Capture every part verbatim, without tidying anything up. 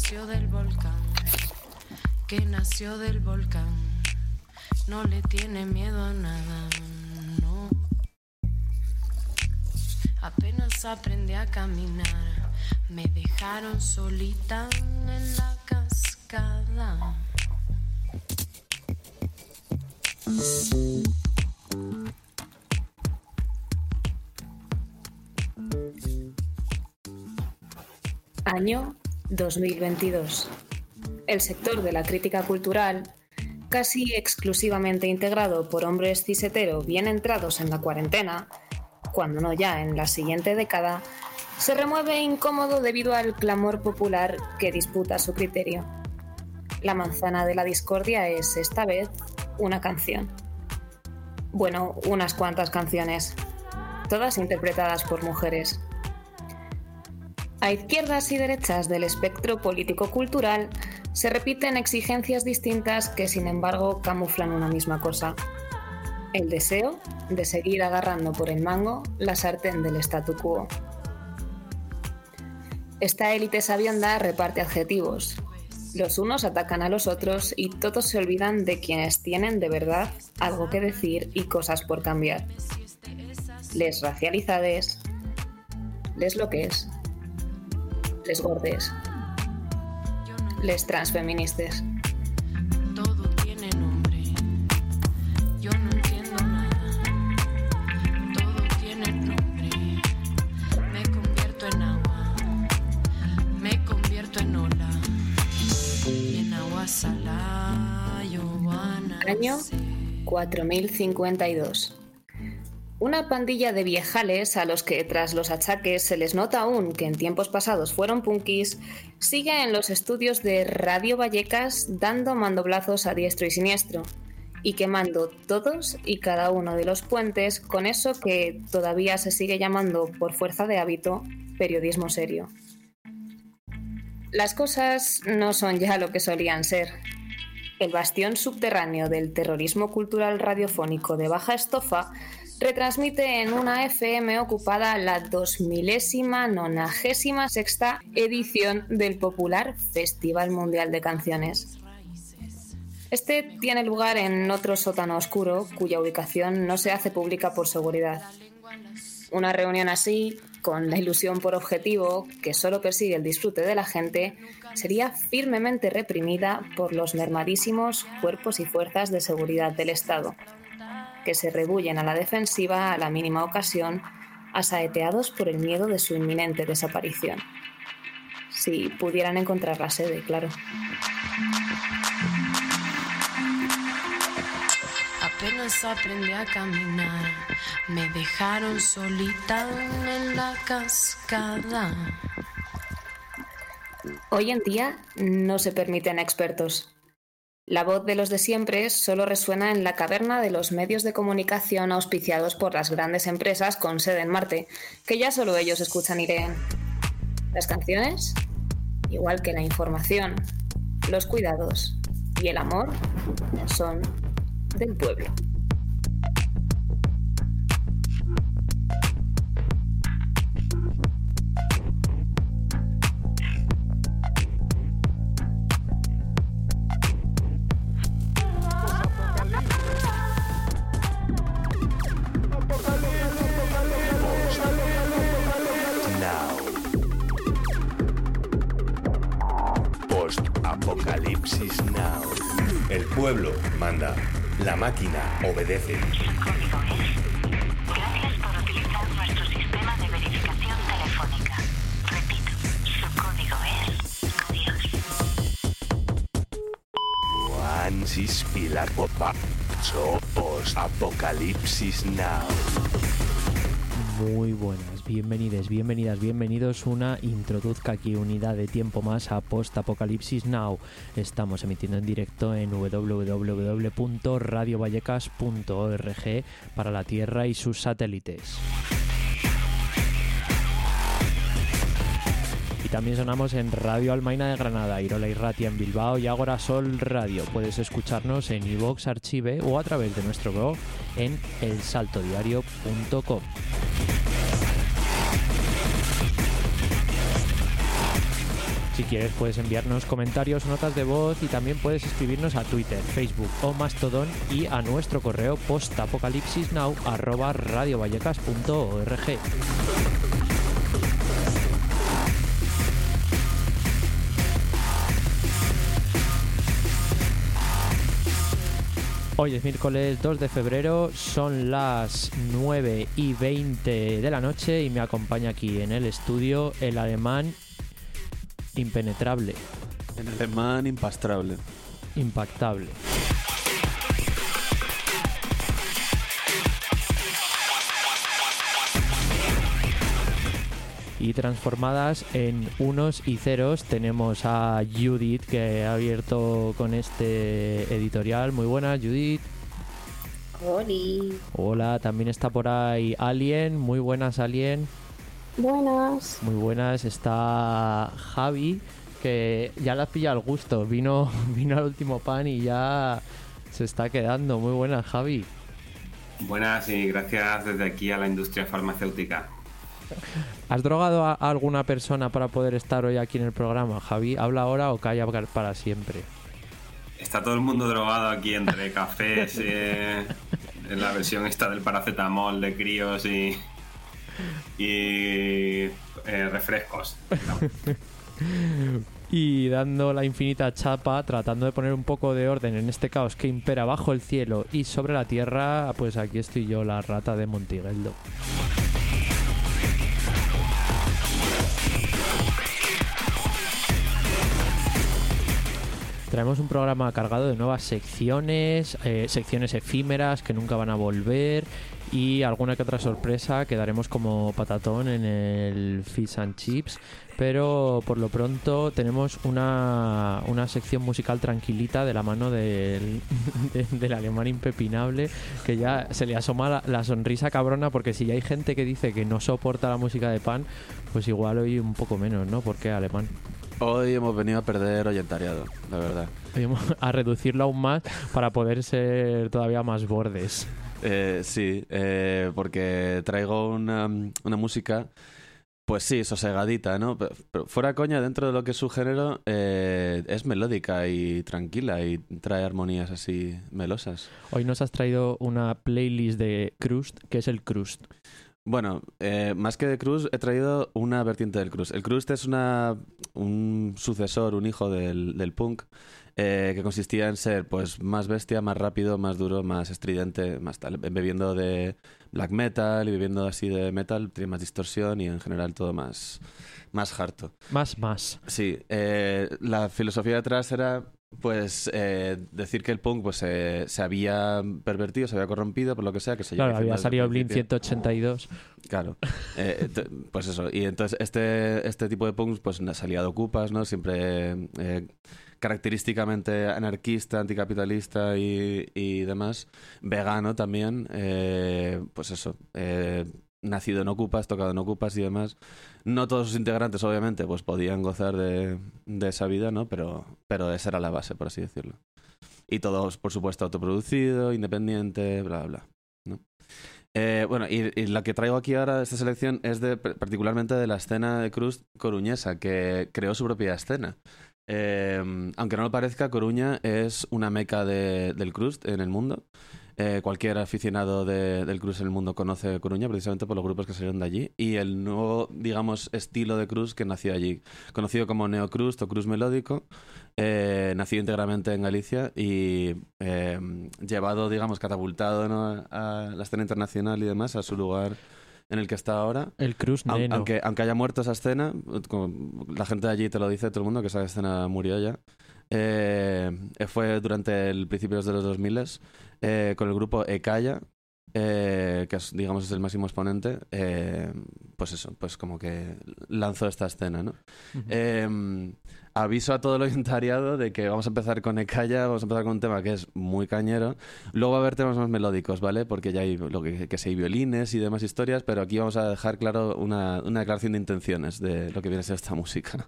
nació del volcán, que nació del volcán, no le tiene miedo a nada, no. Apenas aprendí a caminar, me dejaron solita en la cascada. Año dos mil veintidós. El sector de la crítica cultural, casi exclusivamente integrado por hombres cis hetero bien entrados en la cuarentena, cuando no ya en la siguiente década, se remueve incómodo debido al clamor popular que disputa su criterio. La manzana de la discordia es, esta vez, una canción. Bueno, unas cuantas canciones, todas interpretadas por mujeres. A izquierdas y derechas del espectro político-cultural se repiten exigencias distintas que, sin embargo, camuflan una misma cosa: el deseo de seguir agarrando por el mango la sartén del statu quo. Esta élite sabionda reparte adjetivos. Los unos atacan a los otros y todos se olvidan de quienes tienen de verdad algo que decir y cosas por cambiar. Les racializades, les loques, les gordes, les transfeministes. Todo tiene nombre, yo no entiendo nada. Todo tiene nombre, me convierto en agua, me convierto en ola, y en agua salada yo van a Año cuatro mil cincuenta y dos. Una pandilla de viejales a los que tras los achaques se les nota aún que en tiempos pasados fueron punkis, sigue en los estudios de Radio Vallecas dando mandoblazos a diestro y siniestro y quemando todos y cada uno de los puentes con eso que todavía se sigue llamando por fuerza de hábito periodismo serio. Las cosas no son ya lo que solían ser. El bastión subterráneo del terrorismo cultural radiofónico de baja estofa retransmite en una F M ocupada la dos milésima nonagésima sexta edición del popular Festival Mundial de Canciones. Este tiene lugar en otro sótano oscuro, cuya ubicación no se hace pública por seguridad. Una reunión así, con la ilusión por objetivo, que solo persigue el disfrute de la gente, sería firmemente reprimida por los mermadísimos cuerpos y fuerzas de seguridad del Estado, que se rebullen a la defensiva a la mínima ocasión, asaeteados por el miedo de su inminente desaparición. Si pudieran encontrar la sede, claro. Apenas aprendí a caminar, me dejaron solita en la cascada. Hoy en día no se permiten expertos. La voz de los de siempre solo resuena en la caverna de los medios de comunicación auspiciados por las grandes empresas con sede en Marte, que ya solo ellos escuchan y leen. Las canciones, igual que la información, los cuidados y el amor, son del pueblo. Apocalipsis Now. El pueblo manda. La máquina obedece. El código es: gracias por utilizar nuestro sistema de verificación telefónica. Repito, su código es adiós. Juansis Pilar Popa. Somos Apocalipsis Now. Muy buenas, bienvenidos, bienvenidas, bienvenidos una introduzca aquí unidad de tiempo más a Post Apocalipsis Now. Estamos emitiendo en directo en doble u doble u doble u punto radio vallecas punto org para la Tierra y sus satélites. Y también sonamos en Radio Almaina de Granada, Irola y Ratia en Bilbao y Agora Sol Radio. Puedes escucharnos en iVoox, Archive o a través de nuestro blog en el salto diario punto com. Si quieres puedes enviarnos comentarios, notas de voz y también puedes escribirnos a Twitter, Facebook o Mastodon y a nuestro correo postapocalipsisnow arroba radiovallecas punto org. Hoy es miércoles dos de febrero, son las nueve y veinte de la noche y me acompaña aquí en el estudio el alemán impenetrable. El alemán impastrable. Impactable. Y transformadas en unos y ceros tenemos a Judith, que ha abierto con este editorial. Muy buenas, Judith. Holi. Hola, también está por ahí Alien. Muy buenas, Alien. Buenas. Muy buenas. Está Javi, que ya le has pillado el gusto. Vino, vino al último pan y ya se está quedando. Muy buenas, Javi. Buenas y gracias desde aquí a la industria farmacéutica. ¿Has drogado a alguna persona para poder estar hoy aquí en el programa, Javi? ¿Habla ahora o calla para siempre? Está todo el mundo drogado aquí entre cafés, eh, en la versión esta del paracetamol de críos y, y eh, refrescos. Y dando la infinita chapa, tratando de poner un poco de orden en este caos que impera bajo el cielo y sobre la tierra, pues aquí estoy yo, la rata de Montigueldo. Traemos un programa cargado de nuevas secciones, eh, secciones efímeras que nunca van a volver y alguna que otra sorpresa que daremos como patatón en el Fish and Chips. Pero por lo pronto tenemos una, una sección musical tranquilita de la mano del, de, del alemán impepinable, que ya se le asoma la, la sonrisa cabrona, porque si ya hay gente que dice que no soporta la música de Pan, pues igual hoy un poco menos, ¿no? ¿Por qué, alemán? Hoy hemos venido a perder oyentariado, la verdad. A reducirlo aún más para poder ser todavía más bordes. Eh, sí, eh, porque traigo una, una música, pues sí, sosegadita, ¿no? Pero, pero fuera coña, dentro de lo que es su género, eh, es melódica y tranquila y trae armonías así melosas. Hoy nos has traído una playlist de crust, que es el crust. Bueno, eh, más que de crust, he traído una vertiente del crust. El crust es una, un sucesor, un hijo del, del punk, eh, que consistía en ser pues más bestia, más rápido, más duro, más estridente, más tal, bebiendo de black metal y bebiendo así de metal, tiene más distorsión y en general todo más, más harto. Más, más. Sí, eh, la filosofía detrás era pues eh, decir que el punk pues eh, se había pervertido, se había corrompido, por lo que sea, que se claro, había salido Blink ciento ochenta y dos. Claro, eh, t- pues eso. Y entonces este este tipo de punk pues salía de ocupas, ¿no? Siempre eh, característicamente anarquista, anticapitalista y, y demás. Vegano también, eh, pues eso. Eh, nacido en ocupas, tocado en ocupas y demás. No todos sus integrantes, obviamente, pues podían gozar de, de esa vida, ¿no? Pero, pero esa era la base, por así decirlo. Y todos, por supuesto, autoproducido, independiente, bla, bla, ¿no? Eh, bueno, y, y la que traigo aquí ahora, esta selección, es de particularmente de la escena de crust coruñesa, que creó su propia escena. Eh, aunque no lo parezca, Coruña es una meca de, del crust en el mundo. Eh, cualquier aficionado de, del crust en el mundo conoce Coruña precisamente por los grupos que salieron de allí y el nuevo, digamos, estilo de crust que nació allí, conocido como neocrust o crust melódico, eh, nacido íntegramente en Galicia y eh, llevado, digamos, catapultado, ¿no?, a la escena internacional y demás, a su lugar en el que está ahora. El crust neno. Aunque, aunque haya muerto esa escena, la gente de allí te lo dice, todo el mundo, que esa escena murió ya. Eh, fue durante el principios de los dos mil eh, con el grupo Ekaya, eh, que es, digamos, es el máximo exponente, eh, pues eso, pues como que lanzó esta escena, ¿no? Uh-huh. Eh, aviso a todo el oyentariado de que vamos a empezar con Ekaya, vamos a empezar con un tema que es muy cañero, luego va a haber temas más melódicos, ¿vale? Porque ya hay lo que, que si hay violines y demás historias, pero aquí vamos a dejar claro una, una declaración de intenciones de lo que viene a ser esta música.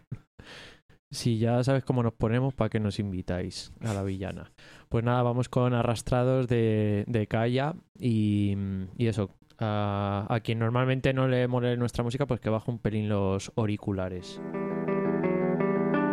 Sí, ya sabes cómo nos ponemos para que nos invitáis a la villana. Pues nada, vamos con Arrastrados de, de Kaya y, y eso, a, a quien normalmente no le mole nuestra música, pues que baje un pelín los auriculares.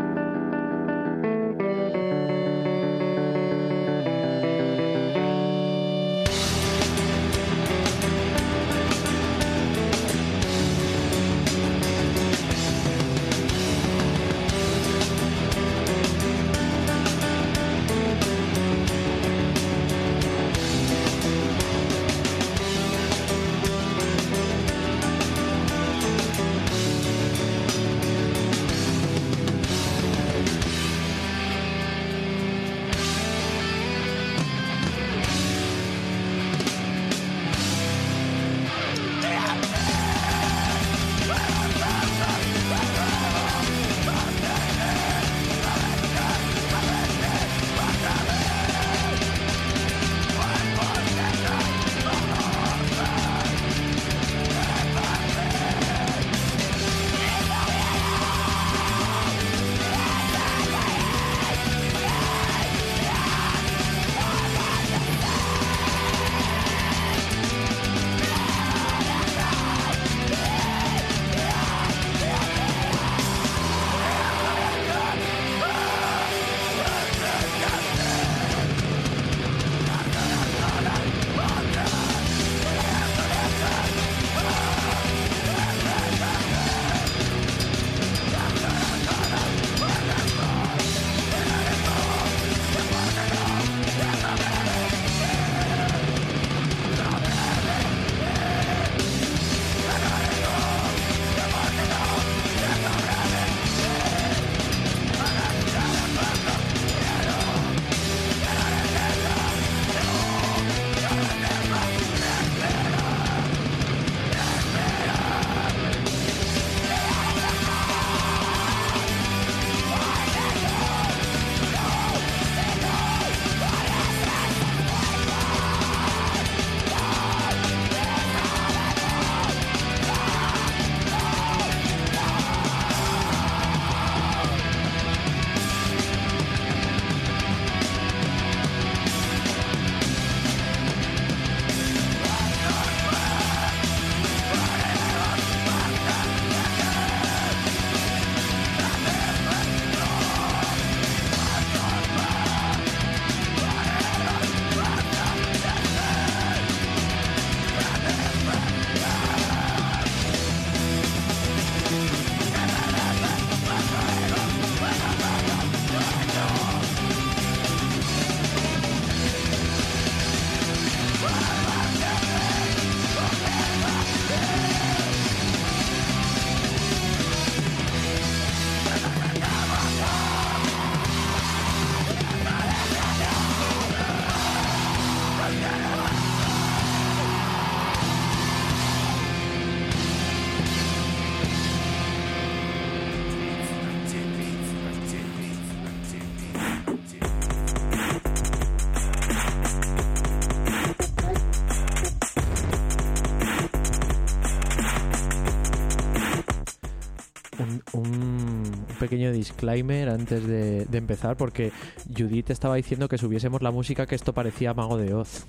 un, un pequeño disclaimer antes de, de empezar, porque Judith estaba diciendo que subiésemos la música, que esto parecía Mago de Oz.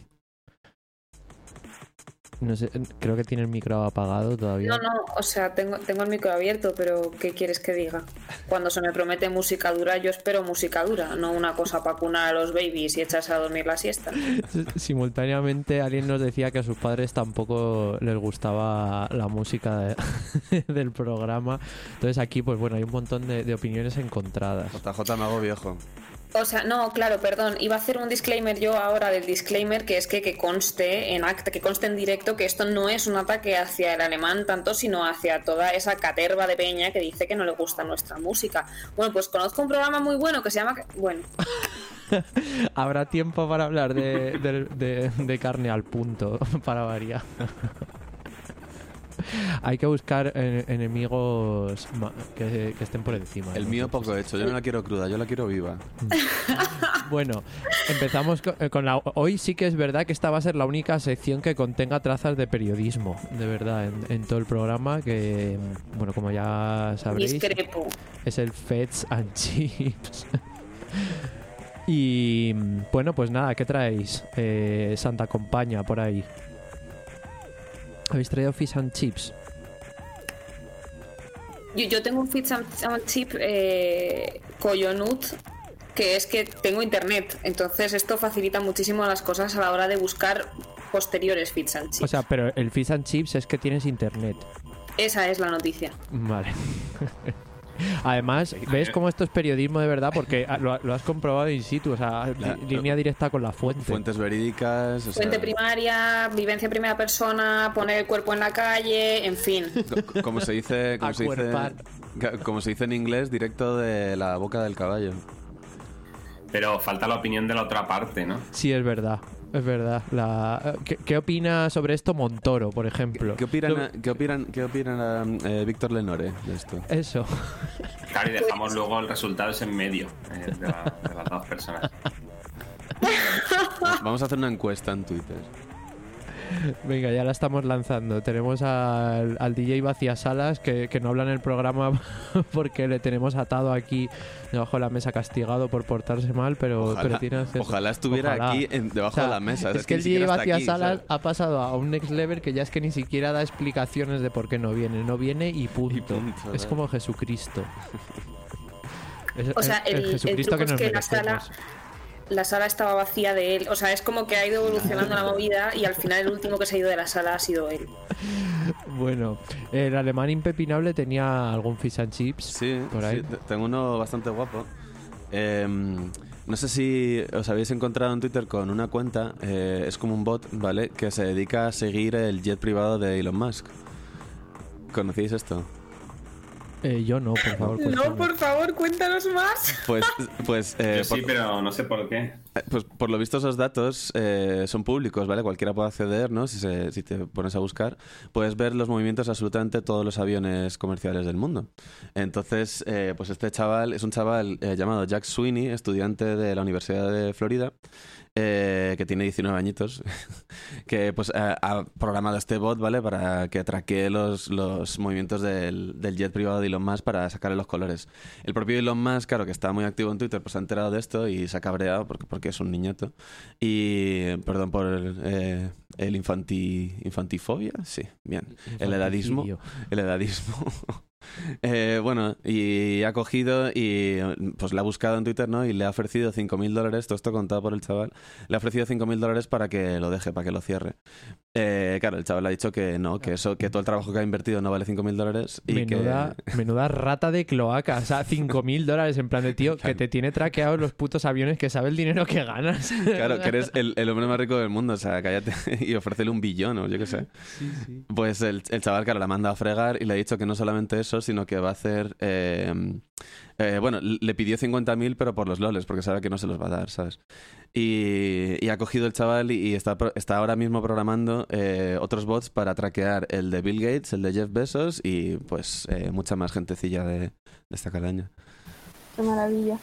No sé, creo que tiene el micro apagado todavía. No, no, o sea, tengo, tengo el micro abierto, pero ¿qué quieres que diga? Cuando se me promete música dura, yo espero música dura, no una cosa para cunar a los babies y echarse a dormir la siesta. Simultáneamente alguien nos decía que a sus padres tampoco les gustaba la música de, del programa. Entonces aquí, pues bueno, hay un montón de, de opiniones encontradas. J J me hago viejo. O sea, no, claro, perdón, iba a hacer un disclaimer yo ahora del disclaimer, que es que, que conste en acta, que conste en directo que esto no es un ataque hacia el alemán tanto, sino hacia toda esa caterva de peña que dice que no le gusta nuestra música. Bueno, pues conozco un programa muy bueno que se llama... Bueno. Habrá tiempo para hablar de, de, de, de carne al punto, para variar. Hay que buscar en, enemigos que, que estén por encima. El ¿no? mío poco hecho, yo no la quiero cruda, yo la quiero viva. Bueno, empezamos con, con la... Hoy sí que es verdad que esta va a ser la única sección que contenga trazas de periodismo, de verdad, en, en todo el programa, que, bueno, como ya sabréis, discrepo. Es el Feds and Chips. Y, bueno, pues nada, ¿qué traéis? Eh, Santa Compaña, por ahí. ¿Habéis traído Fish and Chips? Yo, yo tengo un Fish and, and Chip eh, Coyonut, que es que tengo internet, entonces esto facilita muchísimo las cosas a la hora de buscar posteriores Fish and Chips. O sea, pero el Fish and Chips es que tienes internet. Esa es la noticia. Vale. Además, ¿ves cómo esto es periodismo de verdad? Porque lo, lo has comprobado in situ, o sea, la, línea directa con la fuente. Fuentes verídicas. O Fuente sea... primaria, vivencia en primera persona, poner el cuerpo en la calle, en fin. Como se dice, como se dice, como se dice en inglés, directo de la boca del caballo. Pero falta la opinión de la otra parte, ¿no? Sí, es verdad. Es verdad. La... ¿Qué, ¿Qué opina sobre esto Montoro, por ejemplo? ¿Qué opinan, ¿qué opinan, qué opinan eh, Víctor Lenore de esto? Eso. Claro, y dejamos luego el resultado en medio eh, de, la, de las dos personas. Vamos a hacer una encuesta en Twitter. Venga, ya la estamos lanzando. Tenemos al, al D J Vaciasalas que, que no habla en el programa porque le tenemos atado aquí debajo de la mesa, castigado por portarse mal, pero, ojalá, pero tiene acceso. Ojalá estuviera ojalá. aquí en, debajo o sea, de la mesa. Es, es que, que el D J Vaciasalas ha pasado a un next level que ya es que ni siquiera da explicaciones de por qué no viene. No viene y punto. Y punto es como Jesucristo. Es, o sea, el, el Jesucristo el que nos es que merecemos. La sala... La sala estaba vacía de él, o sea, es como que ha ido evolucionando la movida y al final el último que se ha ido de la sala ha sido él. Bueno, el alemán impepinable tenía algún fish and chips. Sí, por ahí. Sí, tengo uno bastante guapo. Eh, no sé si os habéis encontrado en Twitter con una cuenta, eh, es como un bot, ¿vale? Que se dedica a seguir el jet privado de Elon Musk. ¿Conocéis esto? Eh, yo no, por favor. Cuéntame. No, por favor, cuéntanos más. Pues, pues eh, yo sí, por, pero no sé por qué. Pues por lo visto esos datos eh, son públicos, ¿vale? Cualquiera puede acceder, ¿no? Si, se, si te pones a buscar, puedes ver los movimientos de absolutamente todos los aviones comerciales del mundo. Entonces, eh, pues este chaval es un chaval eh, llamado Jack Sweeney, estudiante de la Universidad de Florida, eh, que tiene diecinueve añitos, que pues eh, ha programado este bot, ¿vale? Para que traquee los, los movimientos del, del jet privado de Elon Musk para sacarle los colores. El propio Elon Musk, claro, que está muy activo en Twitter, pues se ha enterado de esto y se ha cabreado porque, porque es un niñato. Y, perdón por el, eh, el infanti, infantifobia, sí, bien. El edadismo. El edadismo. Eh, bueno, y ha cogido y pues le ha buscado en Twitter, ¿no? Y le ha ofrecido cinco mil dólares, todo esto contado por el chaval, le ha ofrecido cinco mil dólares para que lo deje, para que lo cierre. Eh, claro, el chaval le ha dicho que no, que eso, que todo el trabajo que ha invertido no vale cinco mil dólares. Y menuda, que... menuda rata de cloaca, o sea, cinco mil dólares en plan de tío, claro, que te tiene traqueados los putos aviones, que sabe el dinero que ganas. Claro, que eres el, el hombre más rico del mundo, o sea, cállate y ofrécele un billón o yo qué sé. Sí, sí. Pues el, el chaval, claro, la manda a fregar y le ha dicho que no solamente eso, sino que va a hacer... Eh, eh, bueno, le pidió cincuenta mil, pero por los loles, porque sabe que no se los va a dar, ¿sabes? Y, y ha cogido el chaval y, y está, está ahora mismo programando eh, otros bots para traquear el de Bill Gates, el de Jeff Bezos y pues eh, mucha más gentecilla de, de esta calaña. ¡Qué maravilla!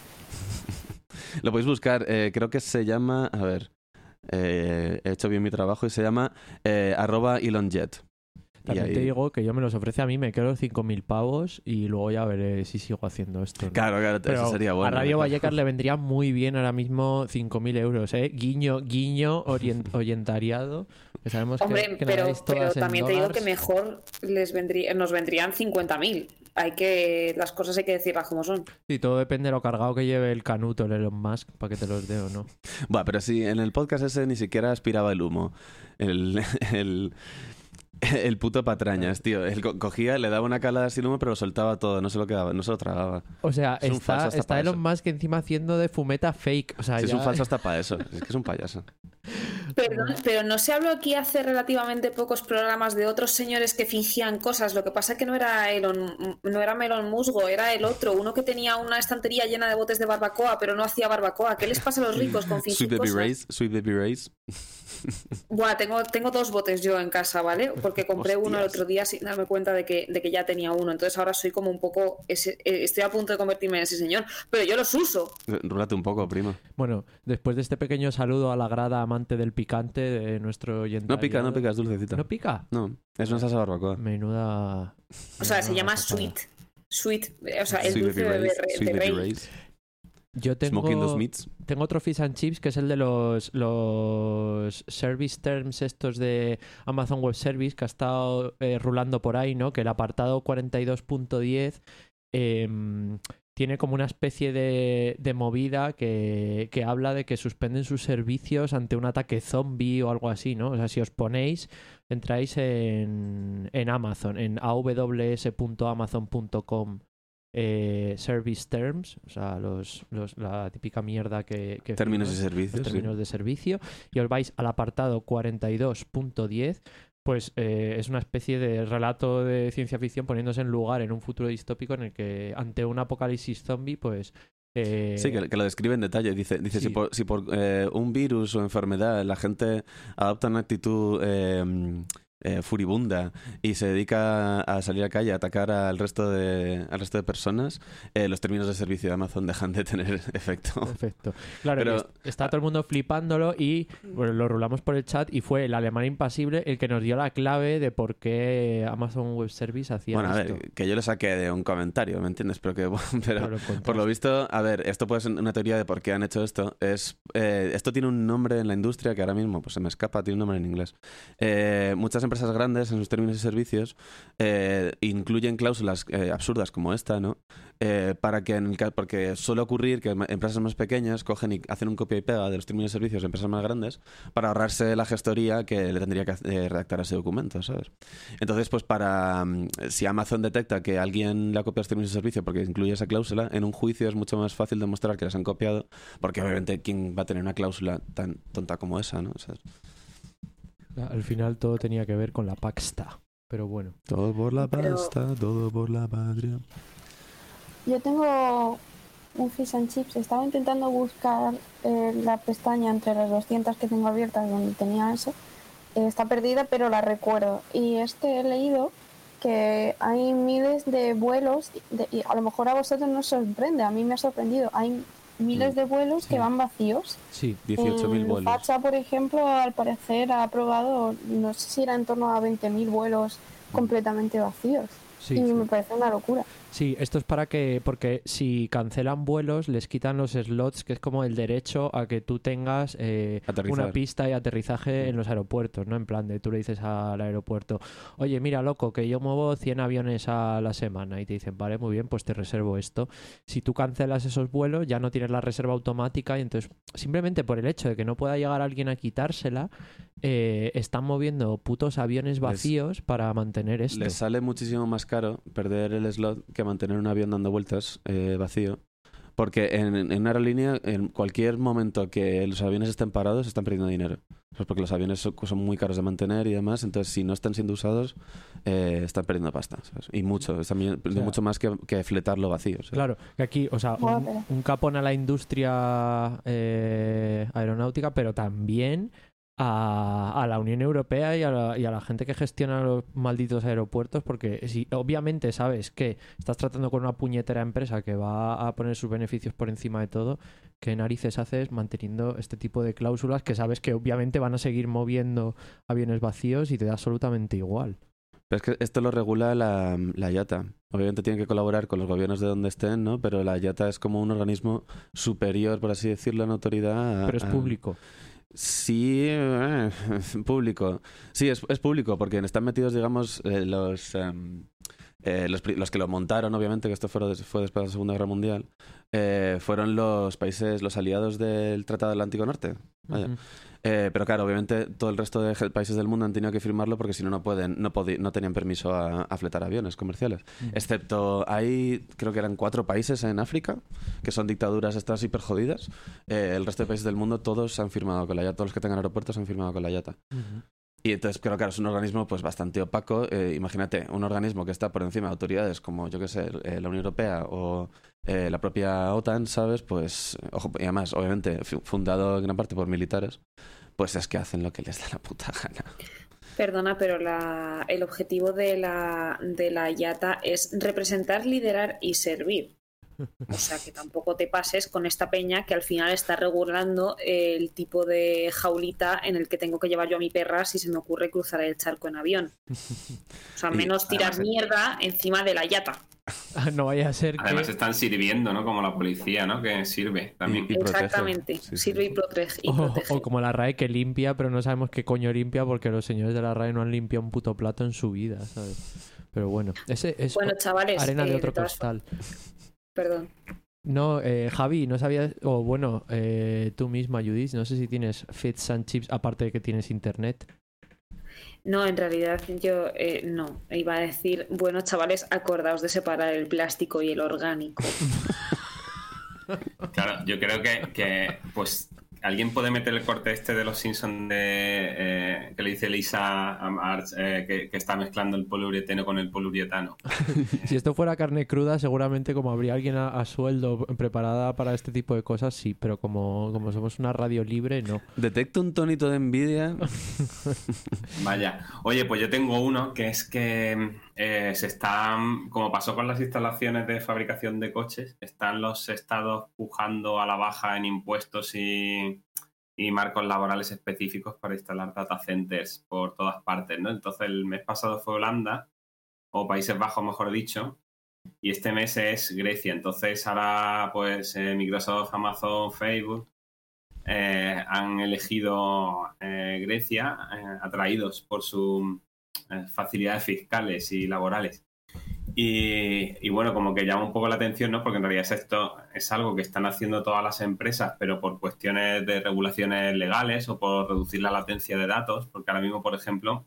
Lo podéis buscar, eh, creo que se llama... A ver, eh, he hecho bien mi trabajo y se llama eh, arroba ElonJet. También ahí... te digo que yo me los ofrece a mí, me quedo cinco mil pavos y luego ya veré si sigo haciendo esto, ¿no? Claro, claro, Pero eso sería bueno. a Radio claro. Vallecas le vendría muy bien ahora mismo cinco mil euros, ¿eh? Guiño, guiño, orient, oyentariado. Que sabemos Hombre, que, que pero, nadáis todas pero en también te digo que dólares. mejor les vendría, nos vendrían cincuenta mil. Hay que, las cosas hay que decirlas como son. Sí, todo depende de lo cargado que lleve el canuto, el Elon Musk, para que te los dé o no. Bueno, pero sí, en el podcast ese ni siquiera aspiraba el humo. El, el, el puto patrañas, tío. Él co- cogía, le daba una calada sin humo, pero lo soltaba todo, no se lo quedaba, no se lo tragaba. O sea, Es un está, falso hasta está para Elon eso. Musk encima haciendo de fumeta fake. O sea, Si es ya- un falso hasta para eso, es que es un payaso. Perdón, pero no se habló aquí hace relativamente pocos programas de otros señores que fingían cosas. Lo que pasa es que no era Elon, no era Melon Musgo, era el otro, uno que tenía una estantería llena de botes de barbacoa, pero no hacía barbacoa. ¿Qué les pasa a los ricos con fingir Sweet Baby cosas? Race, Sweet Baby Race. Buah, tengo, tengo dos botes yo en casa, ¿vale? Porque compré uno el Hostias. otro día sin darme cuenta de que, de que ya tenía uno. Entonces ahora soy como un poco... Ese, eh, estoy a punto de convertirme en ese señor, pero yo los uso. Rúlate un poco, primo. Bueno, después de este pequeño saludo a la grada amante del picante de nuestro oyente. No pica, no pica, es dulcecita. ¿No pica? No, es una salsa barbacoa. Menuda... O sea, se menuda llama pasada. sweet. Sweet, eh, o sea, el Sweet dulce Baby de, Race, de, Sweet de Baby rey. Race. Yo tengo... Smoking those meats. Tengo otro fish and chips que es el de los, los service terms estos de Amazon Web Service que ha estado eh, rulando por ahí, ¿no? Que el apartado cuarenta y dos punto diez eh, tiene como una especie de, de movida que, que habla de que suspenden sus servicios ante un ataque zombie o algo así, ¿no? O sea, si os ponéis, entráis en, en Amazon, en a w s punto amazon punto com. Eh, service terms, o sea, los, los, la típica mierda que... que Términos y firmas, servicios. los sí. términos de servicio, y os vais al apartado cuarenta y dos punto diez, pues eh, es una especie de relato de ciencia ficción poniéndose en lugar en un futuro distópico en el que ante un apocalipsis zombie, pues... eh, Sí, que, que lo describe en detalle. Dice, dice Sí. si por, si por eh, un virus o enfermedad la gente adopta una actitud eh, eh, furibunda y se dedica a salir a calle a atacar al resto de, al resto de personas, eh, los términos de servicio de Amazon dejan de tener efecto. Perfecto. Claro, Pero- y est- está todo el mundo flipándolo y bueno, lo rulamos por el chat y fue el alemán impasible el que nos dio la clave de por qué Amazon Web Service hacía Bueno, a esto. ver, que yo lo saqué de un comentario, ¿me entiendes? Pero que, pero, No lo cuentas. por lo visto, a ver, esto puede ser una teoría de por qué han hecho esto. Es, eh, esto tiene un nombre en la industria que ahora mismo pues se me escapa, tiene un nombre en inglés. Eh, muchas empresas grandes en sus términos y servicios eh, incluyen cláusulas eh, absurdas como esta, ¿no? Eh, para que en el ca- porque suele ocurrir que em- empresas más pequeñas cogen y hacen un copia y pega de los términos y servicios de empresas más grandes para ahorrarse la gestoría que le tendría que eh, redactar ese documento, ¿sabes? Entonces, pues para mm, si Amazon detecta que alguien le ha copiado los términos y servicios porque incluye esa cláusula, en un juicio es mucho más fácil demostrar que las han copiado, porque obviamente quién va a tener una cláusula tan tonta como esa, ¿no? O sea, Al final todo tenía que ver con la Paxta. Pero bueno. todo por la Pero- pasta, todo por la patria. Yo tengo un fish and chips. Estaba intentando buscar eh, la pestaña entre las doscientas que tengo abiertas donde tenía eso. Eh, está perdida, pero la recuerdo. Y este he leído que hay miles de vuelos de- y a lo mejor a vosotros no os sorprende. A mí me ha sorprendido. Hay miles de vuelos Sí. que van vacíos. Sí. dieciocho mil En vuelos. Facha, por ejemplo, al parecer ha aprobado, no sé si era en torno a veinte mil vuelos completamente vacíos. Sí, y sí. me parece una locura. Sí, esto es para que, porque si cancelan vuelos, les quitan los slots, que es como el derecho a que tú tengas eh, Aterrizar. una pista y aterrizaje en los aeropuertos, ¿no? En plan de tú le dices al aeropuerto, oye, mira, loco, que yo muevo cien aviones a la semana, y te dicen, vale, muy bien, pues te reservo esto. Si tú cancelas esos vuelos, ya no tienes la reserva automática, y entonces, simplemente por el hecho de que no pueda llegar alguien a quitársela, eh, están moviendo putos aviones vacíos para mantener esto. Les sale muchísimo más caro perder el slot que mantener un avión dando vueltas eh, vacío. Porque en, en una aerolínea, en cualquier momento que los aviones estén parados, están perdiendo dinero. Pues porque los aviones son, son muy caros de mantener y demás, entonces si no están siendo usados, eh, están perdiendo pasta, ¿sabes? Y mucho, están perdiendo O sea, mucho más que, que fletarlo vacío. ¿sabes? Claro, que aquí, o sea, Buah, un, pero- un capón a la industria eh, aeronáutica, pero también a, a la Unión Europea y a la, y a la gente que gestiona los malditos aeropuertos, porque si obviamente sabes que estás tratando con una puñetera empresa que va a poner sus beneficios por encima de todo, ¿qué narices haces manteniendo este tipo de cláusulas que sabes que obviamente van a seguir moviendo aviones vacíos y te da absolutamente igual? Pero es que esto lo regula la, la I A T A. Obviamente tienen que colaborar con los gobiernos de donde estén, ¿no? Pero la I A T A es como un organismo superior, por así decirlo, en autoridad. A, Pero es público. A... Sí, eh, público. Sí, es, es público, porque están metidos, digamos, eh, los... Um, Eh, los, los que lo montaron, obviamente, que esto fue, fue después de la Segunda Guerra Mundial, eh, fueron los países, los aliados del Tratado Atlántico Norte. Vaya. Uh-huh. eh, pero claro, obviamente todo el resto de países del mundo han tenido que firmarlo porque si no, no pueden, no, podi- no tenían permiso a, a fletar aviones comerciales. Uh-huh. Excepto, hay, creo que eran cuatro países en África, que son dictaduras estas hiper jodidas. Eh, el resto de países del mundo, todos han firmado con la I A T A, todos los que tengan aeropuertos han firmado con la I A T A. Uh-huh. Y entonces, creo que claro, es un organismo pues bastante opaco. Eh, imagínate, un organismo que está por encima de autoridades como, yo qué sé, eh, la Unión Europea o eh, la propia OTAN, ¿sabes? Pues, ojo, y además, obviamente, fundado en gran parte por militares, pues es que hacen lo que les da la puta gana. Perdona, pero la, el objetivo de la, de la I A T A es representar, liderar y servir. O sea, que tampoco te pases con esta peña que al final está regulando el tipo de jaulita en el que tengo que llevar yo a mi perra si se me ocurre cruzar el charco en avión. O sea, menos tirar mierda encima de la I A T A. No vaya a ser que... Además están sirviendo, ¿no? Como la policía, ¿no? Que sirve también. Y, y Exactamente, sí, sirve sí. y protege. Y o, protege. o como la R A E que limpia, pero no sabemos qué coño limpia porque los señores de la R A E no han limpiado un puto plato en su vida, ¿sabes? Pero bueno, ese es bueno, chavales, arena de eh, otro de costal. Perdón. No, eh, Javi, no sabías, o bueno, eh, tú misma, Judith, no sé si tienes Fish and Chips aparte de que tienes internet. No, en realidad yo eh, no. Iba a decir, bueno, chavales, acordaos de separar el plástico y el orgánico. Claro, yo creo que, que pues alguien puede meter el corte este de los Simpsons de eh, que le dice Lisa a Marge eh, que, que está mezclando el poliuretano con el poliuretano. Si esto fuera carne cruda, seguramente como habría alguien a, a sueldo preparada para este tipo de cosas, sí, pero como, como somos una radio libre, no. Detecto un tonito de envidia. Vaya. Oye, pues yo tengo uno que es que eh, se están, como pasó con las instalaciones de fabricación de coches, están los estados pujando a la baja en impuestos y, y marcos laborales específicos para instalar data centers por todas partes, ¿no? Entonces el mes pasado fue Holanda, o Países Bajos mejor dicho, y este mes es Grecia. Entonces ahora pues eh, Microsoft, Amazon, Facebook eh, han elegido eh, Grecia eh, atraídos por sus eh, facilidades fiscales y laborales. Y, y bueno, como que llama un poco la atención, ¿no? Porque en realidad esto es algo que están haciendo todas las empresas, pero por cuestiones de regulaciones legales o por reducir la latencia de datos, porque ahora mismo, por ejemplo,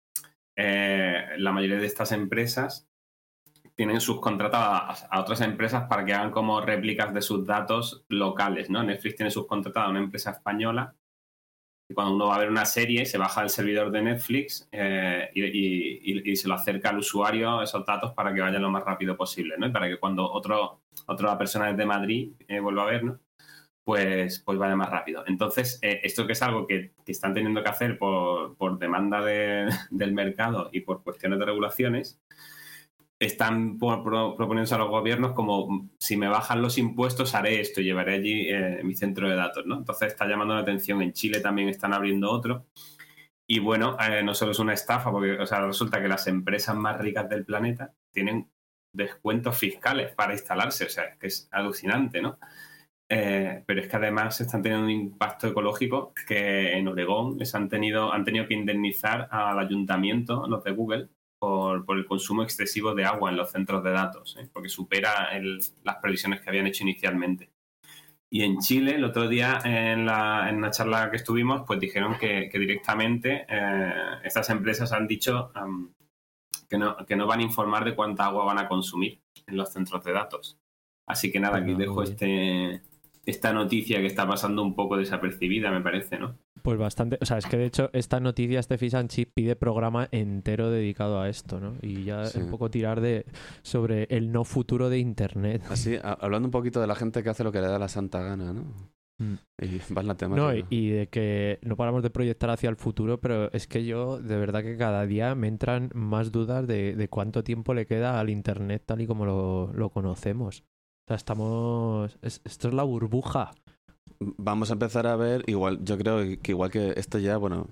eh, la mayoría de estas empresas tienen subcontratadas a otras empresas para que hagan como réplicas de sus datos locales, ¿no? Netflix tiene subcontratada a una empresa española y cuando uno va a ver una serie se baja del servidor de Netflix eh, y, y, y se lo acerca al usuario esos datos para que vayan lo más rápido posible, ¿no? Y para que cuando otro, otra persona desde Madrid eh, vuelva a ver, ¿no? Pues, pues vaya más rápido. Entonces, eh, esto que es algo que, que están teniendo que hacer por, por demanda de, del mercado y por cuestiones de regulaciones, están por, pro, proponiéndose a los gobiernos como si me bajan los impuestos haré esto, llevaré allí eh, mi centro de datos, ¿no? Entonces está llamando la atención. En Chile también están abriendo otro. Y bueno, eh, no solo es una estafa, porque o sea, resulta que las empresas más ricas del planeta tienen descuentos fiscales para instalarse, o sea, que es alucinante, ¿no? Eh, pero es que además están teniendo un impacto ecológico que en Oregón les han tenido, han tenido que indemnizar al ayuntamiento, los de Google, Por, por el consumo excesivo de agua en los centros de datos, ¿eh? Porque supera el, las previsiones que habían hecho inicialmente. Y en Chile, el otro día, en, la, en una charla que estuvimos, pues dijeron que, que directamente eh, estas empresas han dicho um, que, no, que no van a informar de cuánta agua van a consumir en los centros de datos. Así que nada, aquí dejo este, esta noticia que está pasando un poco desapercibida, me parece, ¿no? Pues bastante, o sea, es que de hecho esta noticia, este Fish and Chip pide programa entero dedicado a esto, ¿no? Y ya sí. Un poco tirar de sobre el no futuro de Internet. Así, a, hablando un poquito de la gente que hace lo que le da la santa gana, ¿no? Mm. Y va en la temática. No, y, y de que no paramos de proyectar hacia el futuro, pero es que yo de verdad que cada día me entran más dudas de, de cuánto tiempo le queda al Internet tal y como lo, lo conocemos. O sea, estamos... Es, esto es la burbuja. Vamos a empezar a ver, igual, yo creo que igual que esto ya, bueno,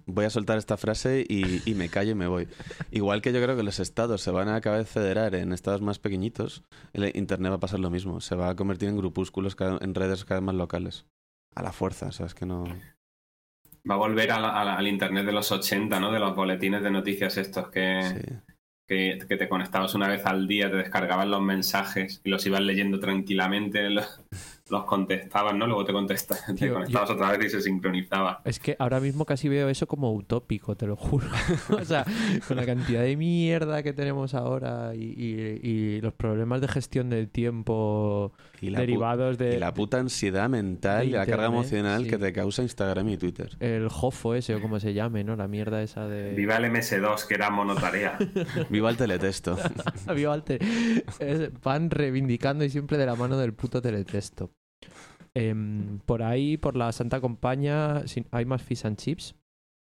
voy a soltar esta frase y, y me callo y me voy. Igual que yo creo que los estados se van a cada vez federar en estados más pequeñitos, el Internet va a pasar lo mismo. Se va a convertir en grupúsculos, cada, en redes cada vez más locales. A la fuerza, o sea, es que no... Va a volver a la, a la, al Internet de los ochenta, ¿no? De los boletines de noticias estos que... Sí. Que, que te conectabas una vez al día, te descargaban los mensajes y los ibas leyendo tranquilamente, los, los contestabas, ¿no? Luego te, contestas, te Tío, conectabas yo... otra vez y se sincronizaba. Es que ahora mismo casi veo eso como utópico, te lo juro. O sea, con la cantidad de mierda que tenemos ahora y, y, y los problemas de gestión del tiempo y derivados de... Y la puta ansiedad mental y la carga emocional sí. que te causa Instagram y Twitter. El jofo ese, o como se llame, ¿no? La mierda esa de... Viva el eme ese dos, que era monotarea. Viva el teletexto. Viva el te... es, van reivindicando y siempre de la mano del puto teletexto. Eh, por ahí, por la Santa Compañía, ¿hay más fish and chips?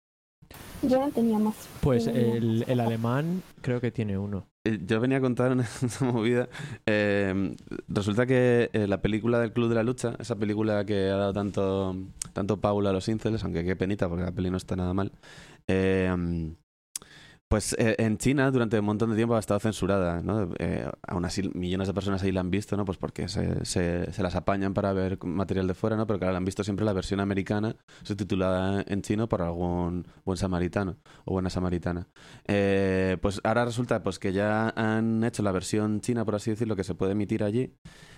Yo no tenía más. Pues el, el alemán creo que tiene uno. Yo venía a contar una, una movida. Eh, resulta que eh, la película del Club de la Lucha, esa película que ha dado tanto, tanto Paula a los incels, aunque qué penita porque la peli no está nada mal, eh, pues eh, en China durante un montón de tiempo ha estado censurada, ¿no? Eh, aún así millones de personas ahí la han visto, ¿no? Pues porque se, se, se las apañan para ver material de fuera, ¿no? Pero claro, la han visto siempre la versión americana subtitulada en chino por algún buen samaritano o buena samaritana. Eh, pues ahora resulta pues que ya han hecho la versión china, por así decirlo, que se puede emitir allí.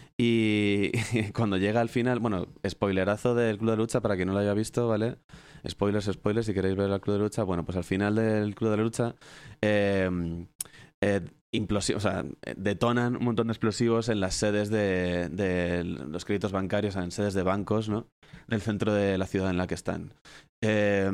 Y cuando llega al final, bueno, spoilerazo del Club de Lucha para quien no lo haya visto, ¿vale? Spoilers, spoilers, si queréis ver el Club de Lucha, bueno, pues al final del Club de la Lucha eh, eh, implosio- o sea, detonan un montón de explosivos en las sedes de, de los créditos bancarios, en sedes de bancos, ¿no? Del centro de la ciudad en la que están. Eh,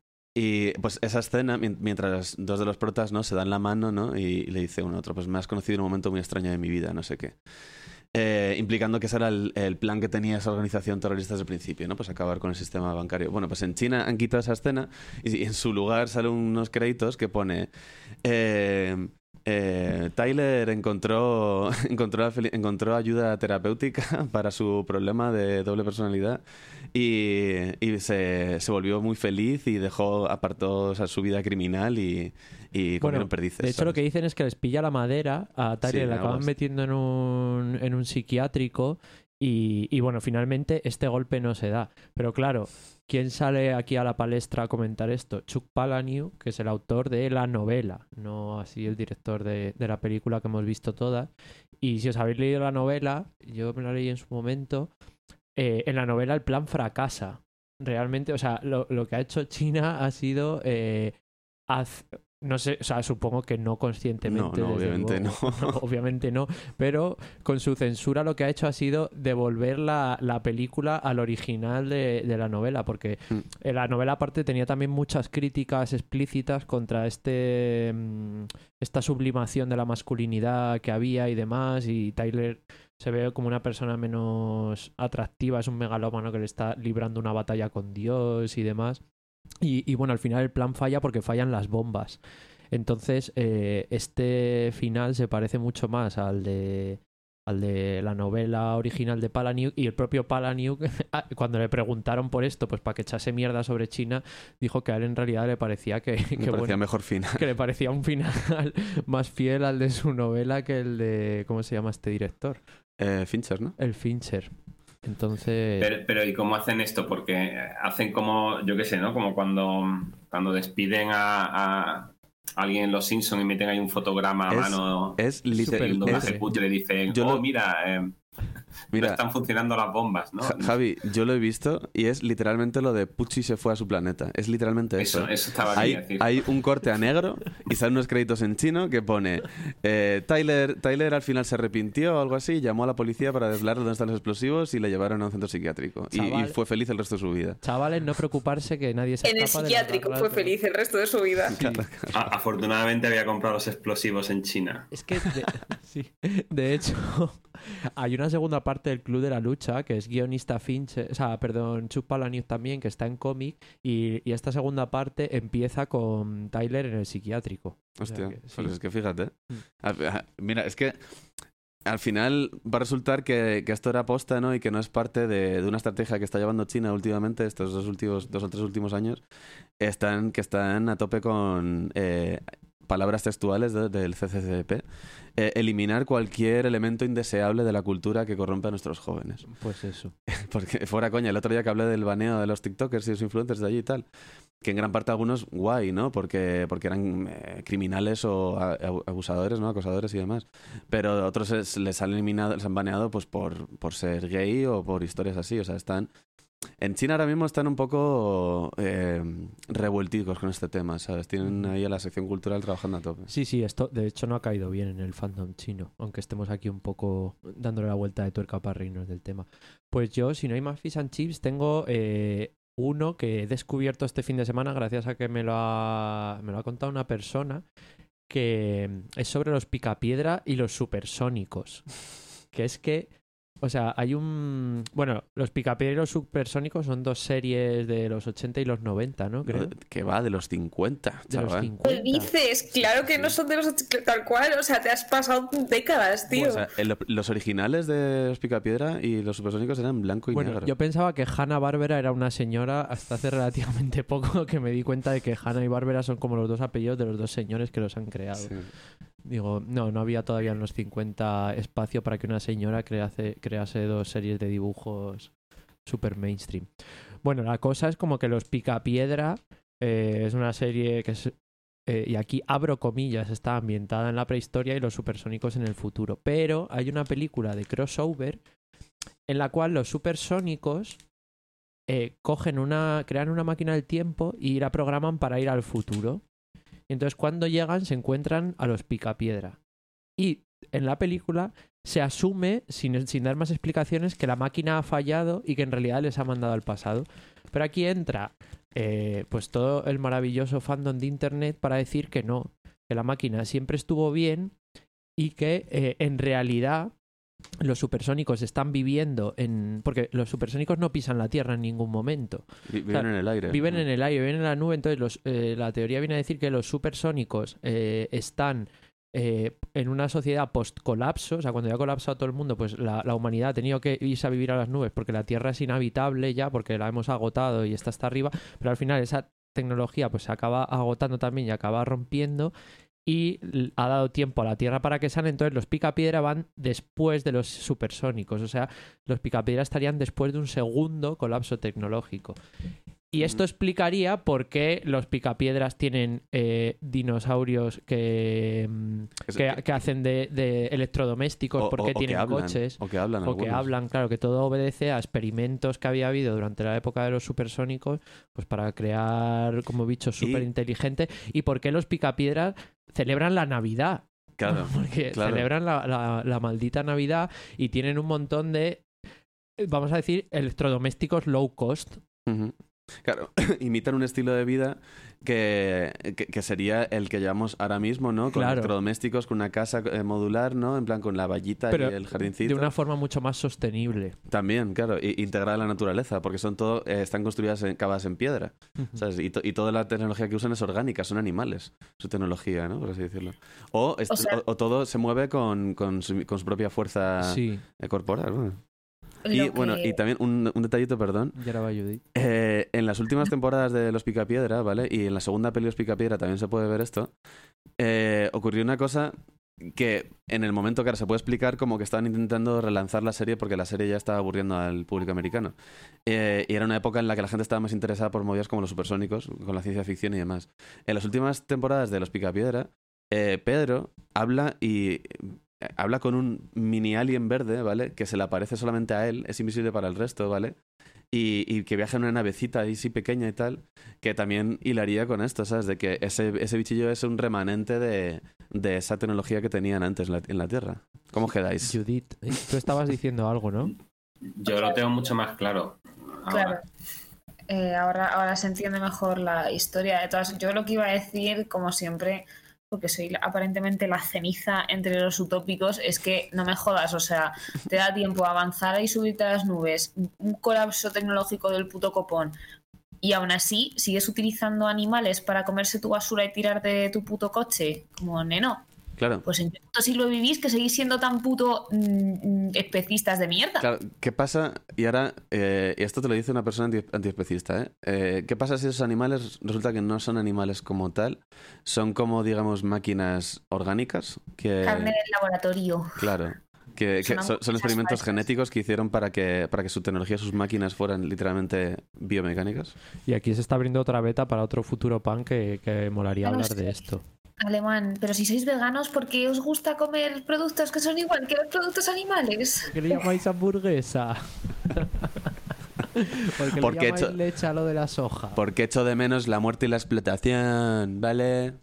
y pues esa escena, mientras dos de los protas, ¿no? Se dan la mano, ¿no? Y le dice uno a otro, pues me has conocido en un momento muy extraño de mi vida, no sé qué. Eh, implicando que ese era el, el plan que tenía esa organización terrorista desde el principio, ¿no? Pues acabar con el sistema bancario. Bueno, pues en China han quitado esa escena y en su lugar salen unos créditos que pone eh, eh, Tyler encontró encontró, encontró ayuda terapéutica para su problema de doble personalidad y, y se, se volvió muy feliz y dejó, apartó, o sea, su vida criminal y Y bueno, perdices, de hecho ¿sabes? lo que dicen es que les pilla la madera a Tyler, Sí, le acaban algo metiendo en un, en un psiquiátrico y, y bueno, finalmente este golpe no se da. Pero claro, ¿quién sale aquí a la palestra a comentar esto? Chuck Palahniuk, que es el autor de la novela, no así el director de, de la película que hemos visto todas. Y si os habéis leído la novela, yo me la leí en su momento, eh, en la novela el plan fracasa. Realmente, o sea, lo, lo que ha hecho China ha sido... Eh, haz, no sé, o sea, supongo que no conscientemente. No, no, obviamente luego, no. no. Obviamente no, pero con su censura lo que ha hecho ha sido devolver la, la película al original de, de la novela, porque mm. en la novela aparte tenía también muchas críticas explícitas contra este esta sublimación de la masculinidad que había y demás, y Tyler se ve como una persona menos atractiva, es un megalómano que le está librando una batalla con Dios y demás. Y, y bueno, al final el plan falla porque fallan las bombas. Entonces, eh, este final se parece mucho más al de al de la novela original de Palahniuk, y el propio Palahniuk, cuando le preguntaron por esto, pues para que echase mierda sobre China, dijo que a él en realidad le parecía que, que, parecía bueno, mejor final. que le parecía un final más fiel al de su novela que el de, ¿cómo se llama este director? Eh, Fincher, ¿no? El Fincher. Entonces... Pero, pero ¿y cómo hacen esto? Porque hacen como, yo qué sé, ¿no? Como cuando, cuando despiden a, a alguien en Los Simpsons y meten ahí un fotograma a es, mano. Es literal. Y le dicen, oh, lo... mira, eh, mira, no están funcionando las bombas, ¿no? Javi, yo lo he visto y es literalmente lo de Pucci se fue a su planeta. Es literalmente eso. Eso, eso estaba hay, decir. Hay un corte a negro y salen unos créditos en chino que pone eh, Tyler, Tyler al final se arrepintió o algo así, llamó a la policía para desvelar dónde están los explosivos y le llevaron a un centro psiquiátrico. Chaval, y, y fue feliz el resto de su vida. Chavales, no preocuparse que nadie se en el psiquiátrico fue feliz el resto de su vida. Sí. Claro, claro. A, afortunadamente había comprado los explosivos en China. Es que, de, sí, de hecho... Hay una segunda parte del Club de la Lucha que es guionista Fincher, o sea, perdón, Chuck Palahniuk también, que está en cómic, y, y esta segunda parte empieza con Tyler en el psiquiátrico. Hostia, o sea que, sí. Pues es que fíjate. Mm. Mira, es que al final va a resultar que, que esto era posta, ¿no? Y que no es parte de, de una estrategia que está llevando China últimamente, estos dos últimos, dos o tres últimos años, están, que están a tope con eh, palabras textuales de, del C C C P. Eh, eliminar cualquier elemento indeseable de la cultura que corrompe a nuestros jóvenes. Pues eso. Porque fuera coña, el otro día que hablé del baneo de los TikTokers y los influencers de allí y tal, que en gran parte algunos guay, ¿no? Porque, porque eran eh, criminales o a, a, abusadores, ¿no? Acosadores y demás. Pero otros es, les han eliminado, les han baneado pues por, por ser gay o por historias así. O sea, están... En China ahora mismo están un poco eh, revuelticos con este tema, ¿sabes? Tienen ahí a la sección cultural trabajando a tope. Sí, sí, esto de hecho no ha caído bien en el fandom chino, aunque estemos aquí un poco dándole la vuelta de tuerca para reírnos del tema. Pues yo, si no hay más fish and chips, tengo eh, uno que he descubierto este fin de semana gracias a que me lo ha, me lo ha contado una persona, que es sobre los picapiedra y los supersónicos. Que es que... O sea, hay un... Bueno, los Picapiedra y los Supersónicos son dos series de los ochenta y los noventa, ¿no? Creo. Que va de los cincuenta, De los chaval. cincuenta. ¿Qué dices? Claro que no son de los ochenta, tal cual. O sea, te has pasado décadas, tío. O sea, el- los originales de los Picapiedra y los Supersónicos eran blanco y Bueno, negro. yo pensaba que Hanna-Barbera era una señora hasta hace relativamente poco, que me di cuenta de que Hanna y Barbera son como los dos apellidos de los dos señores que los han creado. Sí. Digo, no, no había todavía en los cincuenta espacio para que una señora crease, crease dos series de dibujos super mainstream. Bueno, la cosa es como que los Picapiedra eh, es una serie que es... Eh, y aquí abro comillas, está ambientada en la prehistoria y los supersónicos en el futuro. Pero hay una película de crossover en la cual los supersónicos eh, cogen una, crean una máquina del tiempo y la programan para ir al futuro. Y entonces cuando llegan se encuentran a los Picapiedra. Y en la película se asume, sin, sin dar más explicaciones, que la máquina ha fallado y que en realidad les ha mandado al pasado. Pero aquí entra eh, pues todo el maravilloso fandom de internet para decir que no, que la máquina siempre estuvo bien y que eh, en realidad los supersónicos están viviendo en... Porque los supersónicos no pisan la Tierra en ningún momento. Vi- Viven O sea, en el aire. Viven en el aire, viven en la nube. Entonces los, eh, la teoría viene a decir que los supersónicos eh, están eh, en una sociedad post-colapso. O sea, cuando ya ha colapsado todo el mundo, pues la, la humanidad ha tenido que irse a vivir a las nubes porque la Tierra es inhabitable ya, porque la hemos agotado y está hasta arriba. Pero al final esa tecnología pues se acaba agotando también y acaba rompiendo. Y ha dado tiempo a la Tierra para que sane. Entonces los Picapiedra van después de los supersónicos. O sea, los Picapiedra estarían después de un segundo colapso tecnológico. Y esto explicaría por qué los Picapiedras tienen eh, dinosaurios que, mm, Es- que, que hacen de, de electrodomésticos, O- por o- qué o que tienen hablan, coches. o que hablan O que algunos. hablan, claro, que todo obedece a experimentos que había habido durante la época de los supersónicos, pues para crear como bichos Y- súper inteligentes. ¿Y por qué los Picapiedras celebran la Navidad? Claro, Porque claro. celebran la, la- la maldita Navidad y tienen un montón de, eh, vamos a decir, electrodomésticos low cost. Ujú. Claro, imitan un estilo de vida que, que, que sería el que llevamos ahora mismo, ¿no? Con Claro. electrodomésticos, con una casa eh, modular, ¿no? En plan, con la vallita Pero y el jardincito. de una forma mucho más sostenible. También, claro, y, integrada a la naturaleza, porque son todo, eh, están construidas en, cavadas en piedra, ¿sabes? Y, to- y toda la tecnología que usan es orgánica, son animales, su tecnología, ¿no? Por así decirlo. O, est- O sea- o- o todo se mueve con, con, su, con su propia fuerza Sí, eh, corporal. Bueno. Lo Y que- bueno, y también un, un detallito, perdón. ya la va Judith. Eh, en las últimas temporadas de Los Picapiedra, ¿vale? Y en la segunda peli de Los Picapiedra también se puede ver esto. eh, ocurrió una cosa que en el momento que ahora se puede explicar como que estaban intentando relanzar la serie porque la serie ya estaba aburriendo al público americano. Eh, y era una época en la que la gente estaba más interesada por movidas como los supersónicos, con la ciencia ficción y demás. En las últimas temporadas de Los Picapiedra, eh, Pedro habla y... habla con un mini alien verde, ¿vale? Que se le aparece solamente a él, es invisible para el resto, ¿vale? Y, y que viaja en una navecita ahí sí pequeña y tal, que también hilaría con esto, ¿sabes? De que ese, ese bichillo es un remanente de, de esa tecnología que tenían antes en la, en la Tierra. ¿Cómo quedáis? Judith, eh, tú estabas diciendo algo, ¿no? Yo lo tengo mucho más claro. Claro. Ahora. Eh, ahora, ahora se entiende mejor la historia de todas. Yo lo que iba a decir, como siempre, porque soy la- aparentemente la ceniza entre los utópicos, es que no me jodas, o sea, te da tiempo a avanzar y subirte a las nubes, un colapso tecnológico del puto copón, y aún así sigues utilizando animales para comerse tu basura y tirar de tu puto coche, como neno. Claro. Pues en qué puto siglo vivís que seguís siendo tan puto mm, especistas de mierda. Claro, ¿qué pasa? Y ahora, eh, y esto te lo dice una persona anti- antiespecista, ¿eh? ¿eh? ¿Qué pasa si esos animales resulta que no son animales como tal? Son como, digamos, máquinas orgánicas que... Carne del laboratorio. Claro. Que, que son, son experimentos falsas. genéticos que hicieron para que, para que su tecnología, sus máquinas fueran literalmente biomecánicas. Y aquí se está abriendo otra beta para otro futuro pan que, que molaría Bueno, hablar de sí. esto. Alemán, pero si sois veganos, ¿por qué os gusta comer productos que son igual que los productos animales? ¿Por qué le llamáis hamburguesa? Porque, Porque le he llamáis hecho- leche a lo de la soja. Porque echo de menos la muerte y la explotación, ¿vale?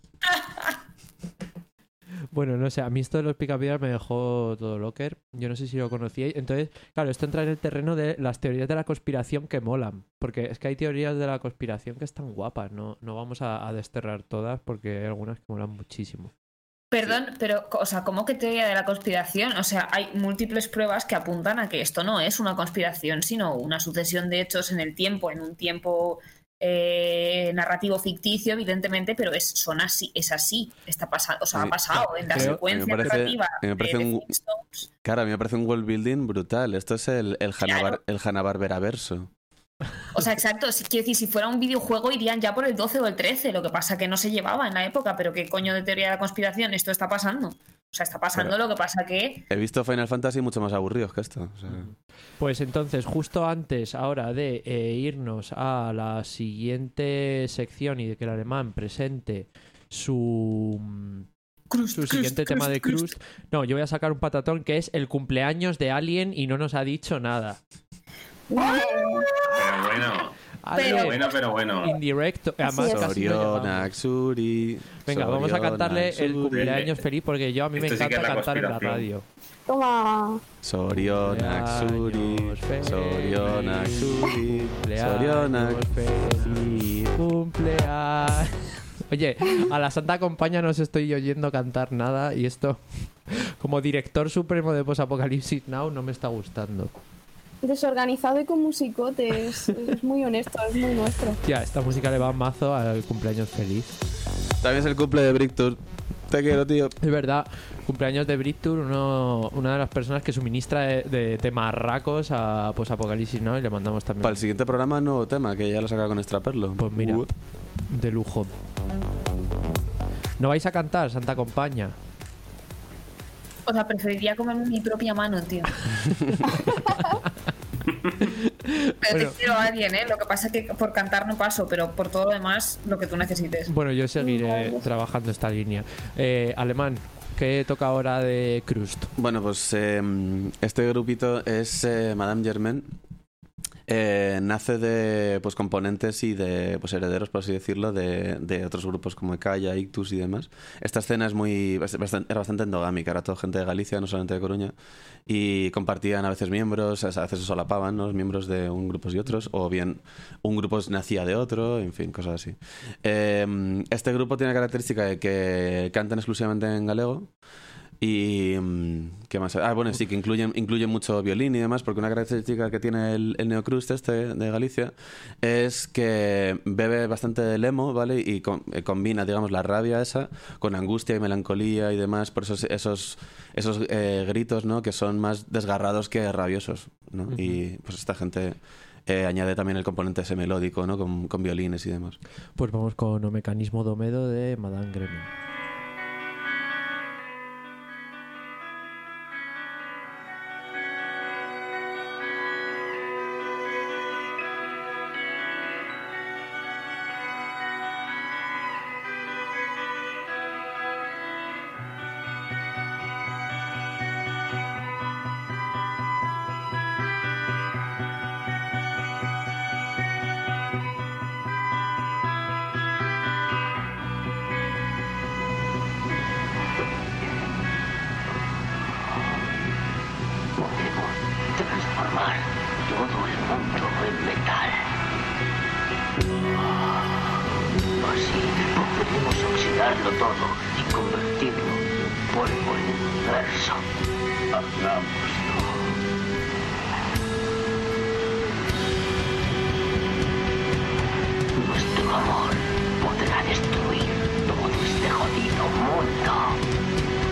Bueno, no sé, a mí esto de los picapiedras me dejó todo locker. Yo no sé si lo conocíais. Entonces, claro, esto entra en el terreno de las teorías de la conspiración que molan. Porque es que hay teorías de la conspiración que están guapas. No, no vamos a, a desterrar todas porque hay algunas que molan muchísimo. Perdón, pero, o sea, ¿cómo que teoría de la conspiración? O sea, hay múltiples pruebas que apuntan a que esto no es una conspiración, sino una sucesión de hechos en el tiempo, en un tiempo eh, narrativo ficticio, evidentemente, pero es, son así, es así, está pasando, o sea, Sí, ha pasado en la creo- secuencia me parece- narrativa me de parece The un- Flintstones. Claro, a mí me parece un world building brutal. Esto es el, el, Hanna- Claro. el Hanna-Barbera verso. O sea, exacto, si, quiero decir, si fuera un videojuego irían ya por el doce o el trece, lo que pasa que no se llevaba en la época, pero ¿qué coño de teoría de la conspiración? Esto está pasando. O sea, está pasando, Pero- lo que pasa que... He visto Final Fantasy mucho más aburridos que esto. O sea, Pues entonces, justo antes ahora de eh, irnos a la siguiente sección y de que el alemán presente su, Crust, su crust, siguiente tema crust, de crust. Crust, no, yo voy a sacar un patatón que es el cumpleaños de Alien y no nos ha dicho nada. Pero bueno, Alien, Pero bueno, pero bueno. indirecto, además es. casi no Soriona, llegamos. Xuri. Venga, vamos a Soriona, cantarle el Xuri. cumpleaños feliz porque yo a mí me Esto sí que encanta es la cantar en la conspiración. radio. Toma. Soriona, Xuri. Cumpleaños feliz. Soriona, Xuri. Soriona. Cumpleaños feliz, cumpleaños. Oye, a la Santa Compañía no os estoy oyendo cantar nada y esto, como director supremo de Post-Apocalipsis Now, no me está gustando. Desorganizado y con musicotes. Es muy honesto, es muy nuestro. Ya, esta música le va mazo al cumpleaños feliz. También es el cumple de Brictur. Te quiero, tío. Es verdad, cumpleaños de Brictur, uno, una de las personas que suministra de, de, de marracos a Post-Apocalipsis Now y le mandamos también. Para el siguiente programa, nuevo tema, que ya lo saca con Extraperlo. Pues mira, Uh. de lujo. ¿No vais a cantar, Santa Compañía? O sea, preferiría comerme mi propia mano, tío. Pero Bueno. te quiero a alguien, ¿eh? Lo que pasa es que por cantar no paso, pero por todo lo demás, lo que tú necesites. Bueno, yo seguiré Vale. trabajando esta línea. Eh, Alemán, ¿qué toca ahora de Crust? Bueno, pues eh, este grupito es eh, Madame Germain. Eh, nace de pues componentes y de pues herederos, por así decirlo, de, de otros grupos como Ekaya, Ictus y demás. Esta escena es muy bastante, era bastante endogámica, era toda gente de Galicia, no solamente de Coruña, y compartían a veces miembros, a veces se solapaban, ¿no? Los miembros de un grupo y otros, o bien un grupo nacía de otro, en fin, cosas así. Eh, este grupo tiene la característica de que cantan exclusivamente en galego. Y ¿qué más? Ah, bueno, sí, que incluyen, incluyen mucho violín y demás, porque una característica que tiene el, el neocrust este de Galicia es que bebe bastante de lemo, ¿vale? Y com- eh, combina, digamos, la rabia esa con angustia y melancolía y demás, por esos, esos, esos eh, gritos, ¿no? Que son más desgarrados que rabiosos, ¿no? Ujú. Y pues esta gente eh, añade también el componente ese melódico, ¿no? Con, con violines y demás. Pues vamos con O Mecanismo do Medo de Madame Gremlin. Podemos transformar todo el mundo en metal. Así podremos oxidarlo todo y convertirlo en polvo en el universo. Hagámoslo. Nuestro amor podrá destruir todo este jodido mundo.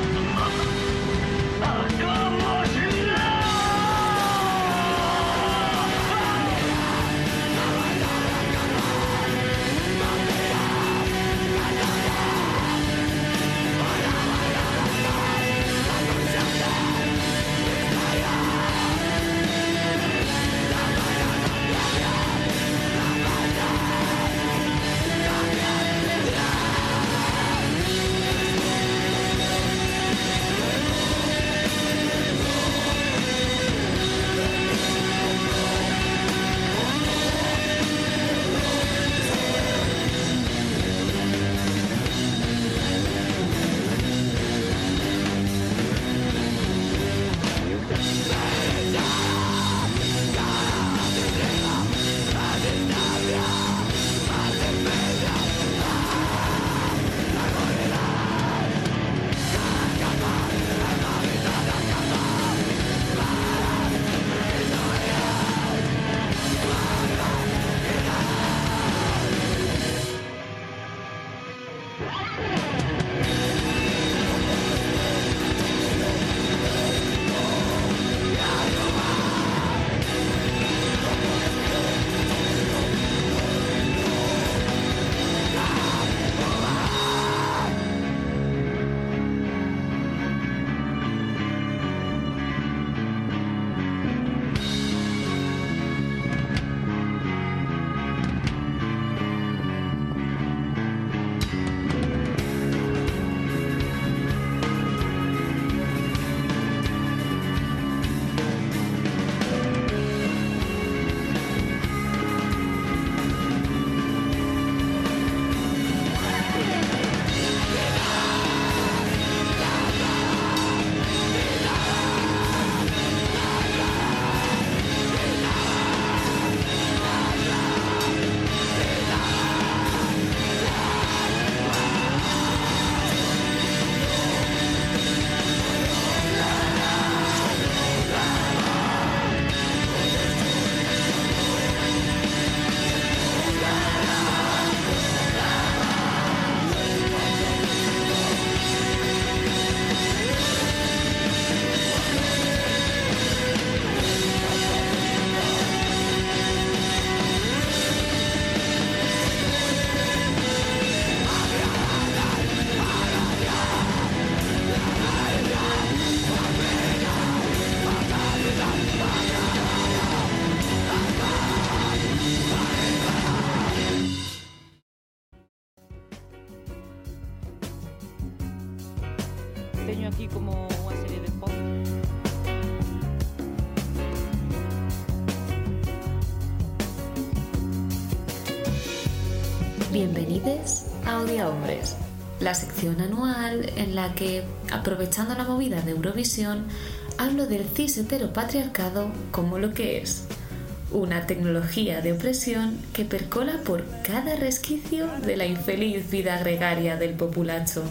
Bienvenidos a Odia Hombres, la sección anual en la que, aprovechando la movida de Eurovisión, hablo del cis heteropatriarcado como lo que es, una tecnología de opresión que percola por cada resquicio de la infeliz vida gregaria del populacho.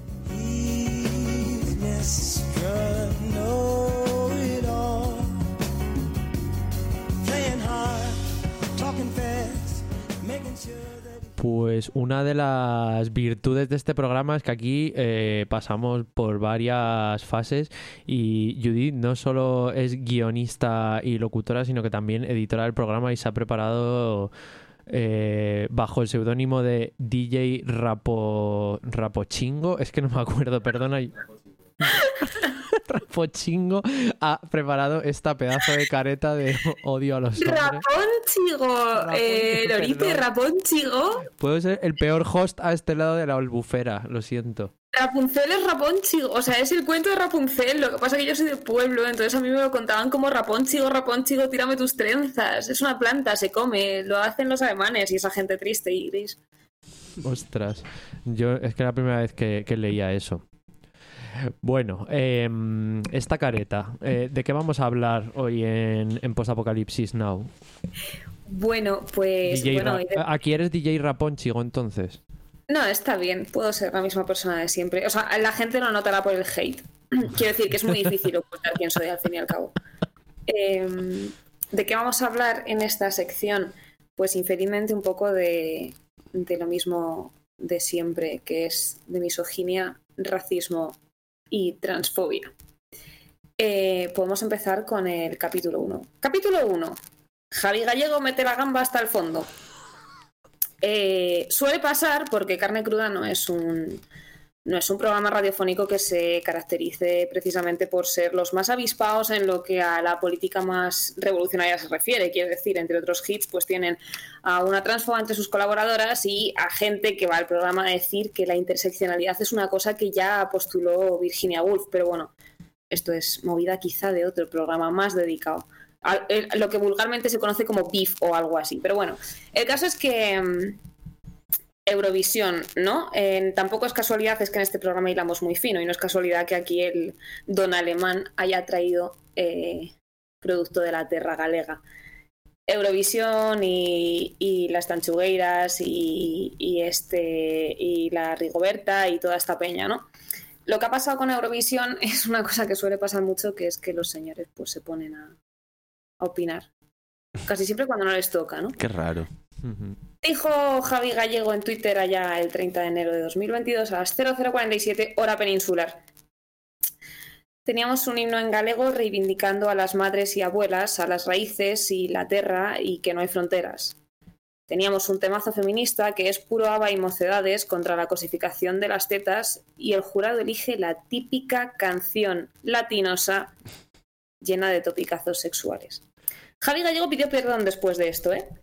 Pues una de las virtudes de este programa es que aquí eh, pasamos por varias fases y Judith no solo es guionista y locutora, sino que también editora del programa y se ha preparado eh, bajo el seudónimo de D J Rapo, Rapochingo. Es que no me acuerdo, perdona. Rapochingo ha preparado esta pedazo de careta de odio a los hombres. Raponchigo, eh, Lorite, Raponchigo. Puedo ser el peor host a este lado de la albufera, lo siento. Rapunzel es Raponchigo, o sea, es el cuento de Rapunzel. Lo que pasa es que yo soy de pueblo, entonces a mí me lo contaban como Raponchigo, Raponchigo, tírame tus trenzas. Es una planta, se come, lo hacen los alemanes y esa gente triste y gris. Ostras, yo es que era la primera vez que, que leía eso. Bueno, eh, esta careta, eh, ¿de qué vamos a hablar hoy en, en Post Apocalipsis Now? Bueno, pues... D J bueno, Ra- de... Aquí eres D J Raponchigo, entonces. No, está bien, puedo ser la misma persona de siempre. O sea, la gente lo notará por el hate. Quiero decir que es muy difícil ocultar quién soy al fin y al cabo. Eh, ¿De qué vamos a hablar en esta sección? Pues infelizmente un poco de, de lo mismo de siempre, que es de misoginia, racismo y transfobia. Eh, podemos empezar con el capítulo uno. Capítulo uno. Javi Gallego mete la gamba hasta el fondo. Eh, suele pasar porque Carne Cruda no es un no es un programa radiofónico que se caracterice precisamente por ser los más avispados en lo que a la política más revolucionaria se refiere. Quiero decir, entre otros hits, pues tienen a una transfoba entre sus colaboradoras y a gente que va al programa a decir que la interseccionalidad es una cosa que ya postuló Virginia Woolf, pero bueno, esto es movida quizá de otro programa más dedicado a lo que vulgarmente se conoce como beef o algo así. Pero bueno, el caso es que um, Eurovisión, ¿no? Eh, tampoco es casualidad, es que en este programa hilamos muy fino y no es casualidad que aquí el don alemán haya traído eh, producto de la terra galega. Eurovisión y, y las Tanchugueiras y, y, este, y la Rigoberta y toda esta peña, ¿no? Lo que ha pasado con Eurovisión es una cosa que suele pasar mucho, que es que los señores pues se ponen a, a opinar. Casi siempre cuando no les toca, ¿no? Qué raro. Dijo Javi Gallego en Twitter allá el treinta de enero de dos mil veintidós a las cero cero cuarenta y siete hora peninsular. Teníamos un himno en galego reivindicando a las madres y abuelas, a las raíces y la terra y que no hay fronteras. Teníamos un temazo feminista que es puro haba y mocedades contra la cosificación de las tetas y el jurado elige la típica canción latinosa llena de topicazos sexuales. Javi Gallego pidió perdón después de esto, ¿eh?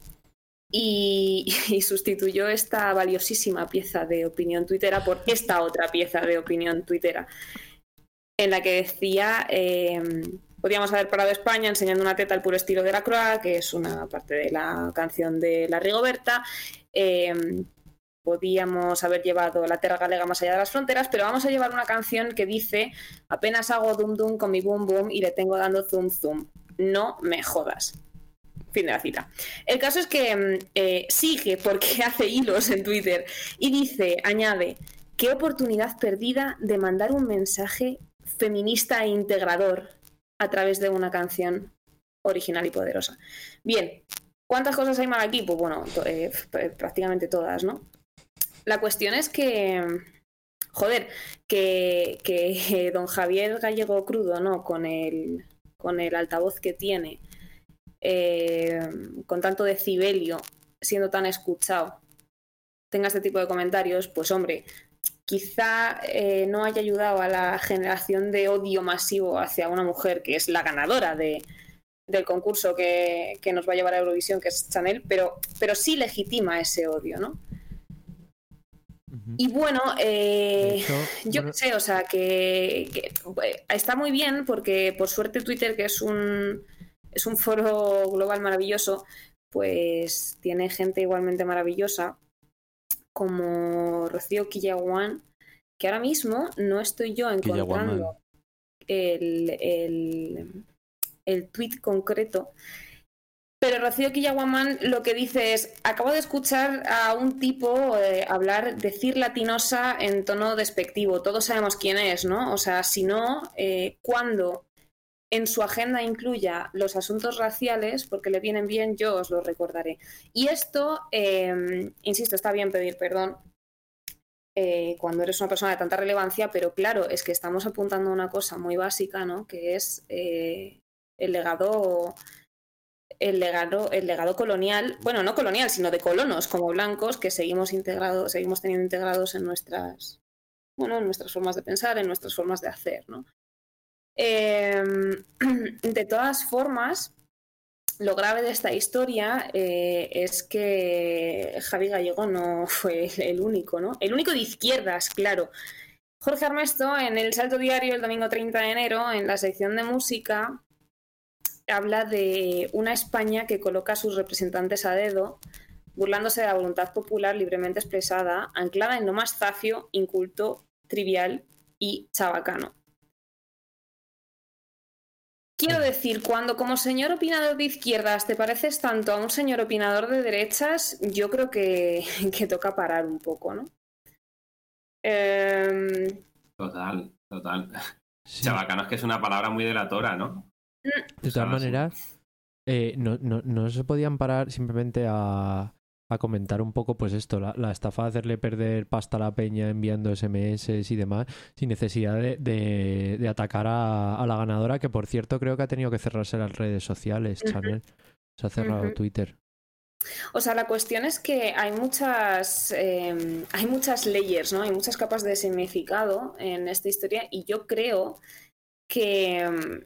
Y, y sustituyó esta valiosísima pieza de opinión tuitera por esta otra pieza de opinión tuitera, en la que decía, eh, podíamos haber parado España enseñando una teta al puro estilo de la Croix, que es una parte de la canción de la Rigoberta, eh, podíamos haber llevado la terra galega más allá de las fronteras, pero vamos a llevar una canción que dice, apenas hago dum dum con mi boom boom y le tengo dando zoom zoom, no me jodas. Fin de la cita. El caso es que eh, sigue porque hace hilos en Twitter y dice, añade, qué oportunidad perdida de mandar un mensaje feminista e integrador a través de una canción original y poderosa. Bien, ¿cuántas cosas hay mal aquí? Pues bueno, eh, prácticamente todas, ¿no? La cuestión es que, joder, que, que don Javier Gallego Crudo, ¿no? Con el, con el altavoz que tiene, Eh, con tanto decibelio, siendo tan escuchado, tenga este tipo de comentarios, pues hombre, quizá eh, no haya ayudado a la generación de odio masivo hacia una mujer que es la ganadora de, del concurso que, que nos va a llevar a Eurovisión, que es Chanel, pero, pero sí legitima ese odio, ¿no? Y bueno, eh, hecho, yo bueno... sé, o sea, que, que está muy bien porque por suerte Twitter, que es un es un foro global maravilloso, pues tiene gente igualmente maravillosa como Rocío Quillaguán, que ahora mismo no estoy yo encontrando el, el, el tweet concreto, pero Rocío Quillaguamán lo que dice es: acabo de escuchar a un tipo eh, hablar, decir latinosa en tono despectivo, todos sabemos quién es, ¿no? O sea, si no, eh, cuando en su agenda incluya los asuntos raciales, porque le vienen bien, yo os lo recordaré. Y esto, eh, insisto, está bien pedir perdón eh, cuando eres una persona de tanta relevancia, pero claro, es que estamos apuntando a una cosa muy básica, ¿no? Que es eh, el legado... El legado, el legado colonial, bueno, no colonial, sino de colonos como blancos que seguimos integrados, seguimos teniendo integrados en nuestras, bueno, en nuestras formas de pensar, en nuestras formas de hacer, ¿no? Eh, de todas formas, lo grave de esta historia eh, es que Javi Gallego no fue el único, ¿no? El único de izquierdas, claro. Jorge Armesto, en El Salto Diario, el domingo treinta de enero, en la sección de música, habla de una España que coloca a sus representantes a dedo, burlándose de la voluntad popular libremente expresada, anclada en lo más zafio, inculto, trivial y chabacano. Quiero decir, cuando como señor opinador de izquierdas te pareces tanto a un señor opinador de derechas, yo creo que, que toca parar un poco, ¿no? Eh... Total, total. Sí. Chabacano es que es una palabra muy delatora, ¿no? De todas maneras, eh, no, no, no se podían parar simplemente a, a comentar un poco, pues esto, la, la estafa de hacerle perder pasta a la peña enviando ese eme ese y demás, sin necesidad de, de, de atacar a, a la ganadora, que por cierto creo que ha tenido que cerrarse las redes sociales, uh-huh. Chanel. Se ha cerrado uh-huh. Twitter. O sea, la cuestión es que hay muchas, eh, hay muchas layers, ¿no? Hay muchas capas de significado en esta historia y yo creo que...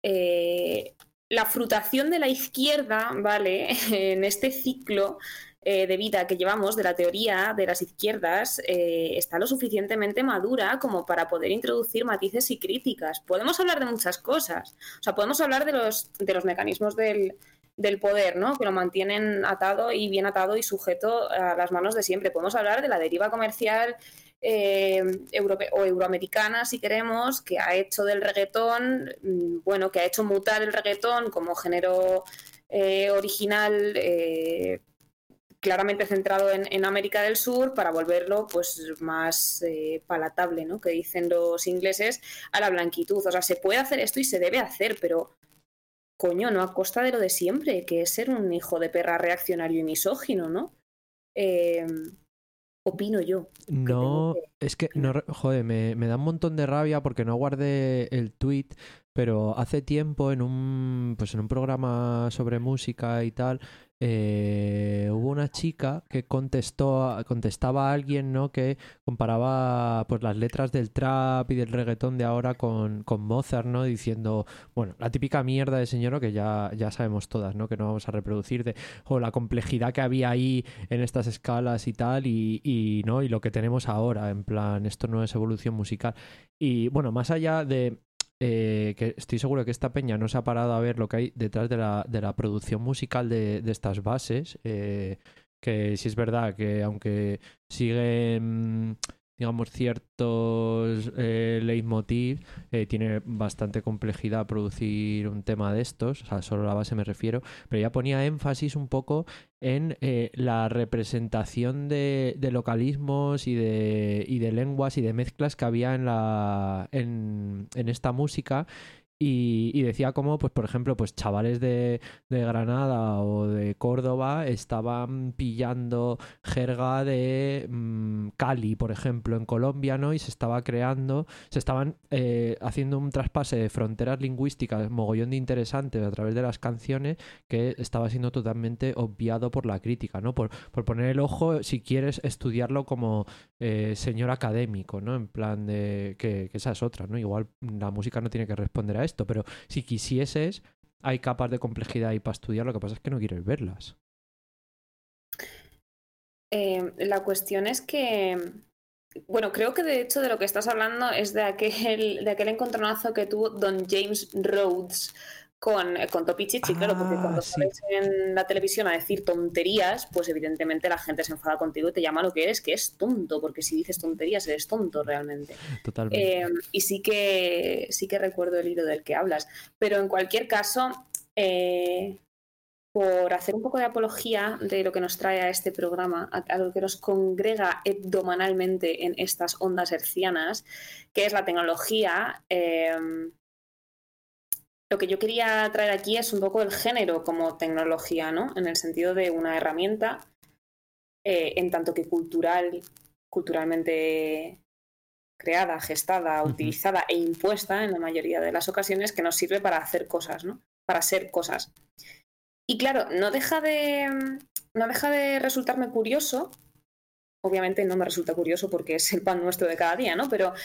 Eh, la frutación de la izquierda, ¿vale? En este ciclo eh, de vida que llevamos de la teoría de las izquierdas eh, está lo suficientemente madura como para poder introducir matices y críticas. Podemos hablar de muchas cosas. O sea, podemos hablar de los, de los mecanismos del, del poder, ¿no? Que lo mantienen atado y bien atado y sujeto a las manos de siempre. Podemos hablar de la deriva comercial Eh, europe- o euroamericana, si queremos, que ha hecho del reggaetón, bueno, que ha hecho mutar el reggaetón como género eh, original eh, claramente centrado en, en América del Sur para volverlo pues más eh, palatable, ¿no? Que dicen los ingleses, a la blanquitud. O sea, se puede hacer esto y se debe hacer, pero coño, no a costa de lo de siempre, que es ser un hijo de perra reaccionario y misógino, ¿no? Eh... Opino yo. No, que... es que, no, joder, me, me da un montón de rabia porque no guardé el tweet, pero hace tiempo en un, pues en un programa sobre música y tal, eh, hubo una chica que contestó, contestaba a alguien, ¿no? Que comparaba pues las letras del trap y del reggaetón de ahora con, con Mozart, ¿no? Diciendo, bueno, la típica mierda de señor que ya, ya sabemos todas, ¿no? Que no vamos a reproducir, de oh, la complejidad que había ahí en estas escalas y tal, y, y, ¿no? Y lo que tenemos ahora, en plan, esto no es evolución musical. Y bueno, más allá de... Eh, que estoy seguro que esta peña no se ha parado a ver lo que hay detrás de la, de la producción musical de, de estas bases, eh, que sí es verdad que aunque siguen, digamos, ciertos eh, leitmotiv, eh, tiene bastante complejidad producir un tema de estos, o sea, solo la base me refiero, pero ya ponía énfasis un poco en eh, la representación de, de localismos y de, y de lenguas y de mezclas que había en, la, en, en esta música. Y, y decía cómo, pues por ejemplo, pues chavales de, de Granada o de Córdoba estaban pillando jerga de mmm, Cali, por ejemplo, en Colombia, ¿no? Y se estaba creando, se estaban eh, haciendo un traspase de fronteras lingüísticas mogollón de interesantes a través de las canciones que estaba siendo totalmente obviado por la crítica, ¿no? Por, por poner el ojo, si quieres estudiarlo como eh, señor académico, ¿no? En plan de que, que esa es otra, ¿no? Igual la música no tiene que responder a esto, pero si quisieses, hay capas de complejidad ahí para estudiar, lo que pasa es que no quieres verlas. Eh, la cuestión es que, bueno, creo que de hecho de lo que estás hablando es de aquel, de aquel encontronazo que tuvo don James Rhodes Con, con Topichichi, Ah, claro, porque cuando sí. sales en la televisión a decir tonterías, pues evidentemente la gente se enfada contigo y te llama lo que eres, que es tonto, porque si dices tonterías eres tonto realmente. Totalmente. Eh, y sí que sí que recuerdo el hilo del que hablas. Pero en cualquier caso, eh, por hacer un poco de apología de lo que nos trae a este programa, a, a lo que nos congrega hebdomadalmente en estas ondas hercianas, que es la tecnología. Eh, Lo que yo quería traer aquí es un poco el género como tecnología, ¿no? En el sentido de una herramienta, eh, en tanto que cultural, culturalmente creada, gestada, Ujú. utilizada e impuesta en la mayoría de las ocasiones, que nos sirve para hacer cosas, ¿no? Para ser cosas. Y claro, no deja de, no deja de resultarme curioso. Obviamente no me resulta curioso porque es el pan nuestro de cada día, ¿no? Pero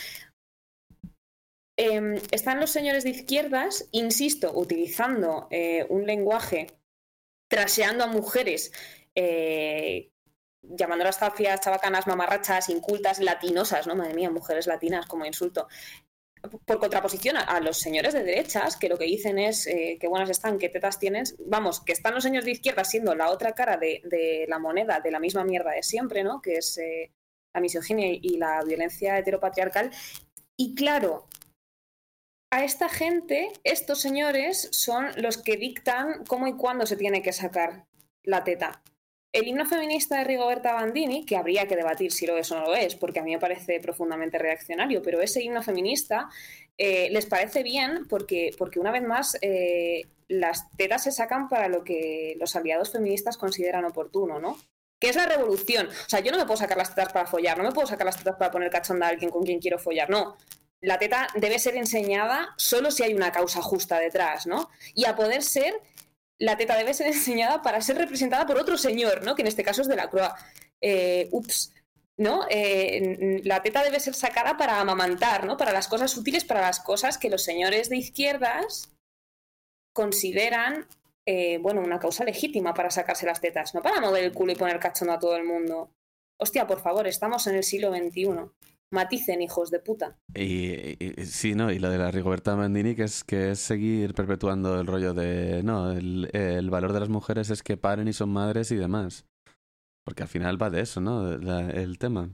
Eh, están los señores de izquierdas, insisto, utilizando eh, un lenguaje, traseando a mujeres, eh, llamándolas zafias, chabacanas, mamarrachas, incultas, latinosas, ¿no? Madre mía, mujeres latinas como insulto. Por contraposición a, a los señores de derechas, que lo que dicen es eh, qué buenas están, qué tetas tienes. Vamos, que están los señores de izquierda siendo la otra cara de, de la moneda de la misma mierda de siempre, ¿no? Que es eh, la misoginia y la violencia heteropatriarcal. Y claro, a esta gente, estos señores son los que dictan cómo y cuándo se tiene que sacar la teta. El himno feminista de Rigoberta Bandini, que habría que debatir si lo es o no lo es, porque a mí me parece profundamente reaccionario, pero ese himno feminista eh, les parece bien porque, porque una vez más, eh, las tetas se sacan para lo que los aliados feministas consideran oportuno, ¿no? Que es la revolución. O sea, yo no me puedo sacar las tetas para follar, no me puedo sacar las tetas para poner cachonda a alguien con quien quiero follar, no. La teta debe ser enseñada solo si hay una causa justa detrás, ¿no? Y a poder ser, la teta debe ser enseñada para ser representada por otro señor, ¿no? Que en este caso es de la Croix. Eh, ups, ¿no? Eh, la teta debe ser sacada para amamantar, ¿no? Para las cosas útiles, para las cosas que los señores de izquierdas consideran, eh, bueno, una causa legítima para sacarse las tetas, no para mover el culo y poner cachondo a todo el mundo. Hostia, por favor, estamos en el siglo veintiuno. Maticen, hijos de puta. Y, y- y- sí, ¿no? Y lo de la Rigoberta Bandini, que es, que es seguir perpetuando el rollo de, no, el, el valor de las mujeres es que paren y son madres y demás. Porque al final va de eso, ¿no? La- el tema.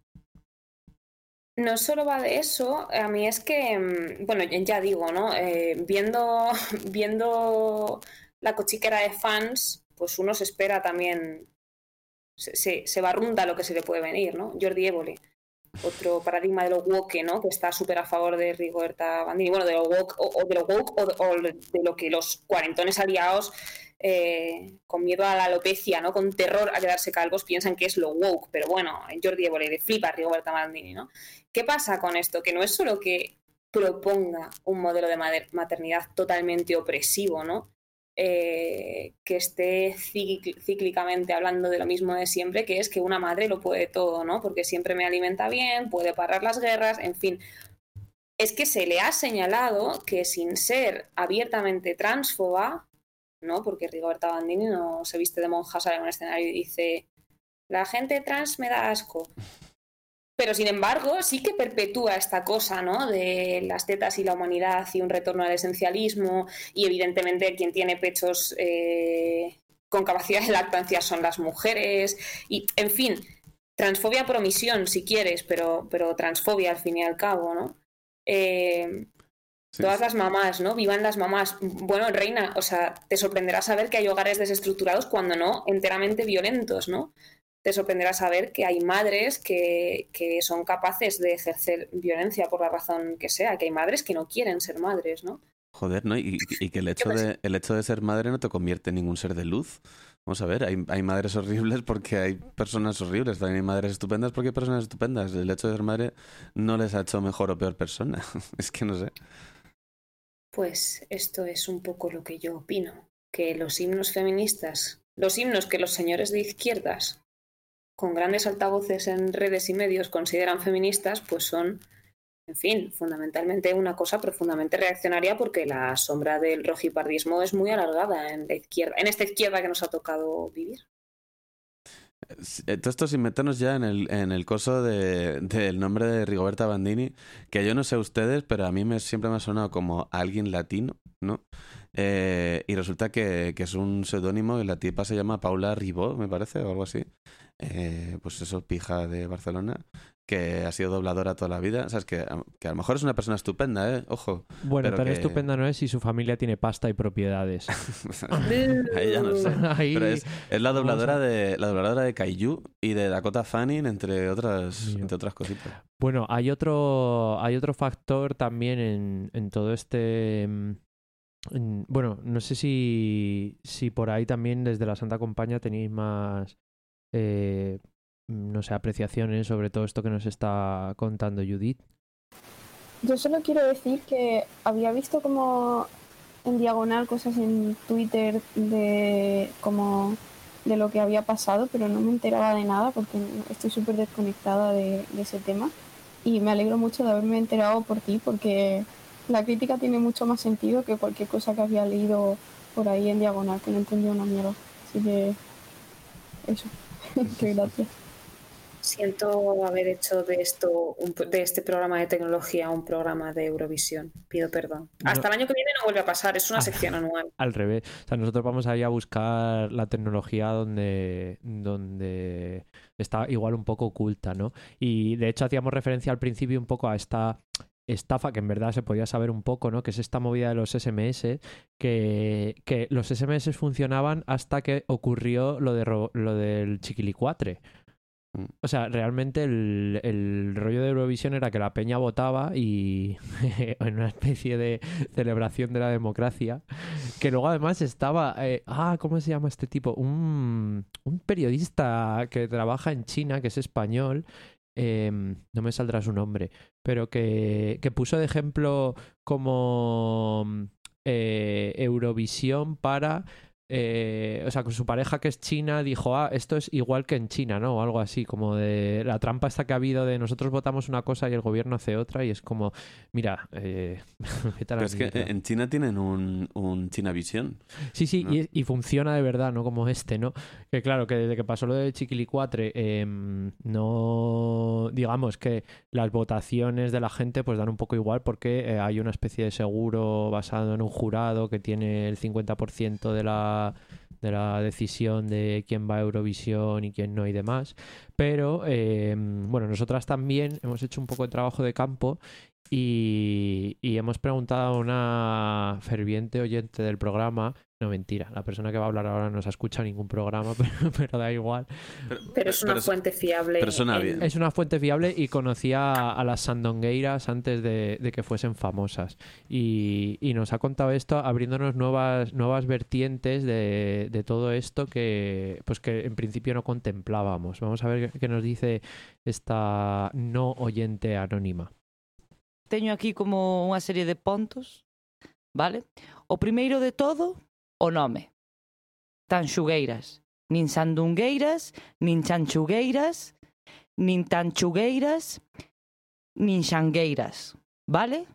No solo va de eso, a mí es que, mm, bueno, ya digo, ¿no? Eh, viendo, viendo la cochiquera de fans, pues uno se espera también, se, se, se barrunta lo que se le puede venir, ¿no? Jordi Évole, otro paradigma de lo woke, ¿no? Que está súper a favor de Rigoberta Bandini, bueno, de lo woke o, o de lo woke o, o de lo que los cuarentones aliados eh, con miedo a la alopecia, ¿no? Con terror a quedarse calvos piensan que es lo woke, pero bueno, Jordi Évole le flipa a Rigoberta Bandini, ¿no? ¿Qué pasa con esto? Que no es solo que proponga un modelo de maternidad totalmente opresivo, ¿no? Eh, que esté cíclicamente hablando de lo mismo de siempre, que es que una madre lo puede todo, ¿no? Porque siempre me alimenta bien, puede parar las guerras, en fin. Es que se le ha señalado que sin ser abiertamente transfoba, ¿no? Porque Rigoberta Bandini no se viste de monja, sale en un escenario y dice la gente trans me da asco. Pero, sin embargo, sí que perpetúa esta cosa, ¿no? De las tetas y la humanidad y un retorno al esencialismo y, evidentemente, quien tiene pechos eh, con capacidad de lactancia son las mujeres y, en fin, transfobia por omisión, si quieres, pero, pero transfobia al fin y al cabo, ¿no? Eh, Sí, todas sí. las mamás, ¿no? Vivan las mamás. Bueno, Reina, o sea, te sorprenderá saber que hay hogares desestructurados cuando no enteramente violentos, ¿no? Te sorprenderá saber que hay madres que, que son capaces de ejercer violencia por la razón que sea, que hay madres que no quieren ser madres, ¿no? Joder, ¿no? Y, y que el hecho, Yo qué sé. de, el hecho de ser madre no te convierte en ningún ser de luz. Vamos a ver, hay, hay madres horribles porque hay personas horribles. También hay madres estupendas porque hay personas estupendas. El hecho de ser madre no les ha hecho mejor o peor persona. Es que no sé. Pues esto es un poco lo que yo opino, que los himnos feministas, los himnos que los señores de izquierdas con grandes altavoces en redes y medios consideran feministas, pues son, en fin, fundamentalmente una cosa profundamente reaccionaria porque la sombra del rojipardismo es muy alargada en la izquierda, en esta izquierda que nos ha tocado vivir. todo esto sin meternos ya en el, en el coso de, del nombre de Rigoberta Bandini, que yo no sé ustedes, pero a mí me, siempre me ha sonado como alguien latino, ¿no? Eh, y resulta que, que es un seudónimo y la tipa se llama Paula Ribó, me parece, o algo así. Eh, pues eso, pija de Barcelona, que ha sido dobladora toda la vida. O sea, es que, que a lo mejor es una persona estupenda, ¿eh? Ojo. Bueno, tan que... estupenda no es si su familia tiene pasta y propiedades. Ahí ya no sé. Ahí... Pero es, es la dobladora de la dobladora de Kaiju y de Dakota Fanning, entre otras, entre otras cositas. Bueno, hay otro, hay otro factor también en, en todo este... En, bueno, no sé si, si por ahí también desde la Santa Compañía tenéis más... Eh, no sé, apreciaciones sobre todo esto que nos está contando Judith. Yo solo quiero decir que había visto como en diagonal cosas en Twitter de como de lo que había pasado, pero no me enteraba de nada porque estoy súper desconectada de, de ese tema, y me alegro mucho de haberme enterado por ti, porque la crítica tiene mucho más sentido que cualquier cosa que había leído por ahí en diagonal, que no entendía una mierda. Así que eso. Que gracias. Siento haber hecho de esto, un, de este programa de tecnología, un programa de Eurovisión. Pido perdón. No. Hasta el año que viene no vuelve a pasar, es una al, sección anual. Al revés. O sea, nosotros vamos ahí a buscar la tecnología donde, donde está igual un poco oculta, ¿no? Y de hecho hacíamos referencia al principio un poco a esta estafa que en verdad se podía saber un poco, ¿no? Que es esta movida de los ese eme ese, que, que los ese eme ese funcionaban hasta que ocurrió lo, de ro, lo del chiquilicuatre. O sea, realmente el, el rollo de Eurovisión era que la peña votaba y en una especie de celebración de la democracia, que luego además estaba, eh, ah, ¿cómo se llama este tipo? Un, un periodista que trabaja en China, que es español, eh, no me saldrá su nombre, pero que, que puso de ejemplo como eh, Eurovisión para... Eh, o sea, con su pareja que es china dijo, ah, esto es igual que en China, ¿no? O algo así, como de la trampa esta que ha habido de nosotros votamos una cosa y el gobierno hace otra, y es como, mira, eh, pero es que en China tienen un, un China Visión. Sí, sí, ¿no? y, y funciona de verdad, no como este, ¿no? Que claro, que desde que pasó lo de Chiquilicuatre, eh, no, digamos que las votaciones de la gente pues dan un poco igual, porque eh, hay una especie de seguro basado en un jurado que tiene el cincuenta por ciento de la de la decisión de quién va a Eurovisión y quién no y demás, pero eh, bueno, nosotras también hemos hecho un poco de trabajo de campo y, y hemos preguntado a una ferviente oyente del programa. No, mentira, la persona que va a hablar ahora no se escucha ningún programa, pero, pero da igual. Pero, pero es una pero fuente fiable. Pero suena bien. Es una fuente fiable y conocía a, a las sandongueiras antes de, de que fuesen famosas. Y, y nos ha contado esto abriéndonos nuevas, nuevas vertientes de, de todo esto que, pues que en principio no contemplábamos. Vamos a ver qué nos dice esta no oyente anónima. Teño aquí como unha serie de puntos, vale? O primeiro de todo, o nome. Tanxugueiras. Nin sandungueiras, nin chanchugueiras, nin tanchugueiras, nin xangueiras, vale?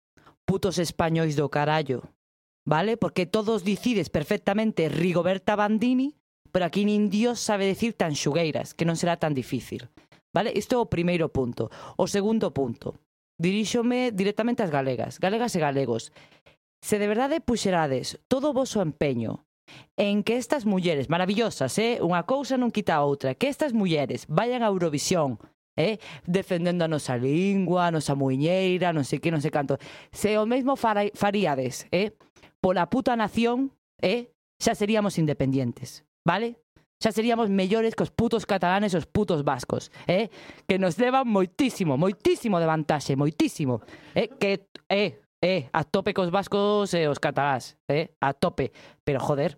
Putos españois do carallo, vale? Porque todos dicides perfectamente Rigoberta Bandini, pero aquí nin Dios sabe decir tanxugueiras, que non será tan difícil, vale? Isto é o primeiro punto. O segundo punto. Diríxome directamente ás galegas, galegas e galegos. Se de verdade puxerades todo o voso empeño en que estas mulleres maravillosas, eh, unha cousa non quita a outra, que estas mulleres vayan a Eurovisión, eh, defendendo a nosa lingua, a nosa muiñeira, non sei que, non sei canto, se o mesmo faríades, eh, pola puta nación, eh, xa seríamos independientes, vale? Xa seríamos mellores que os putos catalanes e os putos vascos, eh? Que nos levan moitísimo, moitísimo de vantaxe, moitísimo, eh? Que, eh, eh, a tope cos vascos e os catalás, eh? A tope, pero joder,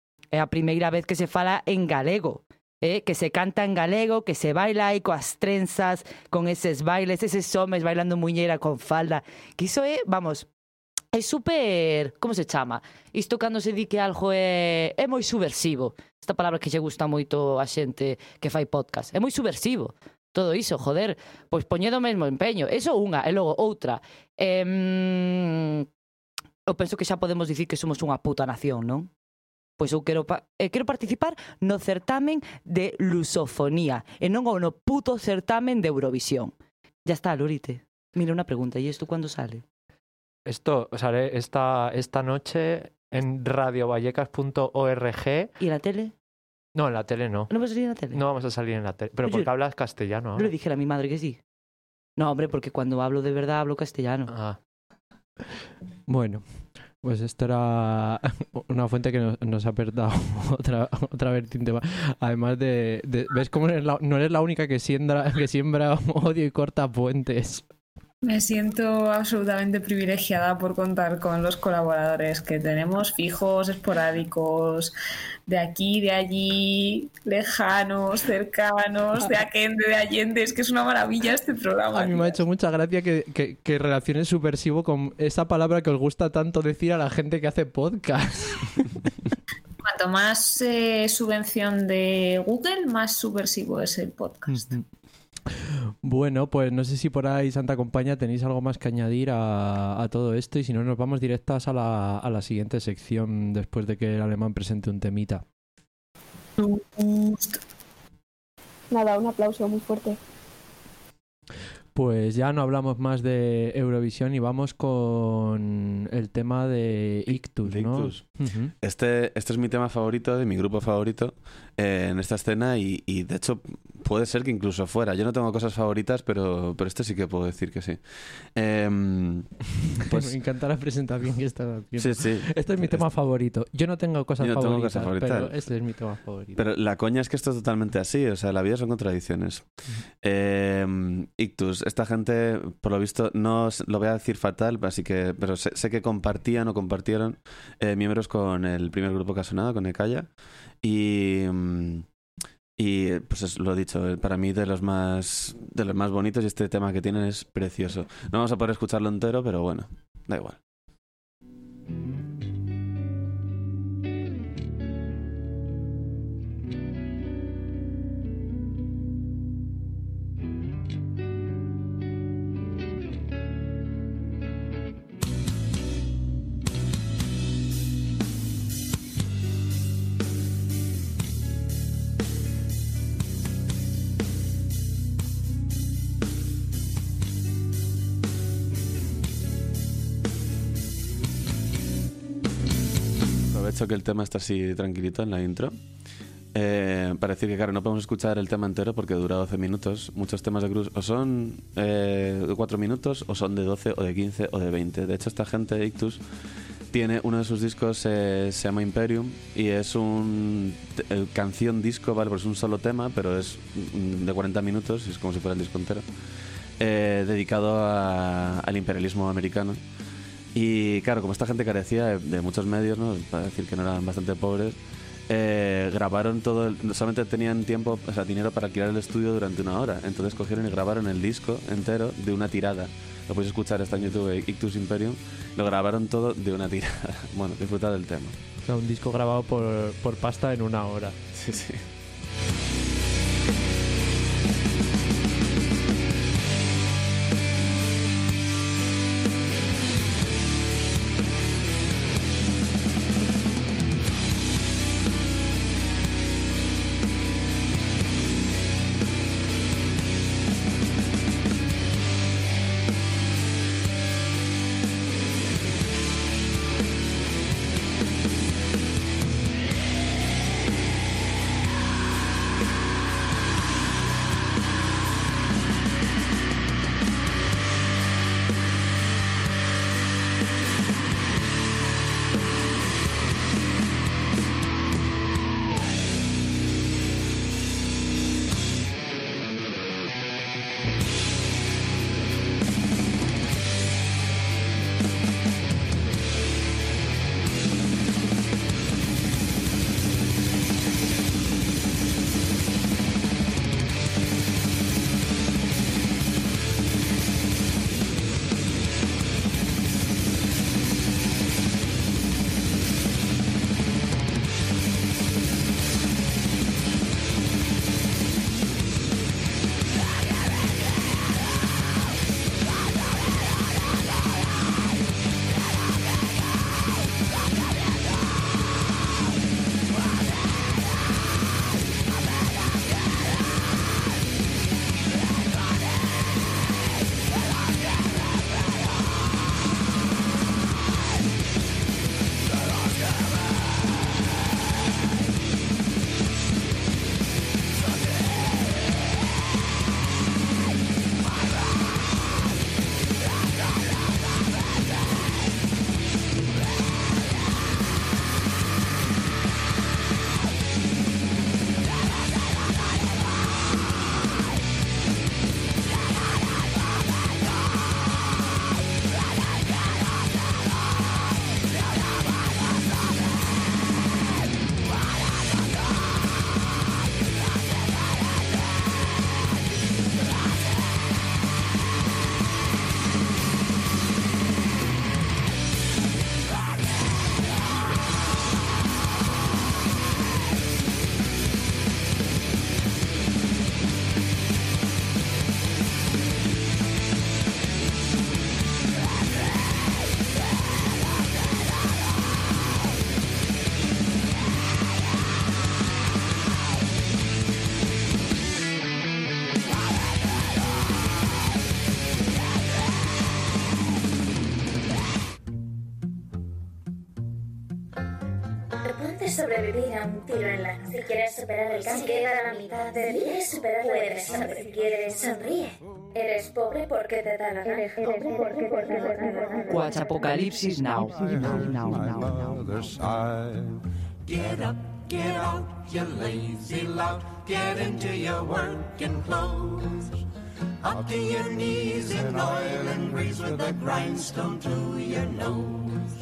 é a primeira vez que se fala en galego, eh? Que se canta en galego, que se baila aí coas trenzas, con eses bailes, eses homes bailando muñeira con falda, que iso é, vamos... É super... Como se chama? Isto cando se di que algo é... É moi subversivo. Esta palabra que lle gusta moito a xente que fai podcast. É moi subversivo. Todo iso, joder. Pois poñedo o mesmo empeño. Eso unha. E logo outra. Eh, eu penso que xa podemos dicir que somos unha puta nación, non? Pois eu quero, pa eh, quero participar no certamen de lusofonía e non no puto certamen de Eurovisión. Ya está, Lorite. Mira, una pregunta, ¿y esto cuándo sale? Esto sale esta, esta noche en radio vallecas punto org. ¿Y en la tele? No, en la tele no. ¿No vas a salir en la tele? No vamos a salir en la tele. Pero Oye, porque hablas castellano. Yo le dije a mi madre que sí. No, hombre, porque cuando hablo de verdad hablo castellano. Ah. Bueno, pues esto era una fuente que nos, nos ha apertado otra, otra vertiente más. Además de, de... ¿Ves cómo eres la, no eres la única que siembra, que siembra odio y corta puentes? Me siento absolutamente privilegiada por contar con los colaboradores que tenemos, fijos, esporádicos, de aquí, de allí, lejanos, cercanos, de Aquende, de Allende. Es que es una maravilla este programa. A mí me ha hecho mucha gracia que, que, que relaciones subversivo con esa palabra que os gusta tanto decir a la gente que hace podcast. Cuanto más eh, subvención de Google, más subversivo es el podcast. Bueno, pues no sé si por ahí, Santa Compañía, tenéis algo más que añadir a, a todo esto y si no nos vamos directas a la, a la siguiente sección después de que el alemán presente un temita. Nada, un aplauso muy fuerte. Pues ya no hablamos más de Eurovisión y vamos con el tema de Ictus, de ¿no? Ictus. Uh-huh. Este, este es mi tema favorito, de mi grupo favorito eh, en esta escena y, y de hecho puede ser que incluso fuera. Yo no tengo cosas favoritas, pero, pero este sí que puedo decir que sí. Eh, pues... Me encanta la presentación que estás haciendo. Sí, sí. Este es mi tema este... favorito. Yo no tengo cosas, Yo no favoritas, tengo cosas favoritas, pero este es mi tema favorito. Pero la coña es que esto es totalmente así, o sea, la vida son contradicciones. Uh-huh. eh, Ictus, esta gente, por lo visto, no lo voy a decir fatal, así que, pero sé, sé que compartían o compartieron eh, miembros con el primer grupo que ha sonado, con Ekaya, y, y pues es, lo dicho, para mí de los más de los más bonitos, y este tema que tienen es precioso. No vamos a poder escucharlo entero, pero bueno, da igual. Que el tema está así tranquilito en la intro eh, para decir que claro, no podemos escuchar el tema entero porque dura doce minutos. Muchos temas de Cruz o son eh, de cuatro minutos o son de doce o de quince o de veinte. De hecho, esta gente, Ictus, tiene uno de sus discos, eh, se llama Imperium y es un eh, canción disco, vale, pues es un solo tema, pero es de cuarenta minutos y es como si fuera el disco entero, eh, dedicado a, al imperialismo americano. Y claro, como esta gente carecía de, de muchos medios, ¿no?, para decir que no eran bastante pobres, eh, grabaron todo, el, solamente tenían tiempo, o sea, dinero para alquilar el estudio durante una hora. Entonces cogieron y grabaron el disco entero de una tirada. Lo podéis escuchar, está en YouTube, Ictus Imperium. Lo grabaron todo de una tirada. Bueno, disfrutad del tema. O sea, un disco grabado por, por pasta en una hora. Sí, sí. Proponte sobrevivir a un tiro en la nuca. Si quieres superar el cáncer, queda a la mitad. Deberías superar la depresión. Si quieres, sonríe. Eres pobre porque te da la gana. Eres pobre porque te da la gana. Post-Apocalipsis Now. Get up, get out, you lazy lout. Get into your working clothes. Up to your knees in oil and grease with a grindstone to your nose.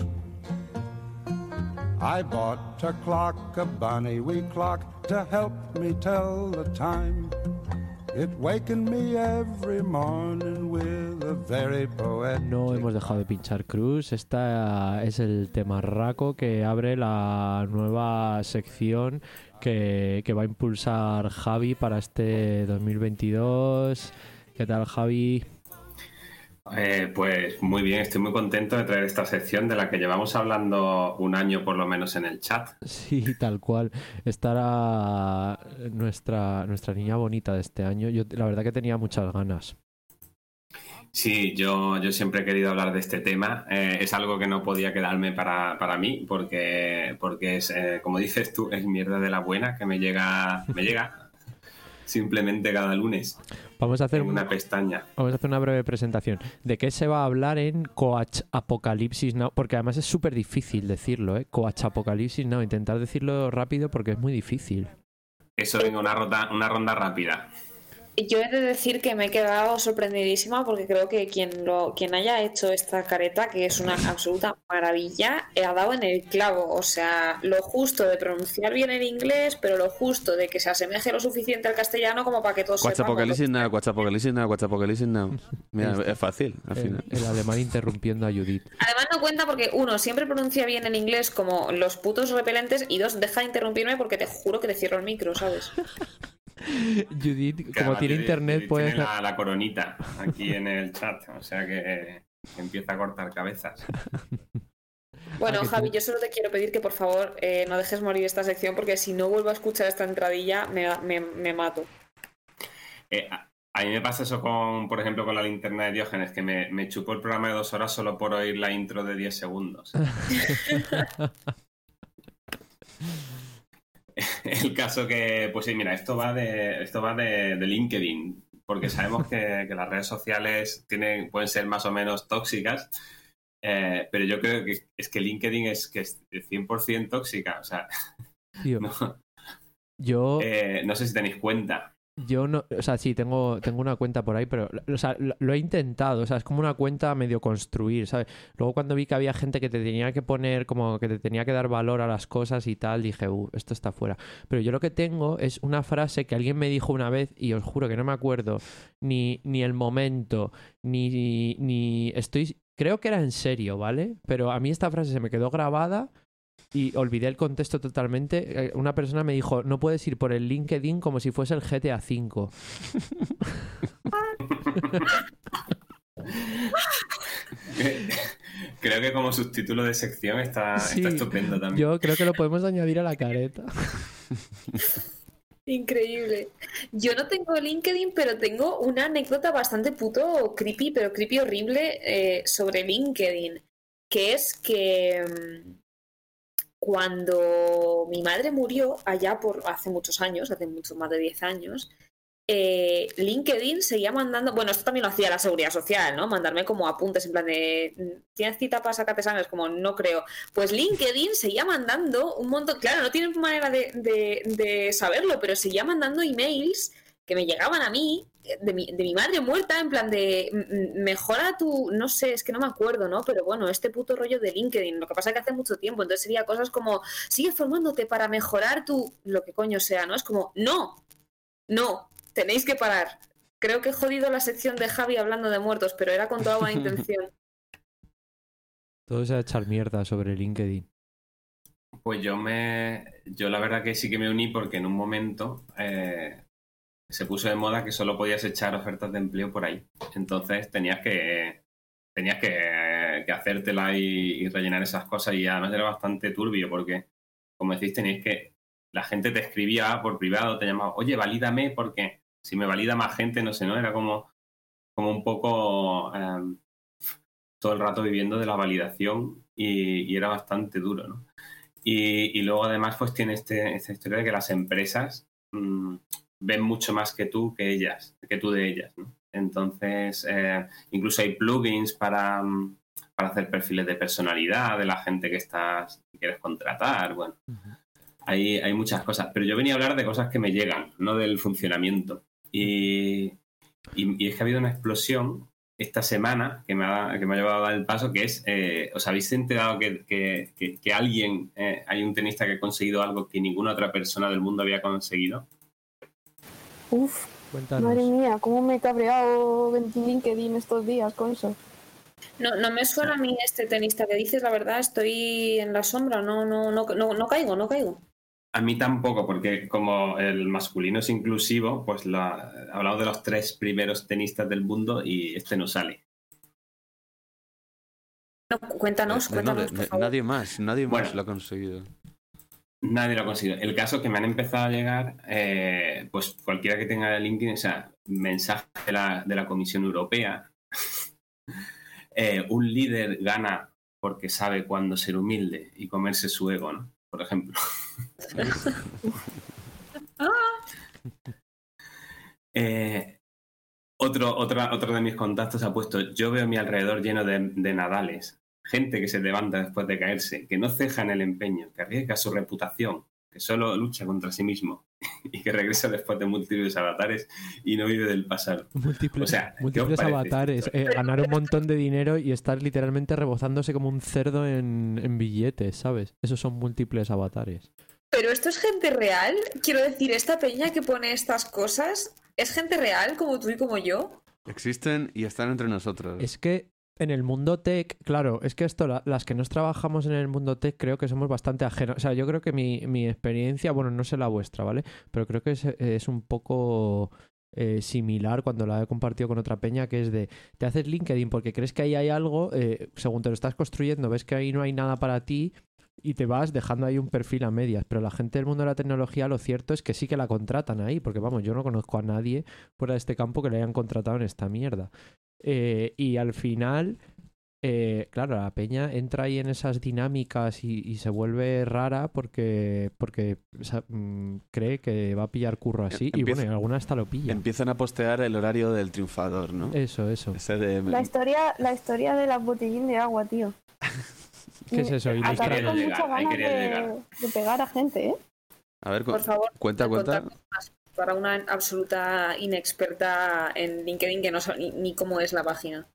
I bought a clock, a bonny wee clock, to help me tell the time. It wakened me every morning with a very poetic... No hemos dejado de pinchar Cruz. Esta es el tema raco que abre la nueva sección que, que va a impulsar Javi para este dos mil veintidós. ¿Qué tal, Javi? Eh, pues muy bien, estoy muy contento de traer esta sección de la que llevamos hablando un año por lo menos en el chat. Sí, tal cual. Estará nuestra, nuestra niña bonita de este año. Yo la verdad que tenía muchas ganas. Sí, yo, yo siempre he querido hablar de este tema. Eh, es algo que no podía quedarme para, para mí porque, porque es, eh, como dices tú, es mierda de la buena que me llega, me llega simplemente cada lunes. Vamos a hacer en una pestaña. Vamos a hacer una breve presentación. ¿De qué se va a hablar en Coach Apocalipsis Now? Porque además es súper difícil decirlo, ¿eh? Coach Apocalipsis Now. Intentar decirlo rápido porque es muy difícil. Eso, venga, una ronda, una ronda rápida. Yo he de decir que me he quedado sorprendidísima porque creo que quien lo quien haya hecho esta careta, que es una absoluta maravilla, ha dado en el clavo. O sea, lo justo de pronunciar bien el inglés, pero lo justo de que se asemeje lo suficiente al castellano como para que todos sepamos. Apocalipsis Now, Coach Apocalipsis Now, Coach Apocalipsis Now. Mira, es fácil, al final. El, el alemán interrumpiendo a Judith. Además no cuenta porque, uno, siempre pronuncia bien el inglés como los putos repelentes, y dos, deja de interrumpirme porque te juro que te cierro el micro, ¿sabes? Judith, que como tiene Judith, internet, Judith puede... Tiene la, la coronita aquí en el chat, o sea que empieza a cortar cabezas. Bueno, Ah, Javi, tú... yo solo te quiero pedir que por favor eh, no dejes morir esta sección, porque si no vuelvo a escuchar esta entradilla me, me, me mato. Eh, a, a mí me pasa eso con, por ejemplo, con la linterna de Diógenes, que me, me chupó el programa de dos horas solo por oír la intro de diez segundos. El caso que, pues sí, mira, esto va de esto va de, de LinkedIn, porque sabemos que, que las redes sociales tienen, pueden ser más o menos tóxicas, eh, pero yo creo que es que LinkedIn es que es cien por ciento tóxica, o sea, Tío, no, yo... eh, no sé si tenéis cuenta. Yo no, o sea, sí, tengo, tengo una cuenta por ahí, pero o sea, lo, lo he intentado, o sea, es como una cuenta medio construir, ¿sabes? Luego cuando vi que había gente que te tenía que poner, como que te tenía que dar valor a las cosas y tal, dije, uh, esto está fuera. Pero yo lo que tengo es una frase que alguien me dijo una vez y os juro que no me acuerdo ni, ni el momento, ni, ni estoy, creo que era en serio, ¿vale? Pero a mí esta frase se me quedó grabada y olvidé el contexto totalmente. Una persona me dijo, no puedes ir por el LinkedIn como si fuese el G T A cinco. Creo que como subtítulo de sección está, Sí, está estupendo también. Yo creo que lo podemos añadir a la careta. Increíble. Yo no tengo LinkedIn, pero tengo una anécdota bastante puto creepy, pero creepy horrible eh, sobre LinkedIn, que es que mm, cuando mi madre murió, allá por hace muchos años, hace mucho más de diez años, eh, LinkedIn seguía mandando, bueno, esto también lo hacía la Seguridad Social, ¿no? Mandarme como apuntes en plan de, ¿tienes cita para sacarte sangre? Es como, no creo. Pues LinkedIn seguía mandando un montón, claro, no tienen manera de, de, de saberlo, pero seguía mandando emails que me llegaban a mí de mi, de mi madre muerta, en plan de mejora tu, no sé, es que no me acuerdo, ¿no? Pero bueno, este puto rollo de LinkedIn, lo que pasa es que hace mucho tiempo, entonces sería cosas como, sigue formándote para mejorar tu, lo que coño sea, ¿no? Es como, no, no, tenéis que parar. Creo que he jodido la sección de Javi hablando de muertos, pero era con toda buena intención. Todo es a echar mierda sobre LinkedIn. Pues yo me, yo la verdad que sí que me uní porque en un momento eh, se puso de moda que solo podías echar ofertas de empleo por ahí. Entonces tenías que tenías que, que hacértela y, y rellenar esas cosas, y además era bastante turbio porque, como decís, tenías que la gente te escribía por privado, te llamaba, oye, valídame, porque si me valida más gente, no sé, ¿no? Era como, como un poco eh, todo el rato viviendo de la validación y, y era bastante duro, ¿no? Y, y luego además pues tiene este, esta historia de que las empresas mmm, ven mucho más que tú que ellas, que tú de ellas, ¿no? Entonces, eh, incluso hay plugins para, para hacer perfiles de personalidad de la gente que estás que quieres contratar. Bueno, uh-huh. hay, hay muchas cosas. Pero yo venía a hablar de cosas que me llegan, no del funcionamiento. Y, y, y es que ha habido una explosión esta semana que me ha, que me ha llevado a dar el paso, que es, eh, ¿os habéis enterado que, que, que, que alguien, eh, hay un tenista que ha conseguido algo que ninguna otra persona del mundo había conseguido? Uf, Cuéntanos. Madre mía, cómo me he cabreado en LinkedIn estos días con eso. No, no me suena a mí este tenista que dices, la verdad, estoy en la sombra, no, no, no, no, no caigo, no caigo. A mí tampoco, porque como el masculino es inclusivo, pues lo ha, he hablado de los tres primeros tenistas del mundo y este no sale. No, cuéntanos, no, cuéntanos, no, por favor. Nadie más, nadie bueno, más lo ha conseguido. Nadie lo ha conseguido. El caso que me han empezado a llegar, eh, pues cualquiera que tenga LinkedIn, o sea, mensaje de la, de la Comisión Europea, eh, un líder gana porque sabe cuándo ser humilde y comerse su ego, ¿no? Por ejemplo. eh, otro, otra, otro de mis contactos ha puesto: yo veo mi alrededor lleno de, de Nadales, gente que se levanta después de caerse, que no ceja en el empeño, que arriesga su reputación, que solo lucha contra sí mismo y que regresa después de múltiples avatares y no vive del pasado. Múltiples, o sea, múltiples avatares, eh, ganar un montón de dinero y estar literalmente rebozándose como un cerdo en, en billetes, ¿sabes? Esos son múltiples avatares. Pero esto es gente real, quiero decir, esta peña que pone estas cosas, ¿es gente real como tú y como yo? Existen y están entre nosotros. Es que en el mundo tech, claro, es que esto, la, las que nos trabajamos en el mundo tech, creo que somos bastante ajenos. O sea, yo creo que mi, mi experiencia, bueno, no sé la vuestra, ¿vale? Pero creo que es, es un poco eh, similar cuando la he compartido con otra peña, que es de, te haces LinkedIn porque crees que ahí hay algo, eh, según te lo estás construyendo, ves que ahí no hay nada para ti y te vas dejando ahí un perfil a medias. Pero la gente del mundo de la tecnología, lo cierto es que sí que la contratan ahí, porque vamos, yo no conozco a nadie fuera de este campo que le hayan contratado en esta mierda. Eh, y al final, eh, claro, la peña entra ahí en esas dinámicas y, y se vuelve rara porque, porque o sea, mmm, cree que va a pillar curro así. Empieza, y bueno, y alguna hasta lo pilla. Empiezan a postear el horario del triunfador, ¿no? Eso, eso. Ese de... La historia, la historia de las botellín de agua, tío. ¿Qué es eso? Acabé con muchas ganas de, de pegar a gente, ¿eh? A ver, por favor, cuenta, cuenta. Para una absoluta inexperta en LinkedIn que no sabe ni, ni cómo es la página.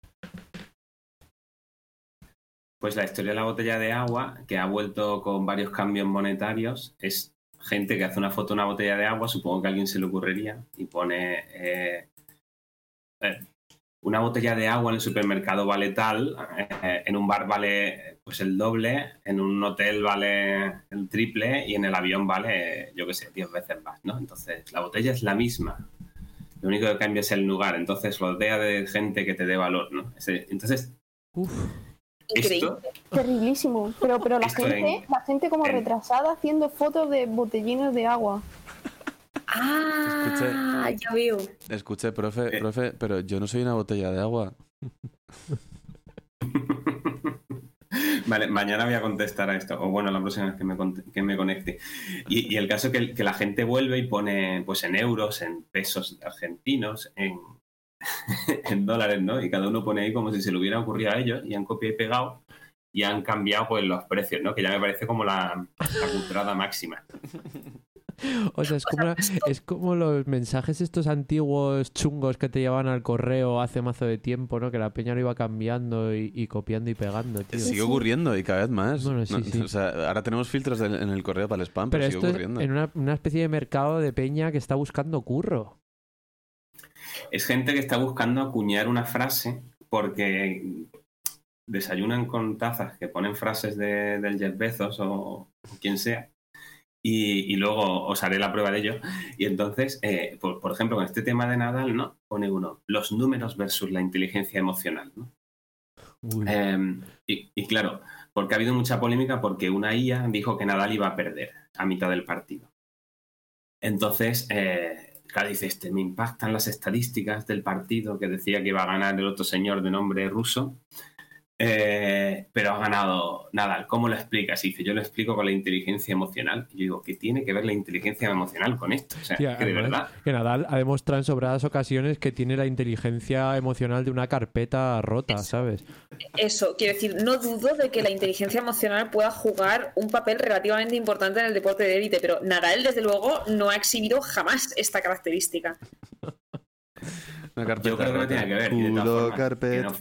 Pues la historia de la botella de agua, que ha vuelto con varios cambios monetarios, es gente que hace una foto de una botella de agua, supongo que a alguien se le ocurriría, y pone eh, eh, una botella de agua en el supermercado vale tal, eh, en un bar vale pues el doble, en un hotel vale el triple y en el avión vale, yo qué sé, diez veces más, ¿no? Entonces, la botella es la misma. Lo único que cambia es el lugar. Entonces, rodea de gente que te dé valor, ¿no? Entonces, Uf. Esto, terriblísimo. Pero, pero la gente, en, la gente como en... retrasada haciendo fotos de botellines de agua. Ah, escuché, ya veo. Escuché, profe, eh. profe, pero yo no soy una botella de agua. Vale, mañana voy a contestar a esto, o bueno, la próxima vez que me, que me conecte. Y, y el caso es que, que la gente vuelve y pone pues en euros, en pesos argentinos, en, en dólares, ¿no? Y cada uno pone ahí como si se le hubiera ocurrido a ellos y han copiado y pegado y han cambiado pues los precios, ¿no? Que ya me parece como la, la culturada máxima. O sea, es como, la, es como los mensajes estos antiguos chungos que te llevaban al correo hace mazo de tiempo, ¿no? Que la peña lo iba cambiando y, y copiando y pegando, tío. Sigue ocurriendo y cada vez más. Bueno, sí, no, sí. O sea, ahora tenemos filtros de, en el correo para el spam, pero, pero sigue esto ocurriendo. Es en una, una especie de mercado de peña que está buscando curro. Es gente que está buscando acuñar una frase porque desayunan con tazas que ponen frases de, del Jeff Bezos o, o quien sea. Y, y luego os haré la prueba de ello. Y entonces, eh, por, por ejemplo, con este tema de Nadal, ¿no? Pone uno, los números versus la inteligencia emocional, ¿no? Eh, y, y claro, porque ha habido mucha polémica porque una I A dijo que Nadal iba a perder a mitad del partido. Entonces, eh, claro, dice, este, me impactan las estadísticas del partido que decía que iba a ganar el otro señor de nombre ruso. Eh, pero ha ganado Nadal. ¿Cómo lo explicas? Y dice, yo lo explico con la inteligencia emocional. Y yo digo, ¿qué tiene que ver la inteligencia emocional con esto? O sea, Sí, que de verdad. que Nadal ha demostrado en sobradas ocasiones que tiene la inteligencia emocional de una carpeta rota, ¿sabes? Eso, quiero decir, no dudo de que la inteligencia emocional pueda jugar un papel relativamente importante en el deporte de élite, pero Nadal, desde luego, no ha exhibido jamás esta característica. Una carpeta Yo creo que no tiene que ver. y de todas Culo, formas, carpet. que no-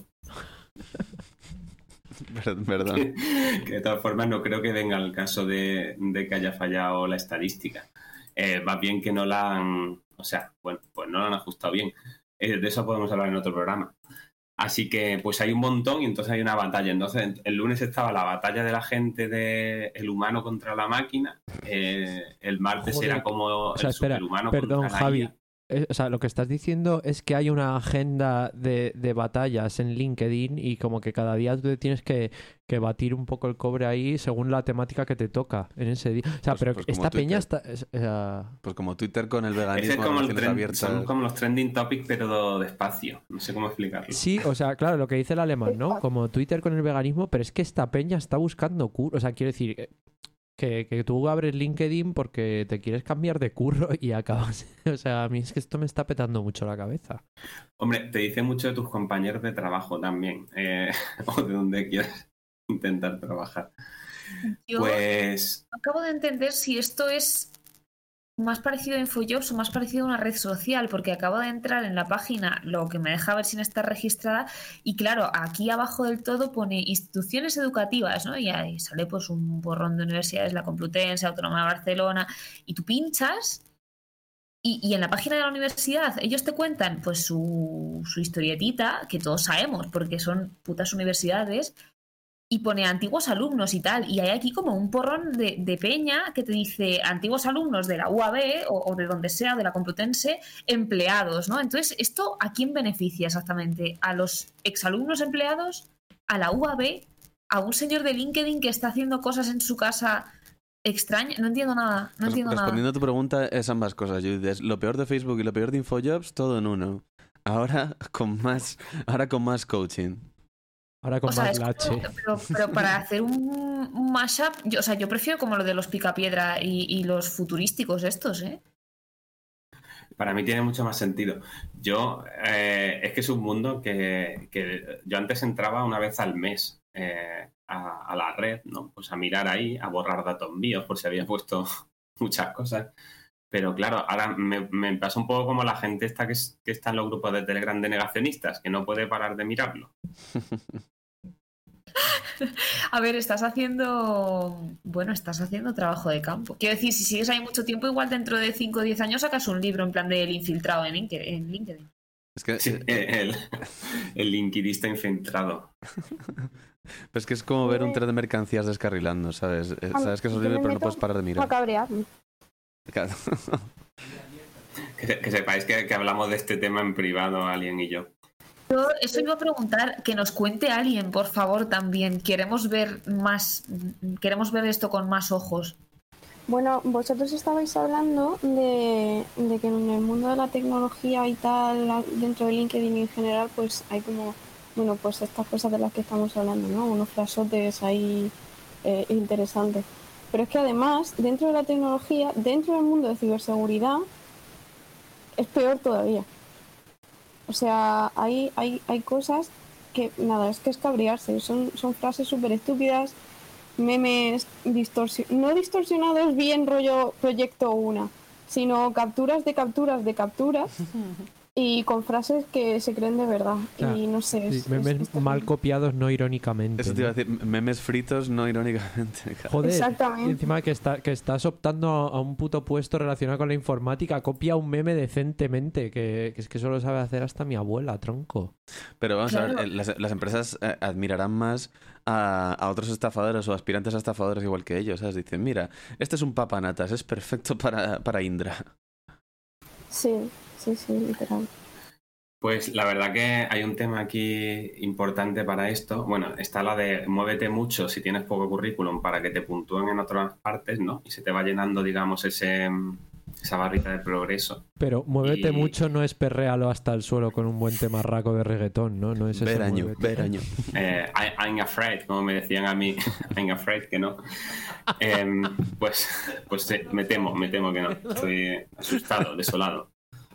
Perdón. que, que de todas formas no creo que venga el caso de, de que haya fallado la estadística. Eh, más bien que no la han... O sea, bueno, pues no la han ajustado bien. Eh, de eso podemos hablar en otro programa. Así que pues hay un montón y entonces hay una batalla. Entonces el lunes estaba la batalla de la gente de el humano contra la máquina. Eh, el martes Joder. era como O sea, el espera, superhumano perdón, contra la Javi. I A. Eh, O sea, lo que estás diciendo es que hay una agenda de, de batallas en LinkedIn y como que cada día tú te tienes que, que batir un poco el cobre ahí según la temática que te toca en ese día. O sea, Pues- pero pues como esta Twitter. peña está... es- o sea, Pues como Twitter con el Ese veganismo, es como el relaciones trend- abiertas. son como los trending topics pero despacio. No sé cómo explicarlo. sí, o sea, claro, lo que dice el alemán, ¿no? Como Twitter con el veganismo, pero es que esta peña está buscando curro. O sea, quiero decir... eh, Que, que tú abres LinkedIn porque te quieres cambiar de curro y acabas... O sea, a mí es que esto me está petando mucho la cabeza. Hombre, te dice mucho de tus compañeros de trabajo también. eh, o de donde quieras intentar trabajar. Yo Pues no acabo de entender si esto es más parecido a InfoJobs o más parecido a una red social, porque acabo de entrar en la página, lo que me deja ver sin estar registrada, y claro, aquí abajo del todo pone instituciones educativas, ¿no? Y ahí sale pues un borrón de universidades, la Complutense, Autónoma de Barcelona, y tú pinchas y, y en la página de la universidad ellos te cuentan pues su, su historietita, que todos sabemos porque son putas universidades, y pone antiguos alumnos y tal, y hay aquí como un porrón de, de peña que te dice antiguos alumnos de la U A B o, o de donde sea, de la Complutense, empleados, ¿no? Entonces, ¿esto a quién beneficia exactamente? ¿A los exalumnos empleados? ¿A la U A B? ¿A un señor de LinkedIn que está haciendo cosas en su casa extrañas? No entiendo nada, no Res- entiendo nada. Respondiendo a tu pregunta, es ambas cosas, Judith. Es lo peor de Facebook y lo peor de InfoJobs, todo en uno. Ahora con más, ahora con más coaching. Ahora con O sea, más es lache. como- pero, pero para hacer un, un mashup, yo, o sea, yo prefiero como lo de los picapiedra y, y los futurísticos estos, ¿eh? para mí tiene mucho más sentido. Yo, eh, es que es un mundo que, que yo antes entraba una vez al mes eh, a, a la red, ¿no? Pues a mirar ahí, a borrar datos míos por si había puesto muchas cosas. Pero claro, ahora me, me pasa un poco como la gente esta que, es- que está en los grupos de Telegram de negacionistas, que no puede parar de mirarlo. A ver, estás haciendo, bueno, estás haciendo trabajo de campo. Quiero decir, si sigues ahí mucho tiempo, igual dentro de cinco o diez años sacas un libro en plan del infiltrado en Linke- en LinkedIn. Es que, Sí, el, el linkidista infiltrado. pues que es como ver un tren de mercancías descarrilando, ¿sabes? Eh, Sabes que eso es Yo libre, me pero no meto puedes parar de a mirar. cabrearme. Claro. Que, se- que sepáis que, que hablamos de este tema en privado, Alien y yo. Yo eso iba a preguntar, que nos cuente alguien, por favor, también. Queremos ver más, queremos ver esto con más ojos. Bueno, vosotros estabais hablando de, de que en el mundo de la tecnología y tal, la- dentro de LinkedIn en general, pues hay como, bueno, pues estas cosas de las que estamos hablando, ¿no? Unos frasotes ahí eh, interesantes. Pero es que además, dentro de la tecnología, dentro del mundo de ciberseguridad, es peor todavía. O sea, hay, hay, hay cosas que, nada, es que es cabrearse. Son, son frases súper estúpidas, memes distorsionados, no distorsionados bien rollo proyecto una, sino capturas de capturas de capturas y con frases que se creen de verdad. sea, Y no sé, Sí, es, memes es- mal copiados, no irónicamente. Eso te iba a ¿no? decir, memes fritos, no irónicamente. Joder, Exactamente. y encima que, está, que estás optando a, a un puto puesto relacionado con la informática, copia un meme decentemente, que, que es que eso lo sabe hacer hasta mi abuela, tronco. Pero vamos a ver, Claro. eh, las, las empresas eh, admirarán más a, a otros estafadores o aspirantes a estafadores igual que ellos, ¿sabes? Dicen, mira, este es un papanatas, es perfecto para, para Indra. Sí, sí, sí, literal. Pues la verdad que hay un tema aquí importante para esto. Bueno, está la de muévete mucho si tienes poco currículum para que te puntúen en otras partes, ¿no? Y se te va llenando, digamos, ese, esa barrita de progreso. Pero muévete Y- mucho no es perréalo hasta el suelo con un buen temarraco de reggaetón, ¿no? No es eso. Veraño, muévete. veraño. Eh, I- I'm afraid, como me decían a mí, I'm afraid que no. Em, pues pues sí, me temo, me temo que no. Estoy asustado, desolado.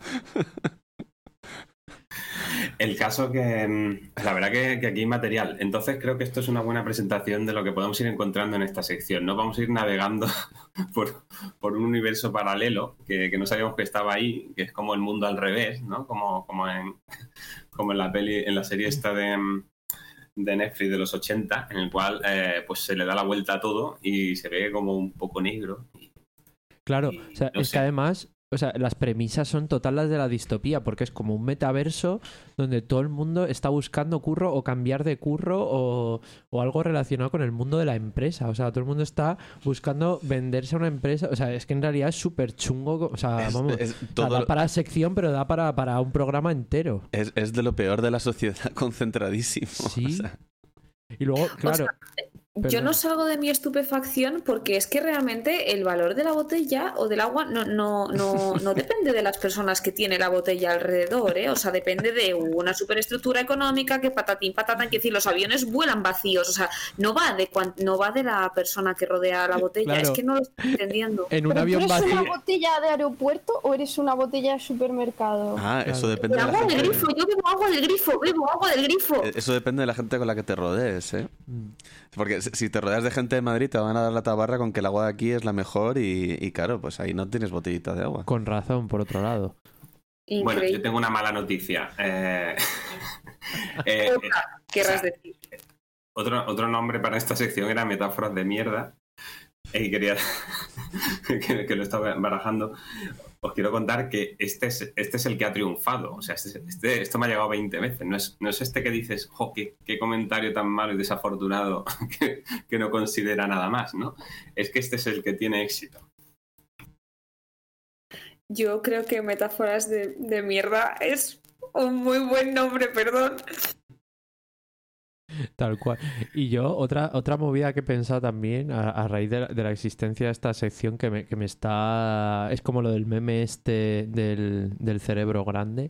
El caso que, mm, la verdad que, que aquí hay material. Entonces creo que esto es una buena presentación de lo que podemos ir encontrando en esta sección, ¿no? Vamos a ir navegando por, por un universo paralelo que, que no sabíamos que estaba ahí, que es como el mundo al revés, ¿no? Como, como, en, como en la peli, en la serie esta de, mm, de Netflix de los ochenta, en el cual eh, pues se le da la vuelta a todo y se ve como un poco negro. Claro, Y o sea, no es sé. que además, o sea, las premisas son total las de la distopía, porque es como un metaverso donde todo el mundo está buscando curro o cambiar de curro o, o algo relacionado con el mundo de la empresa. O sea, todo el mundo está buscando venderse a una empresa. O sea, es que en realidad es súper chungo. O sea, Es- vamos, es o sea, todo- da para sección, pero da para, para un programa entero. Es, es de lo peor de la sociedad concentradísimo. Sí. O sea, Y luego, claro. Yo perdón. no salgo de mi estupefacción porque es que realmente el valor de la botella o del agua no, no, no, no depende de las personas que tiene la botella alrededor, ¿eh? O sea, depende de una superestructura económica que patatín, patatán, que decir, los aviones vuelan vacíos, o sea, no va de cuan- no va de la persona que rodea la botella, Claro. es que no lo estoy entendiendo. En un ¿Pero tú avión eres vacío. una botella de aeropuerto o eres una botella de supermercado? ah, eso Claro. depende El de la agua del gente. grifo, yo bebo agua del grifo, bebo agua del grifo. Eso depende de la gente con la que te rodees, ¿eh? Mm. Porque si si te rodeas de gente de Madrid te van a dar la tabarra con que el agua de aquí es la mejor y, y claro, pues ahí no tienes botellita de agua. Con razón, por otro lado. Bueno, Increíble. yo tengo una mala noticia. Eh, eh, Otra, querrás o sea, decir. Otro, otro nombre para esta sección era metáforas de mierda. Y quería que, que lo estaba barajando. Os quiero contar que este es, este es el que ha triunfado. O sea, este, este- esto me ha llegado veinte veces. No es, no es este que dices, jo, qué, qué comentario tan malo y desafortunado que, que no considera nada más, ¿no? Es que este es el que tiene éxito. Yo creo que metáforas de, de mierda es un muy buen nombre, perdón. Tal cual. Y yo, otra, otra movida que he pensado también a, a raíz de la, de la existencia de esta sección que me, que me está... Es como lo del meme este del, del cerebro grande.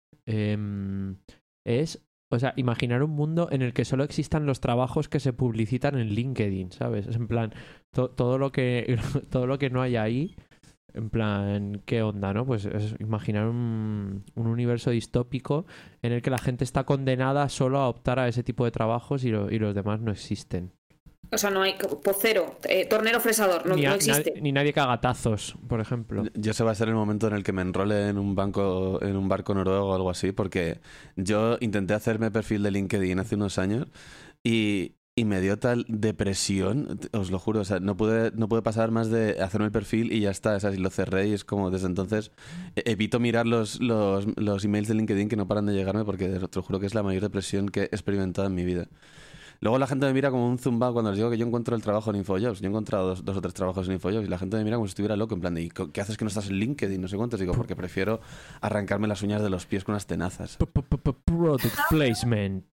em, es, o sea, imaginar un mundo en el que solo existan los trabajos que se publicitan en LinkedIn, ¿sabes? Es en plan, to- todo lo que todo lo que no hay ahí, en plan, ¿qué onda, no? Pues es imaginar un, un universo distópico en el que la gente está condenada solo a optar a ese tipo de trabajos y, lo- y los demás no existen. O sea, no hay pocero, eh, tornero fresador, no, ni, no a- existe. na- ni nadie que haga tazos, por ejemplo. Yo ese va a ser el momento en el que me enrole en un banco, en un barco noruego o algo así, porque yo intenté hacerme perfil de LinkedIn hace unos años y, y me dio tal depresión, os lo juro, o sea, no pude, no pude pasar más de hacerme el perfil y ya está, o sea, si lo cerré y es como desde entonces e- evito mirar los, los, los emails de LinkedIn que no paran de llegarme porque te lo juro que es la mayor depresión que he experimentado en mi vida. Luego la gente me mira como un zumbao cuando les digo que yo encuentro el trabajo en InfoJobs. Yo he encontrado dos, dos o tres trabajos en InfoJobs y la gente me mira como si estuviera loco, en plan de "¿Y qué haces que no estás en LinkedIn? No sé cuántos". Digo, porque prefiero arrancarme las uñas de los pies con unas tenazas. Product placement.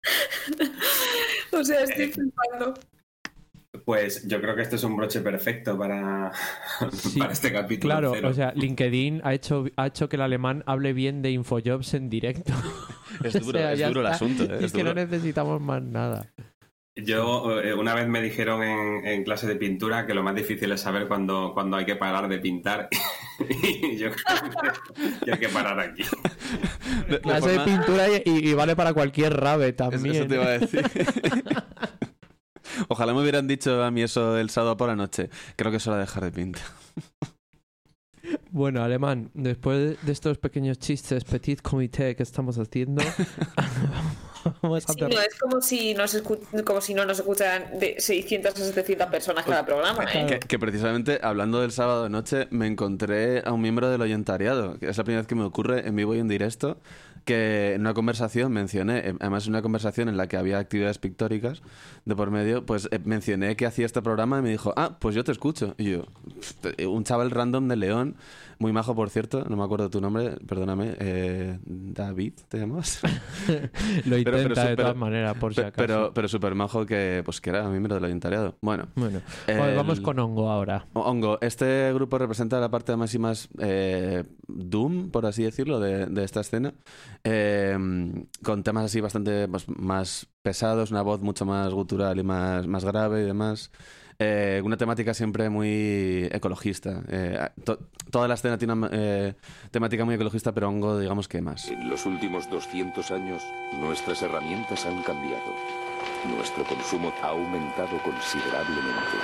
O sea, Eh, estoy flipando. Pues yo creo que este es un broche perfecto para, Sí, para este capítulo. Claro, cero. o sea, LinkedIn ha hecho, ha hecho que el alemán hable bien de InfoJobs en directo. Es O duro, sea, es ya duro el está. asunto, ¿eh? Es, Es que no duro. necesitamos más nada. Yo eh, una vez me dijeron en, en clase de pintura que lo más difícil es saber cuándo, cuándo hay que parar de pintar y yo creo que, que hay que parar aquí. De- de Clase de forma- pintura y, y- y vale para cualquier rave Eso- también. Eso te iba a decir. Ojalá me hubieran dicho a mí eso el sábado por la noche. Creo que es hora de dejar de pintar. Bueno, Alemán, después de estos pequeños chistes petit comité que estamos haciendo, vamos a Sí, hacer... no, es como si, nos escu- como si no nos escucharan de seiscientas a setecientas personas cada programa, ¿eh? Que, que precisamente hablando del sábado de noche me encontré a un miembro del oyentariado, que es la primera vez que me ocurre en vivo y en directo, que en una conversación mencioné, además en una conversación en la que había actividades pictóricas de por medio, pues eh, mencioné que hacía este programa y me dijo, ah, pues yo te escucho. Y yo, un chaval random de León, muy majo, por cierto, no me acuerdo tu nombre, perdóname, eh, David, ¿te llamas? Lo intenta pero, pero, de pero, todas maneras, por si acaso. Pero, pero súper majo que, pues, que era miembro del voluntariado. Bueno, bueno el... Oye, vamos con Hongo ahora. Hongo, este grupo representa la parte más y más eh, doom, por así decirlo, de, de esta escena, eh, con temas así bastante pues, más pesados, una voz mucho más gutural y más, más grave y demás. Eh, una temática siempre muy ecologista. Eh, to, toda la escena tiene una eh, temática muy ecologista, pero Hongo, digamos que más. En los últimos doscientos años, nuestras herramientas han cambiado. Nuestro consumo ha aumentado considerablemente.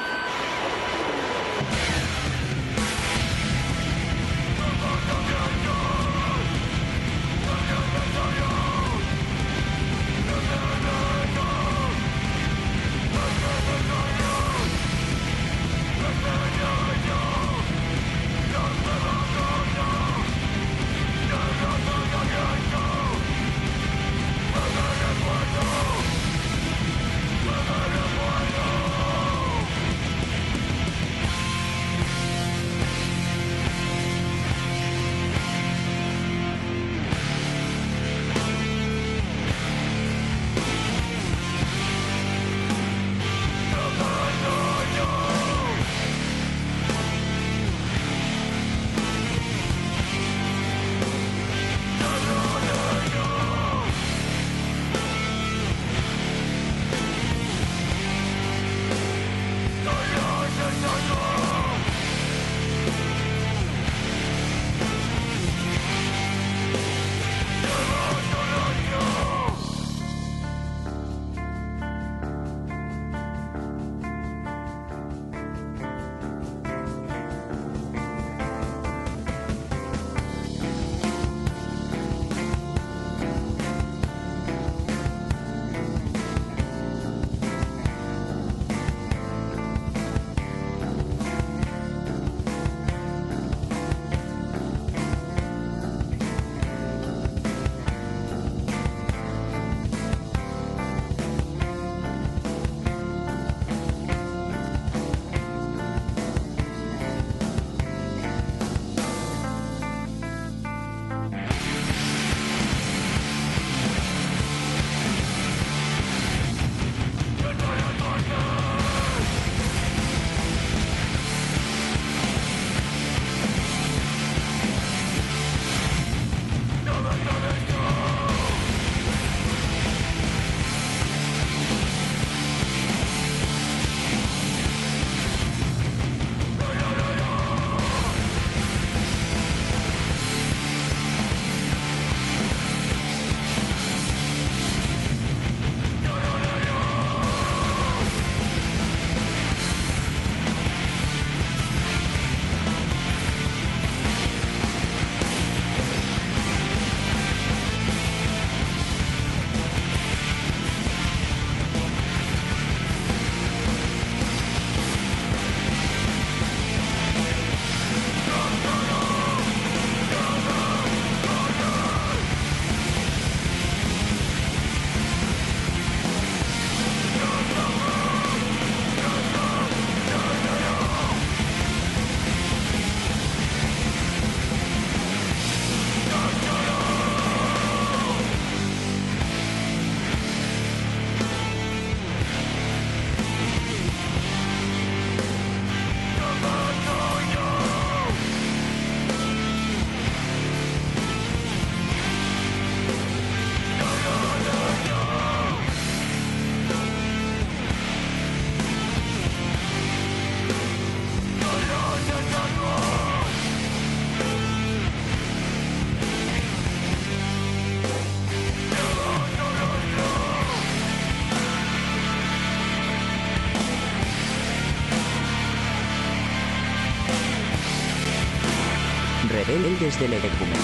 Rebeldes del Ecumen.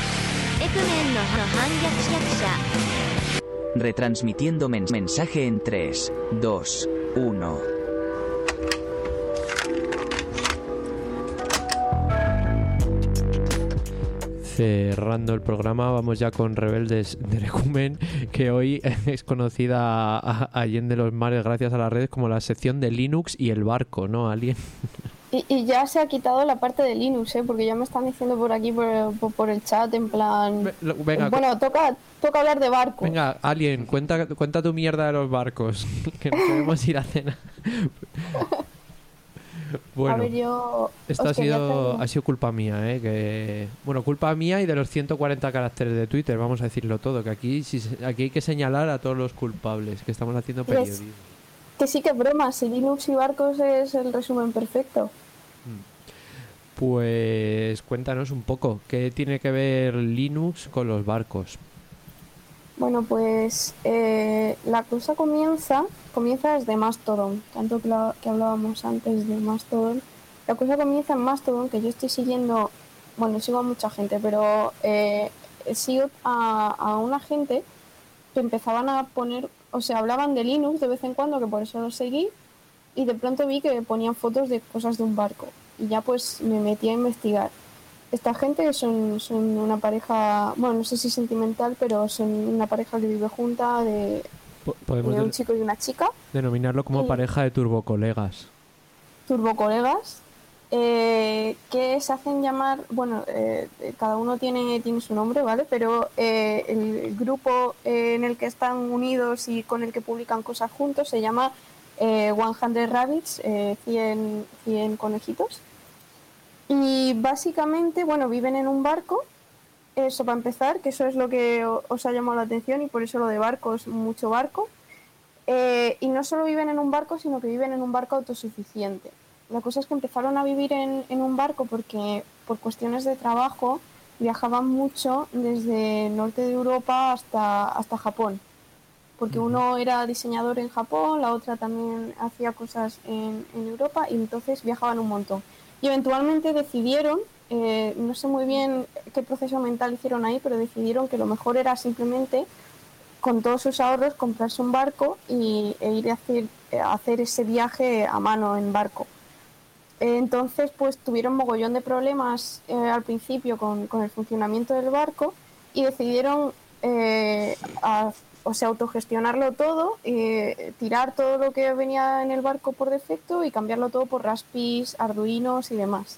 Retransmitiendo men mensaje en tres, dos, uno. Cerrando el programa, vamos ya con Rebeldes del Ecumen, que hoy es conocida a, a Allende los Mares gracias a las redes como la sección de Linux y el barco, ¿no, Alien? Y, y ya se ha quitado la parte de Linux, ¿eh? Porque ya me están diciendo por aquí, por, por, por el chat, en plan... Venga, bueno, toca, toca hablar de barcos. Venga, Alien, cuenta, cuenta tu mierda de los barcos, que no queremos ir a cenar. Bueno, a ver, yo esto ha sido, ha sido culpa mía, ¿eh? Que, bueno, culpa mía y de los ciento cuarenta caracteres de Twitter, vamos a decirlo todo, que aquí, si, aquí hay que señalar a todos los culpables, que estamos haciendo periodismo. Que sí que es broma, si Linux y barcos es el resumen perfecto. Pues cuéntanos un poco, ¿qué tiene que ver Linux con los barcos? Bueno, pues eh, la cosa comienza, comienza desde Mastodon, tanto que, la, que hablábamos antes de Mastodon. La cosa comienza en Mastodon, que yo estoy siguiendo, bueno, sigo a mucha gente, pero eh, sigo a, a una gente que empezaban a poner, o sea, hablaban de Linux de vez en cuando, que por eso lo seguí, y de pronto vi que ponían fotos de cosas de un barco, y ya pues me metí a investigar. Esta gente son, son una pareja, bueno, no sé si sentimental, pero son una pareja que vive junta de, de un chico y una chica. Denominarlo como y pareja de turbocolegas. Turbocolegas, eh, que se hacen llamar, bueno, eh, cada uno tiene, tiene su nombre, ¿vale? Pero eh, el grupo eh, en el que están unidos y con el que publican cosas juntos se llama eh, cien Rabbits, eh, cien, cien conejitos. Y básicamente, bueno, viven en un barco, eso para empezar, que eso es lo que os ha llamado la atención y por eso lo de barcos, mucho barco. Eh, y no solo viven en un barco, sino que viven en un barco autosuficiente. La cosa es que empezaron a vivir en, en un barco porque por cuestiones de trabajo viajaban mucho desde el norte de Europa hasta, hasta Japón. Porque uno era diseñador en Japón, la otra también hacía cosas en, en Europa y entonces viajaban un montón. Y eventualmente decidieron, eh, no sé muy bien qué proceso mental hicieron ahí, pero decidieron que lo mejor era simplemente, con todos sus ahorros, comprarse un barco y, e ir a hacer, a hacer ese viaje a mano en barco. Eh, entonces, pues tuvieron mogollón de problemas eh, al principio con, con el funcionamiento del barco y decidieron eh, a, o sea, autogestionarlo todo, eh, tirar todo lo que venía en el barco por defecto y cambiarlo todo por Raspis, Arduinos y demás.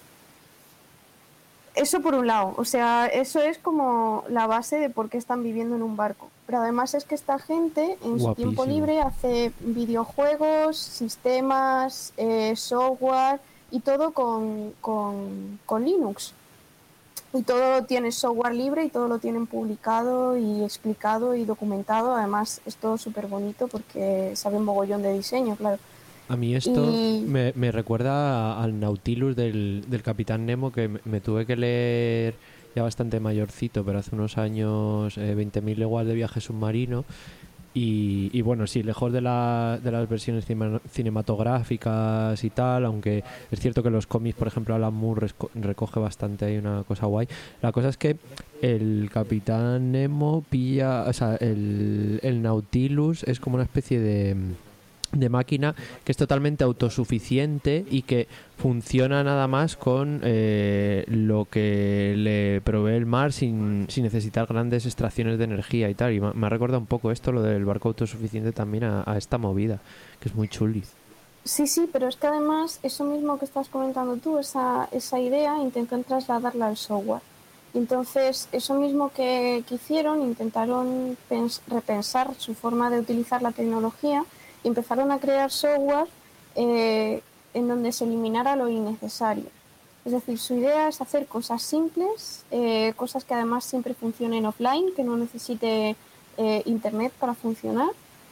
Eso por un lado, o sea, eso es como la base de por qué están viviendo en un barco. Pero además es que esta gente en su tiempo libre hace videojuegos, sistemas, eh, software y todo con, con, con Linux. Y todo tiene software libre y todo lo tienen publicado y explicado y documentado. Además es todo súper bonito porque saben mogollón de diseño, claro. A mí esto y... me, me recuerda al Nautilus del, del Capitán Nemo, que me, me tuve que leer ya bastante mayorcito, pero hace unos años, eh, veinte mil leguas de viaje submarino. Y, y bueno, sí, lejos de, la, de las versiones cima, cinematográficas y tal, aunque es cierto que los cómics, por ejemplo, Alan Moore recoge bastante ahí una cosa guay. La cosa es que el Capitán Nemo pilla, o sea, el, el Nautilus es como una especie de... de máquina que es totalmente autosuficiente y que funciona nada más con eh, lo que le provee el mar sin, sin necesitar grandes extracciones de energía y tal. Y me, me ha recordado un poco esto, lo del barco autosuficiente también a, a esta movida, que es muy chuli. Sí, sí, pero es que además eso mismo que estás comentando tú, esa, esa idea, intentan trasladarla al software. Entonces, eso mismo que, que hicieron, intentaron pens- repensar su forma de utilizar la tecnología y empezaron a crear software eh, en donde se eliminara lo innecesario. Es decir, su idea es hacer cosas simples, eh, cosas que además siempre funcionen offline, que no necesite eh, internet para funcionar.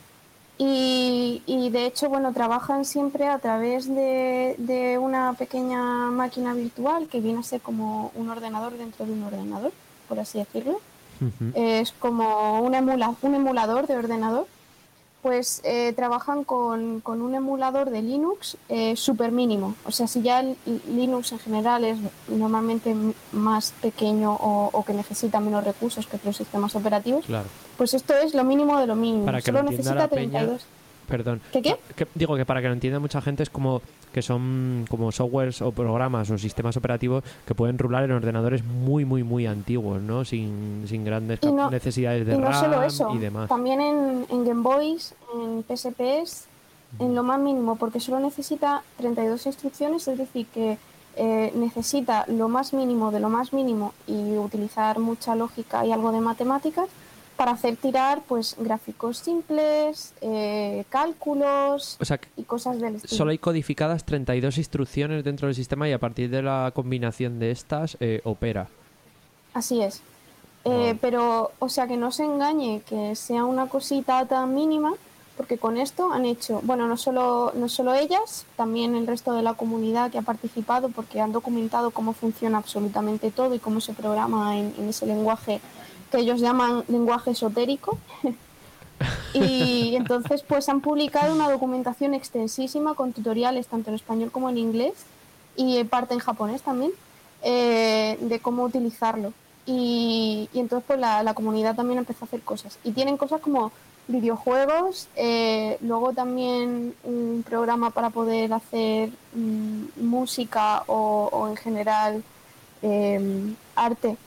Y, y de hecho, bueno, trabajan siempre a través de, de una pequeña máquina virtual que viene a ser como un ordenador dentro de un ordenador, por así decirlo. Uh-huh. Es como un, emula, un emulador de ordenador. Pues eh, trabajan con, con un emulador de Linux eh, súper mínimo. O sea, si ya el Linux en general es normalmente más pequeño o, o que necesita menos recursos que otros sistemas operativos, claro. Pues esto es lo mínimo de lo mínimo. Para que Solo lo necesita la treinta y dos. Peña, Perdón. ¿Qué qué? Que, digo que para que lo entienda mucha gente es como que son como softwares o programas o sistemas operativos que pueden rular en ordenadores muy, muy, muy antiguos, ¿no? Sin, sin grandes Y no- necesidades de y no RAM solo eso, y demás. también en, en Game Boys, en P S Ps, en lo más mínimo, porque solo necesita treinta y dos instrucciones, es decir, que eh, necesita lo más mínimo de lo más mínimo y utilizar mucha lógica y algo de matemáticas para hacer tirar pues gráficos simples, eh, cálculos O sea, que y cosas del estilo. solo hay codificadas treinta y dos instrucciones dentro del sistema y a partir de la combinación de estas eh, opera. Así es. Eh, pero, o sea, que no se engañe que sea una cosita tan mínima, porque con esto han hecho, bueno, no solo, no solo ellas, también el resto de la comunidad que ha participado, porque han documentado cómo funciona absolutamente todo y cómo se programa en, en ese lenguaje que ellos llaman lenguaje esotérico. Y entonces pues han publicado una documentación extensísima con tutoriales tanto en español como en inglés y parte en japonés también, eh, de cómo utilizarlo. Y, y entonces pues la, la comunidad también empezó a hacer cosas. Y tienen cosas como videojuegos, eh, luego también un programa para poder hacer mm, música o, o en general eh, arte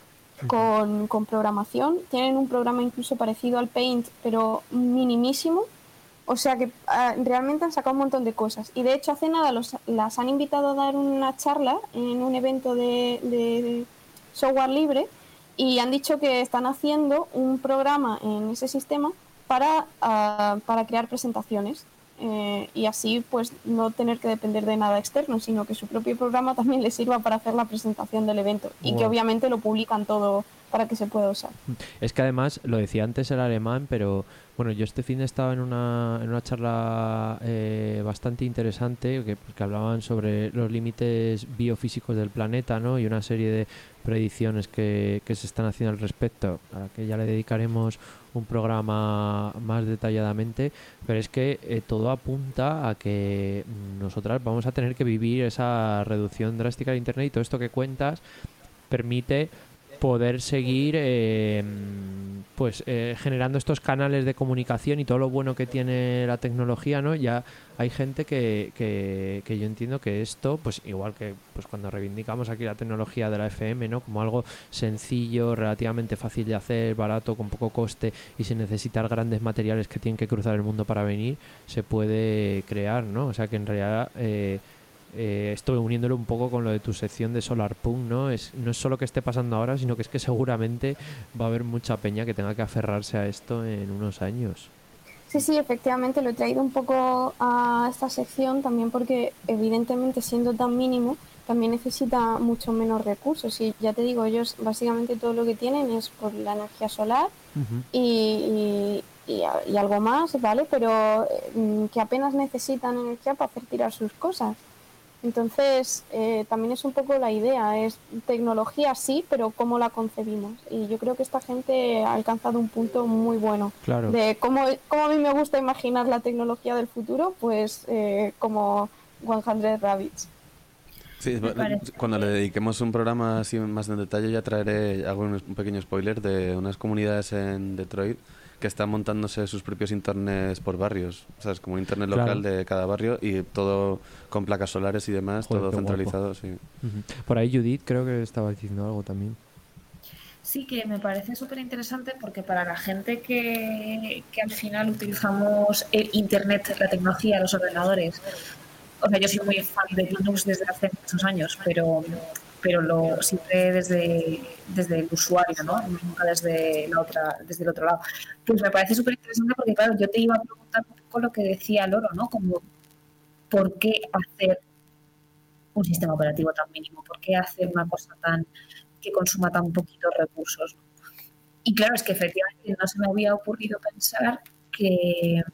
con, con programación. Tienen un programa incluso parecido al Paint, pero minimísimo. O sea que uh, realmente han sacado un montón de cosas. Y de hecho hace nada los, las han invitado a dar una charla en un evento de, de software libre y han dicho que están haciendo un programa en ese sistema para, uh, para crear presentaciones. Eh, y así pues no tener que depender de nada externo, sino que su propio programa también les sirva para hacer la presentación del evento y Wow. que obviamente lo publican todo para que se pueda usar. Es que además, lo decía antes el alemán, pero bueno, yo este fin estaba en una, en una charla eh, bastante interesante que, que hablaban sobre los límites biofísicos del planeta, ¿no? Y una serie de predicciones que, que se están haciendo al respecto, a la que ya le dedicaremos un programa más detalladamente, pero es que eh, todo apunta a que nosotras vamos a tener que vivir esa reducción drástica de Internet y todo esto que cuentas permite poder seguir eh, pues eh, generando estos canales de comunicación y todo lo bueno que tiene la tecnología, ¿no? Ya hay gente que, que, que yo entiendo que esto, pues igual que pues cuando reivindicamos aquí la tecnología de la F M, ¿no? Como algo sencillo, relativamente fácil de hacer, barato, con poco coste y sin necesitar grandes materiales que tienen que cruzar el mundo para venir, se puede crear, ¿no? O sea que en realidad eh, Eh, estoy uniéndolo un poco con lo de tu sección de Solarpunk, ¿no? Es, no es solo que esté pasando ahora, sino que es que seguramente va a haber mucha peña que tenga que aferrarse a esto en unos años. Sí, sí, efectivamente lo he traído un poco a esta sección también porque evidentemente siendo tan mínimo también necesita mucho menos recursos y ya te digo, ellos básicamente todo lo que tienen es por la energía solar Uh-huh. y, y, y, y algo más, ¿vale? Pero eh, que apenas necesitan energía para hacer tirar sus cosas. Entonces, eh, también es un poco la idea, es tecnología sí, pero cómo la concebimos. Y yo creo que esta gente ha alcanzado un punto muy bueno. Claro. De cómo, cómo a mí me gusta imaginar la tecnología del futuro, pues eh, como cien Rabbits. Sí, cuando le dediquemos un programa así más en detalle ya traeré hago un, un pequeño spoiler de unas comunidades en Detroit que están montándose sus propios internets por barrios, ¿sabes? Como internet local Claro. de cada barrio y todo con placas solares y demás, Joder, todo qué centralizado, guapo. sí. Uh-huh. Por ahí Judith creo que estaba diciendo algo también. Sí, que me parece súper interesante porque para la gente que, que al final utilizamos el Internet, la tecnología, los ordenadores, o sea, yo soy muy fan de Linux desde hace muchos años, pero pero lo siempre desde, desde el usuario, ¿no? Nunca desde la otra, desde el otro lado. Pues me parece súper interesante porque, claro, yo te iba a preguntar un poco lo que decía Loro, ¿no? Como, ¿por qué hacer un sistema operativo tan mínimo? ¿Por qué hacer una cosa tan que consuma tan poquitos recursos? Y claro, es que efectivamente no se me había ocurrido pensar que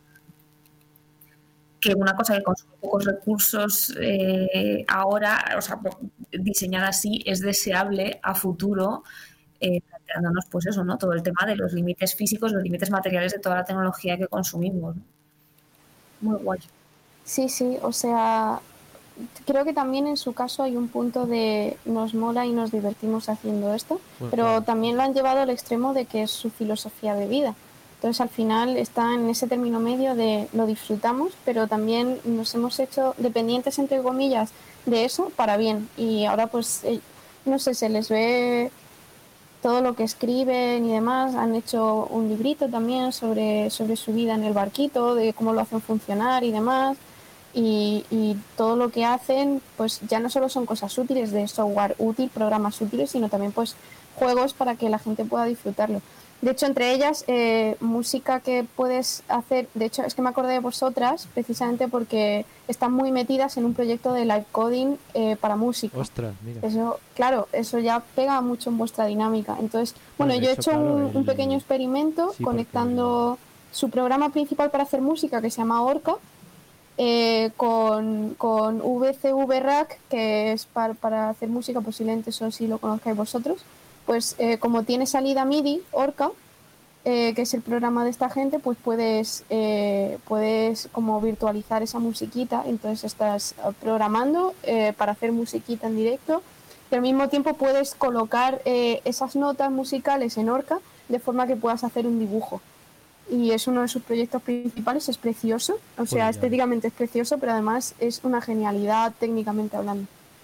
que una cosa que consume pocos recursos eh, ahora, o sea, diseñada así, es deseable a futuro, eh, planteándonos pues eso, ¿no? Todo el tema de los límites físicos, los límites materiales de toda la tecnología que consumimos, ¿no? Muy guay. Sí, sí, o sea, creo que también en su caso hay un punto de nos mola y nos divertimos haciendo esto, Bueno, pero claro. también lo han llevado al extremo de que es su filosofía de vida. Entonces al final está en ese término medio de lo disfrutamos, pero también nos hemos hecho dependientes, entre comillas, de eso para bien. Y ahora pues, eh, no sé, se les ve todo lo que escriben y demás. Han hecho un librito también sobre, sobre su vida en el barquito, de cómo lo hacen funcionar y demás. Y, y todo lo que hacen, pues ya no solo son cosas útiles de software útil, programas útiles, sino también pues juegos para que la gente pueda disfrutarlo. De hecho, entre ellas, eh, música que puedes hacer, de hecho, es que me acordé de vosotras, precisamente porque están muy metidas en un proyecto de live coding eh, para música. Ostras, mira. Eso, claro, eso ya pega mucho en vuestra dinámica. Entonces, bueno, Pues de yo he hecho, hecho claro, un, el- un pequeño experimento Sí, conectando su programa principal para hacer música, que se llama Orca, eh, con, con V C V Rack, que es para, para hacer música, posiblemente eso sí lo conozcáis vosotros. Pues eh, como tiene salida MIDI, Orca, eh, que es el programa de esta gente, pues puedes, eh, puedes como virtualizar esa musiquita. Entonces estás programando eh, para hacer musiquita en directo y al mismo tiempo puedes colocar eh, esas notas musicales en Orca de forma que puedas hacer un dibujo. Y es uno de sus proyectos principales, es precioso, o sea, ya. estéticamente es precioso, pero además es una genialidad técnicamente hablando.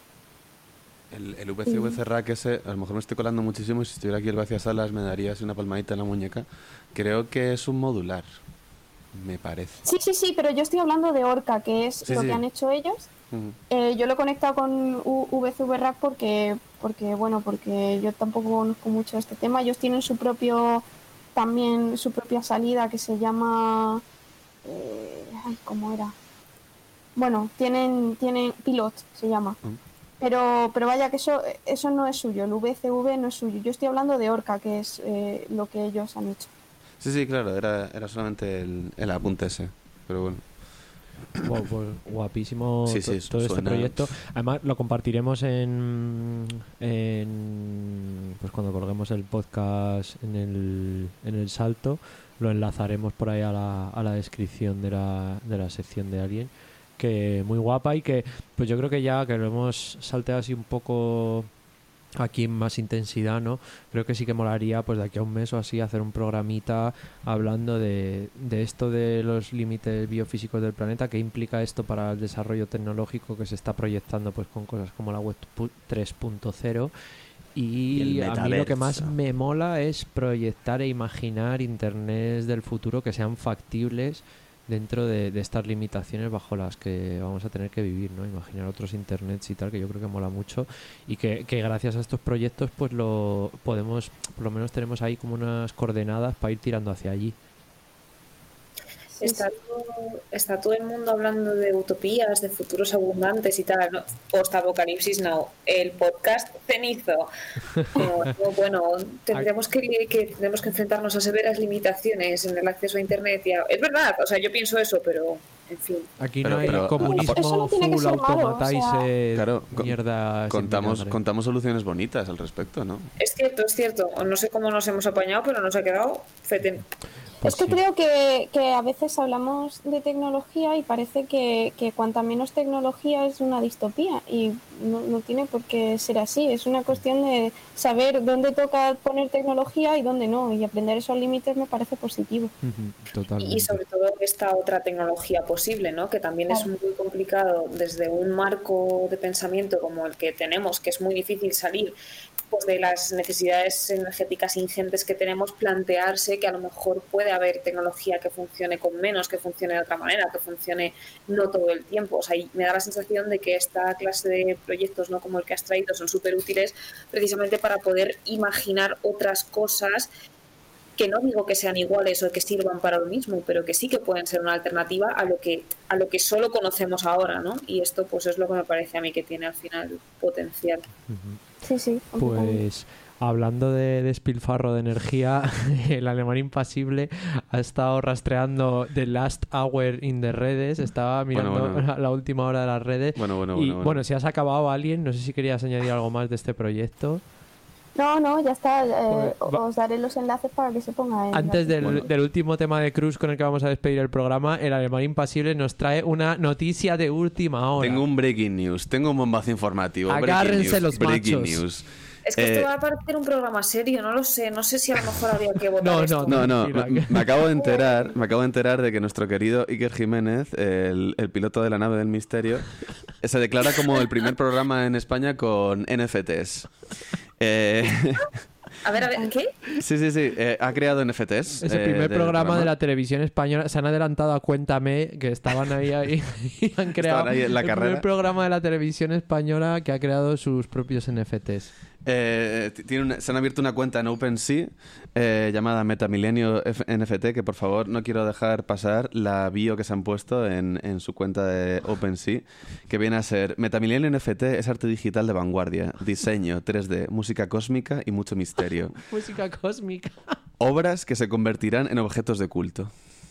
El, el V C V Sí. C Rack ese, a lo mejor me estoy colando muchísimo y si estuviera aquí el Vacías Salas me darías una palmadita en la muñeca. Creo que es un modular, me parece. Sí, sí, sí, pero yo estoy hablando de Orca, que es Sí, lo sí. que han hecho ellos. Ujú. Eh, yo lo he conectado con U- V C V Rack porque, porque, bueno, porque yo tampoco conozco mucho este tema. Ellos tienen su propio, también su propia salida que se llama, eh, ay, ¿cómo era? Bueno, tienen, tienen Pilot, se llama. Pero, pero vaya que eso, eso no es suyo, el V C V no es suyo. Yo estoy hablando de Orca, que es eh, lo que ellos han hecho. Sí, sí, claro, era, era solamente el, el apunte ese, pero bueno. Guau, pues, guapísimo Sí, to- sí, todo este suena- proyecto. Además, lo compartiremos en, en pues cuando colguemos el podcast en el, en el salto, lo enlazaremos por ahí a la, a la descripción de la, de la sección de Alien, que muy guapa y que pues yo creo que ya que lo hemos salteado así un poco aquí en más intensidad, ¿no? Creo que sí que molaría pues de aquí a un mes o así hacer un programita hablando de, de esto de los límites biofísicos del planeta, qué implica esto para el desarrollo tecnológico que se está proyectando pues con cosas como la web pu- tres punto cero y, Y el a mí lo que más metaverso. me mola es proyectar e imaginar internets del futuro que sean factibles dentro de, de estas limitaciones bajo las que vamos a tener que vivir, ¿no? Imaginar otros internets y tal, que yo creo que mola mucho y que, que gracias a estos proyectos pues lo podemos, por lo menos tenemos ahí como unas coordenadas para ir tirando hacia allí. Está todo, está todo el mundo hablando de utopías, de futuros abundantes y tal, ¿no? Post-Apocalipsis Now, el podcast cenizo. Como, como, bueno, tendremos que, que, tendremos que enfrentarnos a severas limitaciones en el acceso a Internet. Y a- es verdad, o sea, yo pienso eso, pero en fin. Aquí Pero- no hay pero- comunismo Eso no tiene que full ser malo, o automatize, Claro, con- mierda. sin contamos, vinagre. contamos soluciones bonitas al respecto, ¿no? Es cierto, es cierto. No sé cómo nos hemos apañado, pero nos ha quedado feten. Pues es que sí. creo que, que a veces hablamos de tecnología y parece que, que cuanta menos tecnología es una distopía y no, no tiene por qué ser así. Es una cuestión de saber dónde toca poner tecnología y dónde no, y aprender esos límites me parece positivo. Ujú, Totalmente. Y sobre todo esta otra tecnología posible, ¿no? Que también es Claro. muy complicado desde un marco de pensamiento como el que tenemos, que es muy difícil salir pues, de las necesidades energéticas ingentes que tenemos, plantearse que a lo mejor puede haber tecnología que funcione con menos, que funcione de otra manera, que funcione no todo el tiempo. O sea, y me da la sensación de que esta clase de proyectos, ¿no? Como el que has traído, son súper útiles precisamente para poder imaginar otras cosas que no digo que sean iguales o que sirvan para lo mismo, pero que sí que pueden ser una alternativa a lo que a lo que solo conocemos ahora, ¿no? Y esto pues es lo que me parece a mí que tiene al final potencial. Ujú. Sí, sí. completamente. Pues hablando de despilfarro de energía, el alemán impasible ha estado rastreando The Last Hour in the redes, estaba mirando Bueno, bueno. La, la última hora de las redes. Bueno, bueno, y bueno, bueno. bueno, si has acabado alguien, no sé si querías añadir algo más de este proyecto. No, no, ya está. eh, Pues, va- os daré los enlaces para que se ponga en Antes la- del, Bueno. del último tema de Cruz con el que vamos a despedir el programa, el alemán impasible nos trae una noticia de última hora. Tengo un breaking news, tengo un bombazo informativo. breaking Agárrense news, los breaking machos. news. Es que Eh, esto va a parecer un programa serio, no lo sé. No sé si a lo mejor habría que votar No, esto. No, no, Tranquila, me, que- me acabo de enterar, me acabo de enterar de que nuestro querido Iker Jiménez, el, el piloto de la nave del misterio, se declara como el primer programa en España con N F Ts. Eh, A ver, a ver, ¿qué? sí, sí, sí, eh, ha creado N F Ts. Es el eh, primer del programa de la televisión española. Se han adelantado a Cuéntame, que estaban ahí, ahí y han creado Estaban ahí en la el carrera. primer programa de la televisión española que ha creado sus propios N F Ts. Eh, t- tiene una- se han abierto una cuenta en OpenSea eh, llamada Metamilenio F- N F T, que por favor no quiero dejar pasar la bio que se han puesto en, en su cuenta de OpenSea, que viene a ser: Metamilenio N F T es arte digital de vanguardia, diseño, tres D, música cósmica y mucho misterio. Música cósmica. Obras que se convertirán en objetos de culto.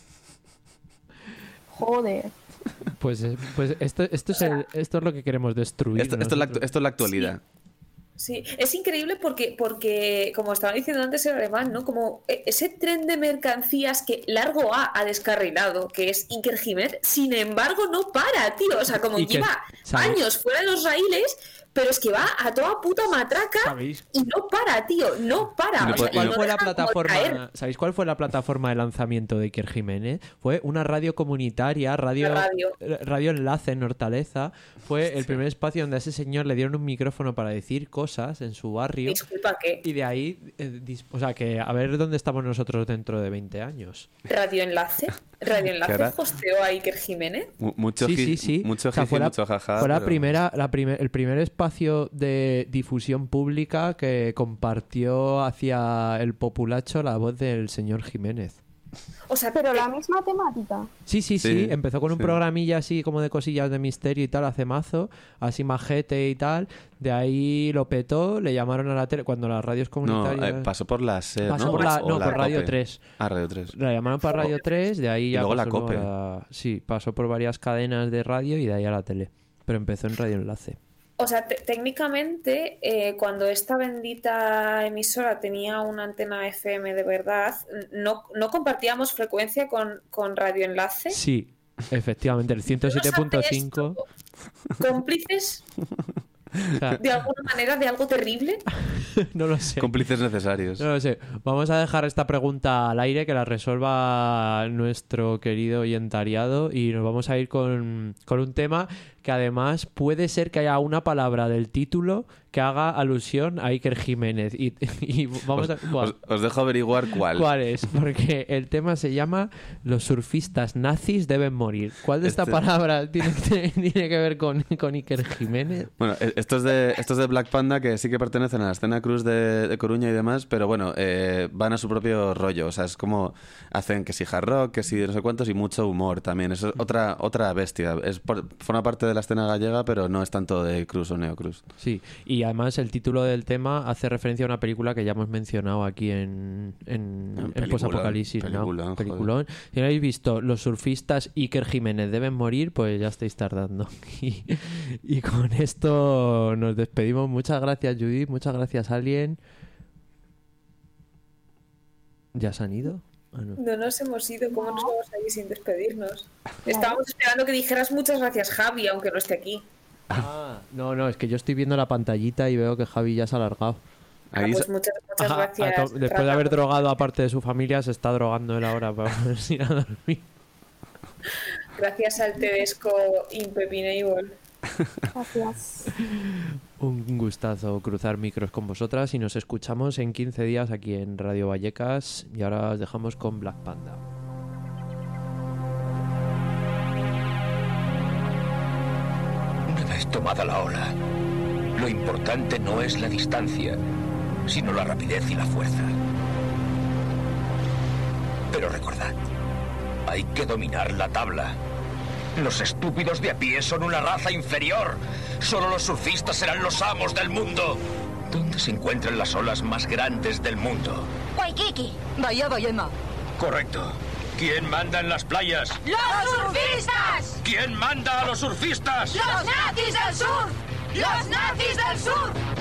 Joder. Pues, eh, pues esto, esto, es el- esto es lo que queremos destruir. Esto, esto es, la, actu- esto es la actualidad. Sí, es increíble porque, porque, como estaba diciendo antes el alemán, ¿no? Como e- ese tren de mercancías que Largo A ha descarrilado, que es Iker Jiménez, sin embargo no para, tío. O sea, como Y que, lleva ¿sabéis? años fuera de los raíles, pero es que va a toda puta matraca ¿Sabéis? y no para, tío, no para. Y no O sea, puede- y ¿Cuál no- no fue la deja como plataforma? caer. ¿Sabéis cuál fue la plataforma de lanzamiento de Iker Jiménez? Fue una radio comunitaria, radio, La radio. eh, radio Enlace en Hortaleza. Fue el primer espacio donde a ese señor le dieron un micrófono para decir cosas en su barrio. Disculpa, ¿qué? Y de ahí, eh, dis- o sea, que a ver dónde estamos nosotros dentro de veinte años. Radio Enlace. Radio Enlace Cara. hosteó a Iker Jiménez. Mu- Mucho Sí, hit, sí, sí. mucho O sea, hit y fue la- mucho jaja. Fue la pero- primera, la primer- el primer espacio de difusión pública que compartió hacia el populacho la voz del señor Jiménez. O sea, Pero la misma temática. Sí, sí, sí, Sí, empezó con un sí. programilla así como de cosillas de misterio y tal, hace mazo, así majete y tal. De ahí lo petó, le llamaron a la tele cuando las radios No, comunitarias... eh, pasó por la SER, Pasó ¿no? por la- O no, por Radio COPE. tres. Ah, Radio tres. La llamaron para Radio tres, de ahí Y ya luego la pasó COPE. a- Sí, pasó por varias cadenas de radio y de ahí a la tele. Pero empezó en Radio Enlace. O sea, te- técnicamente, eh, cuando esta bendita emisora tenía una antena F M de verdad, no, no compartíamos frecuencia con, con Radio Enlace. Sí, efectivamente, el ciento siete punto cinco. ¿Cómplices O sea, de alguna manera de algo terrible? no lo sé. Cómplices necesarios. No lo sé. Vamos a dejar esta pregunta al aire, que la resuelva nuestro querido oyentariado, y nos vamos a ir con, con un tema que además puede ser que haya una palabra del título que haga alusión a Iker Jiménez. Y, y vamos a... Buah. Os, os dejo averiguar cuál. ¿Cuál es? Porque el tema se llama Los surfistas nazis deben morir. ¿Cuál de estas Este- palabras tiene, tiene que ver con, con Iker Jiménez? Bueno, eh, estos de, estos de Black Panda, que sí que pertenecen a la escena cruz de, de Coruña y demás, pero bueno, eh, van a su propio rollo. O sea, es como hacen que si hard rock, que si no sé cuántos, y mucho humor también. Es otra, otra bestia. Es por- forma parte de la escena gallega, pero no es tanto de cruz o neocruz. Sí, y además el título del tema hace referencia a una película que ya hemos mencionado aquí en, en, en Peliculón, Posapocalipsis Now. peliculón, joder. Peliculón. Si no habéis visto Los surfistas Iker Jiménez deben morir, pues ya estáis tardando. Y, y con esto nos despedimos. Muchas gracias, Judith. Muchas gracias, Alien. ¿Ya se han ido? Ah, no. No nos hemos ido, ¿cómo nos vamos a ir sin despedirnos? Estábamos esperando que dijeras muchas gracias, Javi, aunque no esté aquí. Ah, no, no, es que yo estoy viendo la pantallita y veo que Javi ya se ha alargado. Ah, pues muchas, muchas Ajá, gracias. a to- después de haber drogado a parte de su familia, se está drogando él ahora para ir a dormir. Gracias al Tedesco Impepinable. Gracias. Un gustazo cruzar micros con vosotras y nos escuchamos en quince días aquí en Radio Vallecas. Y ahora os dejamos con Black Panda. Una vez tomada la ola, lo importante no es la distancia, sino la rapidez y la fuerza. Pero recordad, hay que dominar la tabla. Los estúpidos de a pie son una raza inferior. Solo los surfistas serán los amos del mundo. ¿Dónde se encuentran las olas más grandes del mundo? Waikiki. Bahía Ballena. Correcto. ¿Quién manda en las playas? ¡Los surfistas! ¿Quién manda a los surfistas? ¡Los nazis del sur! ¡Los nazis del sur!